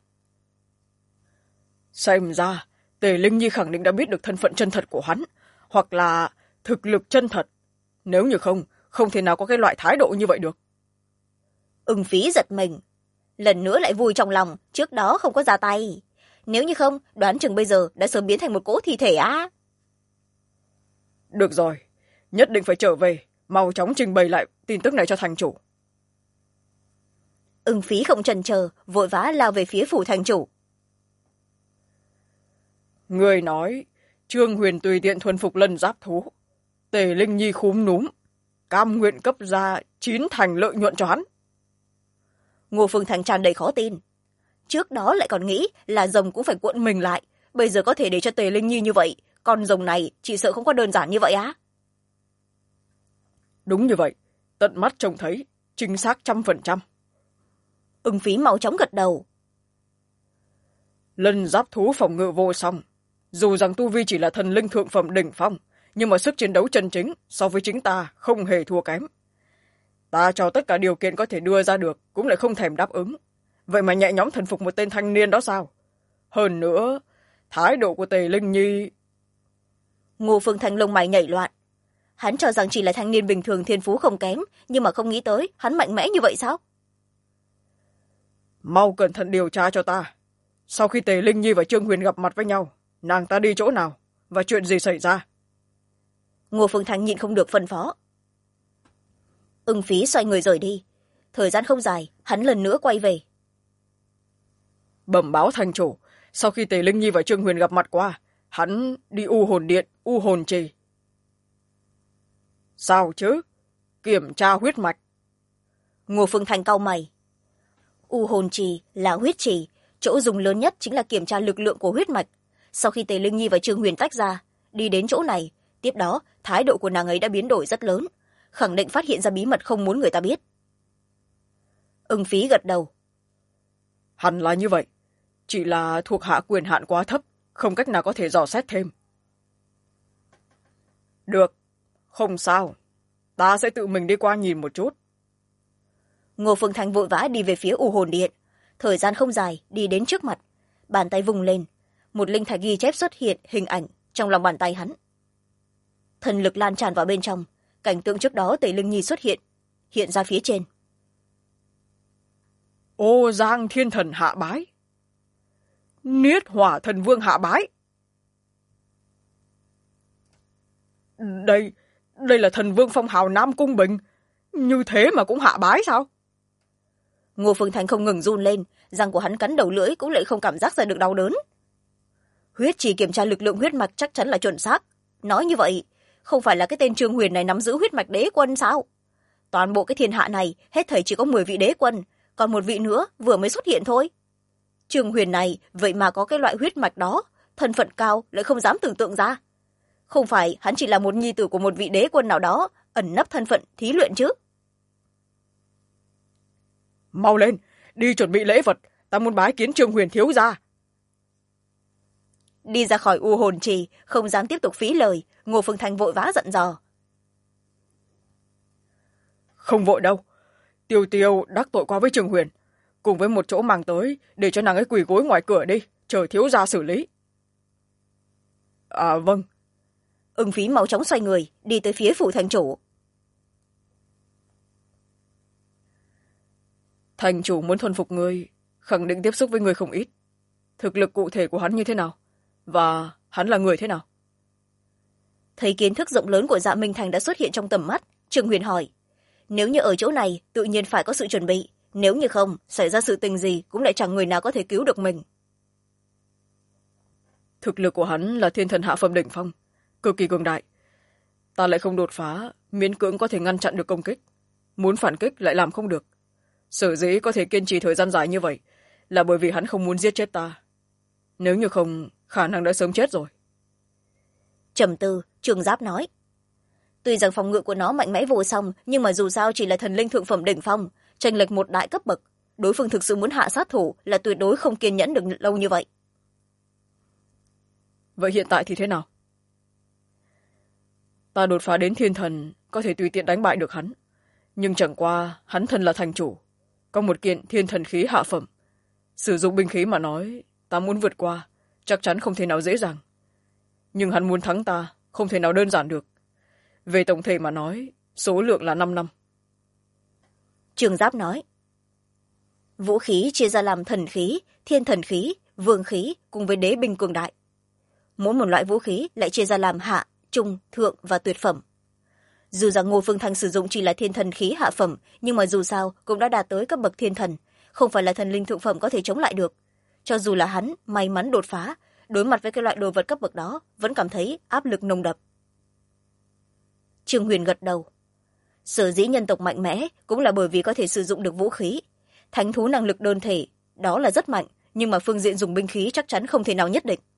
Xem ra, Tề Linh Nhi khẳng định đã biết được thân phận chân thật của hắn, hoặc là thực lực chân thật. Nếu như không thể nào có cái loại thái độ như vậy được. Ưng Phí giật mình. Lần nữa lại vui trong lòng, trước đó không có ra tay. Nếu như không, đoán chừng bây giờ đã sớm biến thành một cỗ thi thể á. Được rồi, nhất định phải trở về, mau chóng trình bày lại tin tức này cho thành chủ. Ưng Phí không chần chờ, vội vã lao về phía phủ thành chủ. Người nói, Trương Huyền tùy tiện thuần phục Lân Giáp Thú. Tề Linh Nhi khúm núm, cam nguyện cấp ra 9 thành lợi nhuận cho hắn. Ngô Phương Thành tràn đầy khó tin. Trước đó lại còn nghĩ là rồng cũng phải cuộn mình lại, bây giờ có thể để cho Tề Linh Nhi như vậy, con rồng này chỉ sợ không có đơn giản như vậy á. Đúng như vậy, tận mắt trông thấy, chính xác 100%. Ưng Phí mau chóng gật đầu. Lân Giáp Thú phòng ngự vô song, dù rằng tu vi chỉ là thần linh thượng phẩm đỉnh phong, nhưng mà sức chiến đấu chân chính so với chính ta không hề thua kém. Ta cho tất cả điều kiện có thể đưa ra được cũng lại không thèm đáp ứng, vậy mà nhẹ nhõm thần phục một tên thanh niên đó sao? Hơn nữa, thái độ của Tề Linh Nhi... Ngô Phương Thành lông mày nhảy loạn. Hắn cho rằng chỉ là thanh niên bình thường thiên phú không kém, nhưng mà không nghĩ tới hắn mạnh mẽ như vậy sao? Mau cẩn thận điều tra cho ta. Sau khi Tề Linh Nhi và Trương Huyền gặp mặt với nhau, nàng ta đi chỗ nào và chuyện gì xảy ra? Ngô Phương Thành nhịn không được phân phó. Ưng Phí xoay người rời đi. Thời gian không dài, hắn lần nữa quay về. Bẩm báo thành chủ, sau khi Tề Linh Nhi và Trương Huyền gặp mặt qua, hắn đi U Hồn Điện, U Hồn Trì. Sao chứ? Kiểm tra huyết mạch. Ngô Phương Thành cau mày. U Hồn Trì là huyết trì, chỗ dùng lớn nhất chính là kiểm tra lực lượng của huyết mạch. Sau khi Tề Linh Nhi và Trương Huyền tách ra, đi đến chỗ này, tiếp đó thái độ của nàng ấy đã biến đổi rất lớn, khẳng định phát hiện ra bí mật không muốn người ta biết. Ưng Phí gật đầu. Hẳn là như vậy, chỉ là thuộc hạ quyền hạn quá thấp, không cách nào có thể dò xét thêm. Được, không sao, ta sẽ tự mình đi qua nhìn một chút. Ngô Phương Thanh vội vã đi về phía u hồn điện. Thời gian không dài, đi đến trước mặt, bàn tay vùng lên, một linh thạch ghi chép xuất hiện hình ảnh trong lòng bàn tay hắn. Thần lực lan tràn vào bên trong, cảnh tượng trước đó Tề Linh Nhi xuất hiện, hiện ra phía trên. Ô Giang Thiên Thần hạ bái, Niết Hỏa Thần Vương hạ bái. Đây là thần vương phong hào Nam Cung Bình, như thế mà cũng hạ bái sao? Ngô Phương Thành không ngừng run lên, răng của hắn cắn đầu lưỡi cũng lại không cảm giác ra được đau đớn. Huyết chỉ kiểm tra lực lượng huyết mạch chắc chắn là chuẩn xác. Nói như vậy, không phải là cái tên Trương Huyền này nắm giữ huyết mạch đế quân sao? Toàn bộ cái thiên hạ này hết thảy chỉ có 10 vị đế quân, còn một vị nữa vừa mới xuất hiện thôi. Trương Huyền này vậy mà có cái loại huyết mạch đó, thân phận cao lại không dám tưởng tượng ra. Không phải hắn chỉ là một nhi tử của một vị đế quân nào đó, ẩn nấp thân phận thí luyện chứ? Mau lên, đi chuẩn bị lễ vật, ta muốn bái kiến Trương Huyền thiếu gia. Đi ra khỏi u hồn trì, không dám tiếp tục phí lời, Ngô Phương Thanh vội vã dặn dò. Không vội đâu, Tiêu Tiêu đắc tội quá với Trương Huyền, cùng với một chỗ mang tới để cho nàng ấy quỳ gối ngoài cửa đi, chờ thiếu gia xử lý. À vâng. Ưng Phí mau chóng xoay người, đi tới phía phủ thành chủ. Thành chủ muốn thuần phục ngươi, khẳng định tiếp xúc với ngươi không ít. Thực lực cụ thể của hắn như thế nào? Và hắn là người thế nào? Thấy kiến thức rộng lớn của Dạ Minh Thành đã xuất hiện trong tầm mắt, Trương Huyền hỏi. Nếu như ở chỗ này, tự nhiên phải có sự chuẩn bị. Nếu như không, xảy ra sự tình gì cũng lại chẳng người nào có thể cứu được mình. Thực lực của hắn là thiên thần hạ phẩm đỉnh phong, cực kỳ cường đại. Ta lại không đột phá, miễn cưỡng có thể ngăn chặn được công kích. Muốn phản kích lại làm không được. Sở dĩ có thể kiên trì thời gian dài như vậy là bởi vì hắn không muốn giết chết ta. Nếu như không, khả năng đã sớm chết rồi. Trầm tư, Trương Giáp nói. Tuy rằng phòng ngự của nó mạnh mẽ vô song, nhưng mà dù sao chỉ là thần linh thượng phẩm đỉnh phong, chênh lệch một đại cấp bậc. Đối phương thực sự muốn hạ sát thủ là tuyệt đối không kiên nhẫn được lâu như vậy. Vậy hiện tại thì thế nào? Ta đột phá đến thiên thần, có thể tùy tiện đánh bại được hắn. Nhưng chẳng qua, hắn thần là thành chủ. Có một kiện thiên thần khí hạ phẩm. Sử dụng binh khí mà nói, ta muốn vượt qua, chắc chắn không thể nào dễ dàng. Nhưng hắn muốn thắng ta, không thể nào đơn giản được. Về tổng thể mà nói, số lượng là 5 năm. Trương Giáp nói. Vũ khí chia ra làm thần khí, thiên thần khí, vương khí cùng với đế binh cường đại. Mỗi một loại vũ khí lại chia ra làm hạ, trung, thượng và tuyệt phẩm. Dù rằng Ngô Phương Thanh sử dụng chỉ là thiên thần khí hạ phẩm, nhưng mà dù sao cũng đã đạt tới cấp bậc thiên thần, không phải là thần linh thượng phẩm có thể chống lại được. Cho dù là hắn may mắn đột phá, đối mặt với cái loại đồ vật cấp bậc đó vẫn cảm thấy áp lực nồng đậm. Trương Huyền gật đầu. Sở dĩ nhân tộc mạnh mẽ cũng là bởi vì có thể sử dụng được vũ khí. Thánh thú năng lực đơn thể, đó là rất mạnh, nhưng mà phương diện dùng binh khí chắc chắn không thể nào nhất định.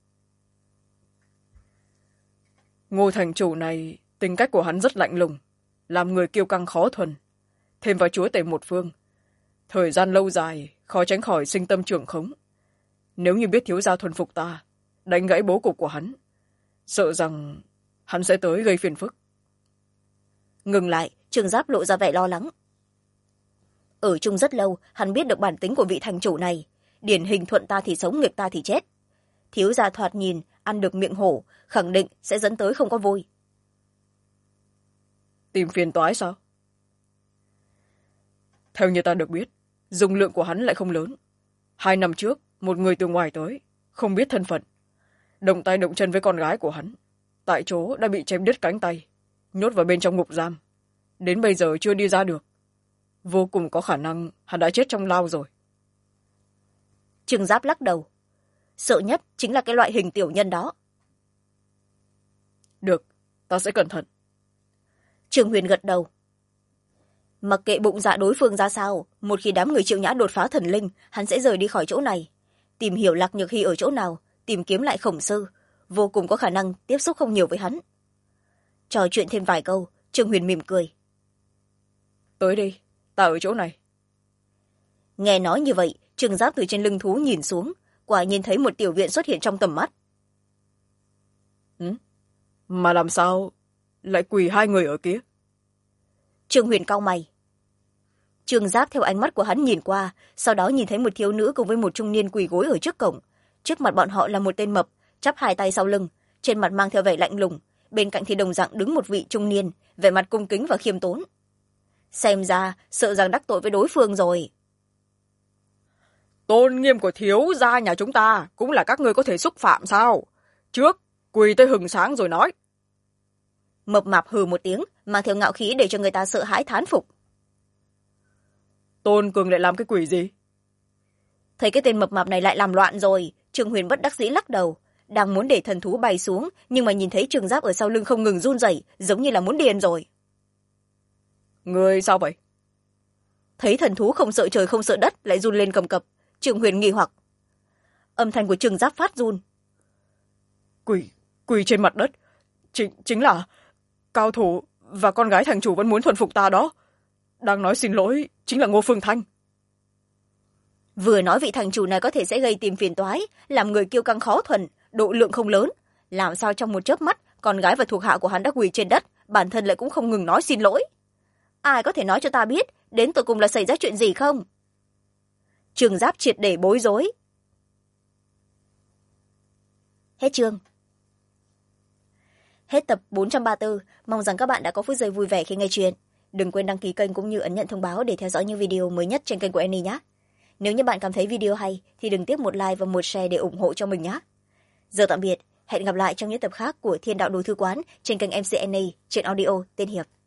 Ngô thành chủ này, tính cách của hắn rất lạnh lùng, làm người kiêu căng khó thuần. Thêm vào chúa tể một phương, thời gian lâu dài, khó tránh khỏi sinh tâm trưởng khống. Nếu như biết thiếu gia thuần phục ta, đánh gãy bố cục của hắn, sợ rằng hắn sẽ tới gây phiền phức. Ngừng lại, Trương Giáp lộ ra vẻ lo lắng. Ở chung rất lâu, hắn biết được bản tính của vị thành chủ này. Điển hình thuận ta thì sống, nghịch ta thì chết. Thiếu gia thoạt nhìn, ăn được miệng hổ, khẳng định sẽ dẫn tới không có vui. Tìm phiền toái sao? Theo như ta được biết, dung lượng của hắn lại không lớn. 2 năm trước, một người từ ngoài tới, không biết thân phận. Động tay động chân với con gái của hắn. Tại chỗ đã bị chém đứt cánh tay, nhốt vào bên trong ngục giam. Đến bây giờ chưa đi ra được. Vô cùng có khả năng hắn đã chết trong lao rồi. Trương Giáp lắc đầu. Sợ nhất chính là cái loại hình tiểu nhân đó. Được, ta sẽ cẩn thận. Trương Huyền gật đầu. Mặc kệ bụng dạ đối phương ra sao, một khi đám người Triệu Nhã đột phá thần linh, hắn sẽ rời đi khỏi chỗ này. Tìm hiểu Lạc Nhược Hy ở chỗ nào, tìm kiếm lại Khổng Sư. Vô cùng có khả năng tiếp xúc không nhiều với hắn. Trò chuyện thêm vài câu, Trương Huyền mỉm cười. Tới đi, ta ở chỗ này. Nghe nói như vậy, Trương Giáp từ trên lưng thú nhìn xuống, quả nhiên thấy một tiểu viện xuất hiện trong tầm mắt. Mà làm sao lại quỳ 2 người ở kia? trương huyền cau mày. Trương Giáp theo ánh mắt của hắn nhìn qua, sau đó nhìn thấy một thiếu nữ cùng với một trung niên quỳ gối ở trước cổng. Trước mặt bọn họ là một tên mập, chắp hai tay sau lưng, trên mặt mang theo vẻ lạnh lùng, bên cạnh thì đồng dạng đứng một vị trung niên, vẻ mặt cung kính và khiêm tốn. Xem ra sợ rằng đắc tội với đối phương rồi. Tôn nghiêm của thiếu gia nhà chúng ta cũng là các ngươi có thể xúc phạm sao? Trước quỳ tới hừng sáng rồi nói. Mập mạp hừ một tiếng, mang theo ngạo khí để cho người ta sợ hãi thán phục. Tôn cường lại làm cái quỷ gì? Thấy cái tên mập mạp này lại làm loạn rồi, trương huyền bất đắc dĩ lắc đầu, đang muốn để thần thú bay xuống, nhưng mà nhìn thấy Trương Giáp ở sau lưng không ngừng run rẩy, giống như là muốn điên rồi. Ngươi sao vậy? Thấy thần thú không sợ trời không sợ đất lại run lên cầm cập, trương huyền nghi hoặc. Âm thanh của Trương Giáp phát run. Quỳ trên mặt đất, chính là cao thủ và con gái thành chủ vẫn muốn thuần phục ta đó. Đang nói xin lỗi chính là Ngô Phương Thanh. Vừa nói vị thành chủ này có thể sẽ gây tìm phiền toái, làm người kiêu căng khó thuần, độ lượng không lớn, làm sao trong một chớp mắt con gái và thuộc hạ của hắn đã quỳ trên đất, bản thân lại cũng không ngừng nói xin lỗi. Ai có thể nói cho ta biết đến tột cùng là xảy ra chuyện gì không? Trương Giáp triệt để bối rối. Hết chương. Hết tập 434, mong rằng các bạn đã có phút giây vui vẻ khi nghe chuyện. Đừng quên đăng ký kênh cũng như ấn nhận thông báo để theo dõi những video mới nhất trên kênh của Annie nhé. Nếu như bạn cảm thấy video hay thì đừng tiếc một like và một share để ủng hộ cho mình nhé. Giờ tạm biệt, hẹn gặp lại trong những tập khác của Thiên Đạo Đồ Thư Quán trên kênh MC Annie trên audio tên Hiệp.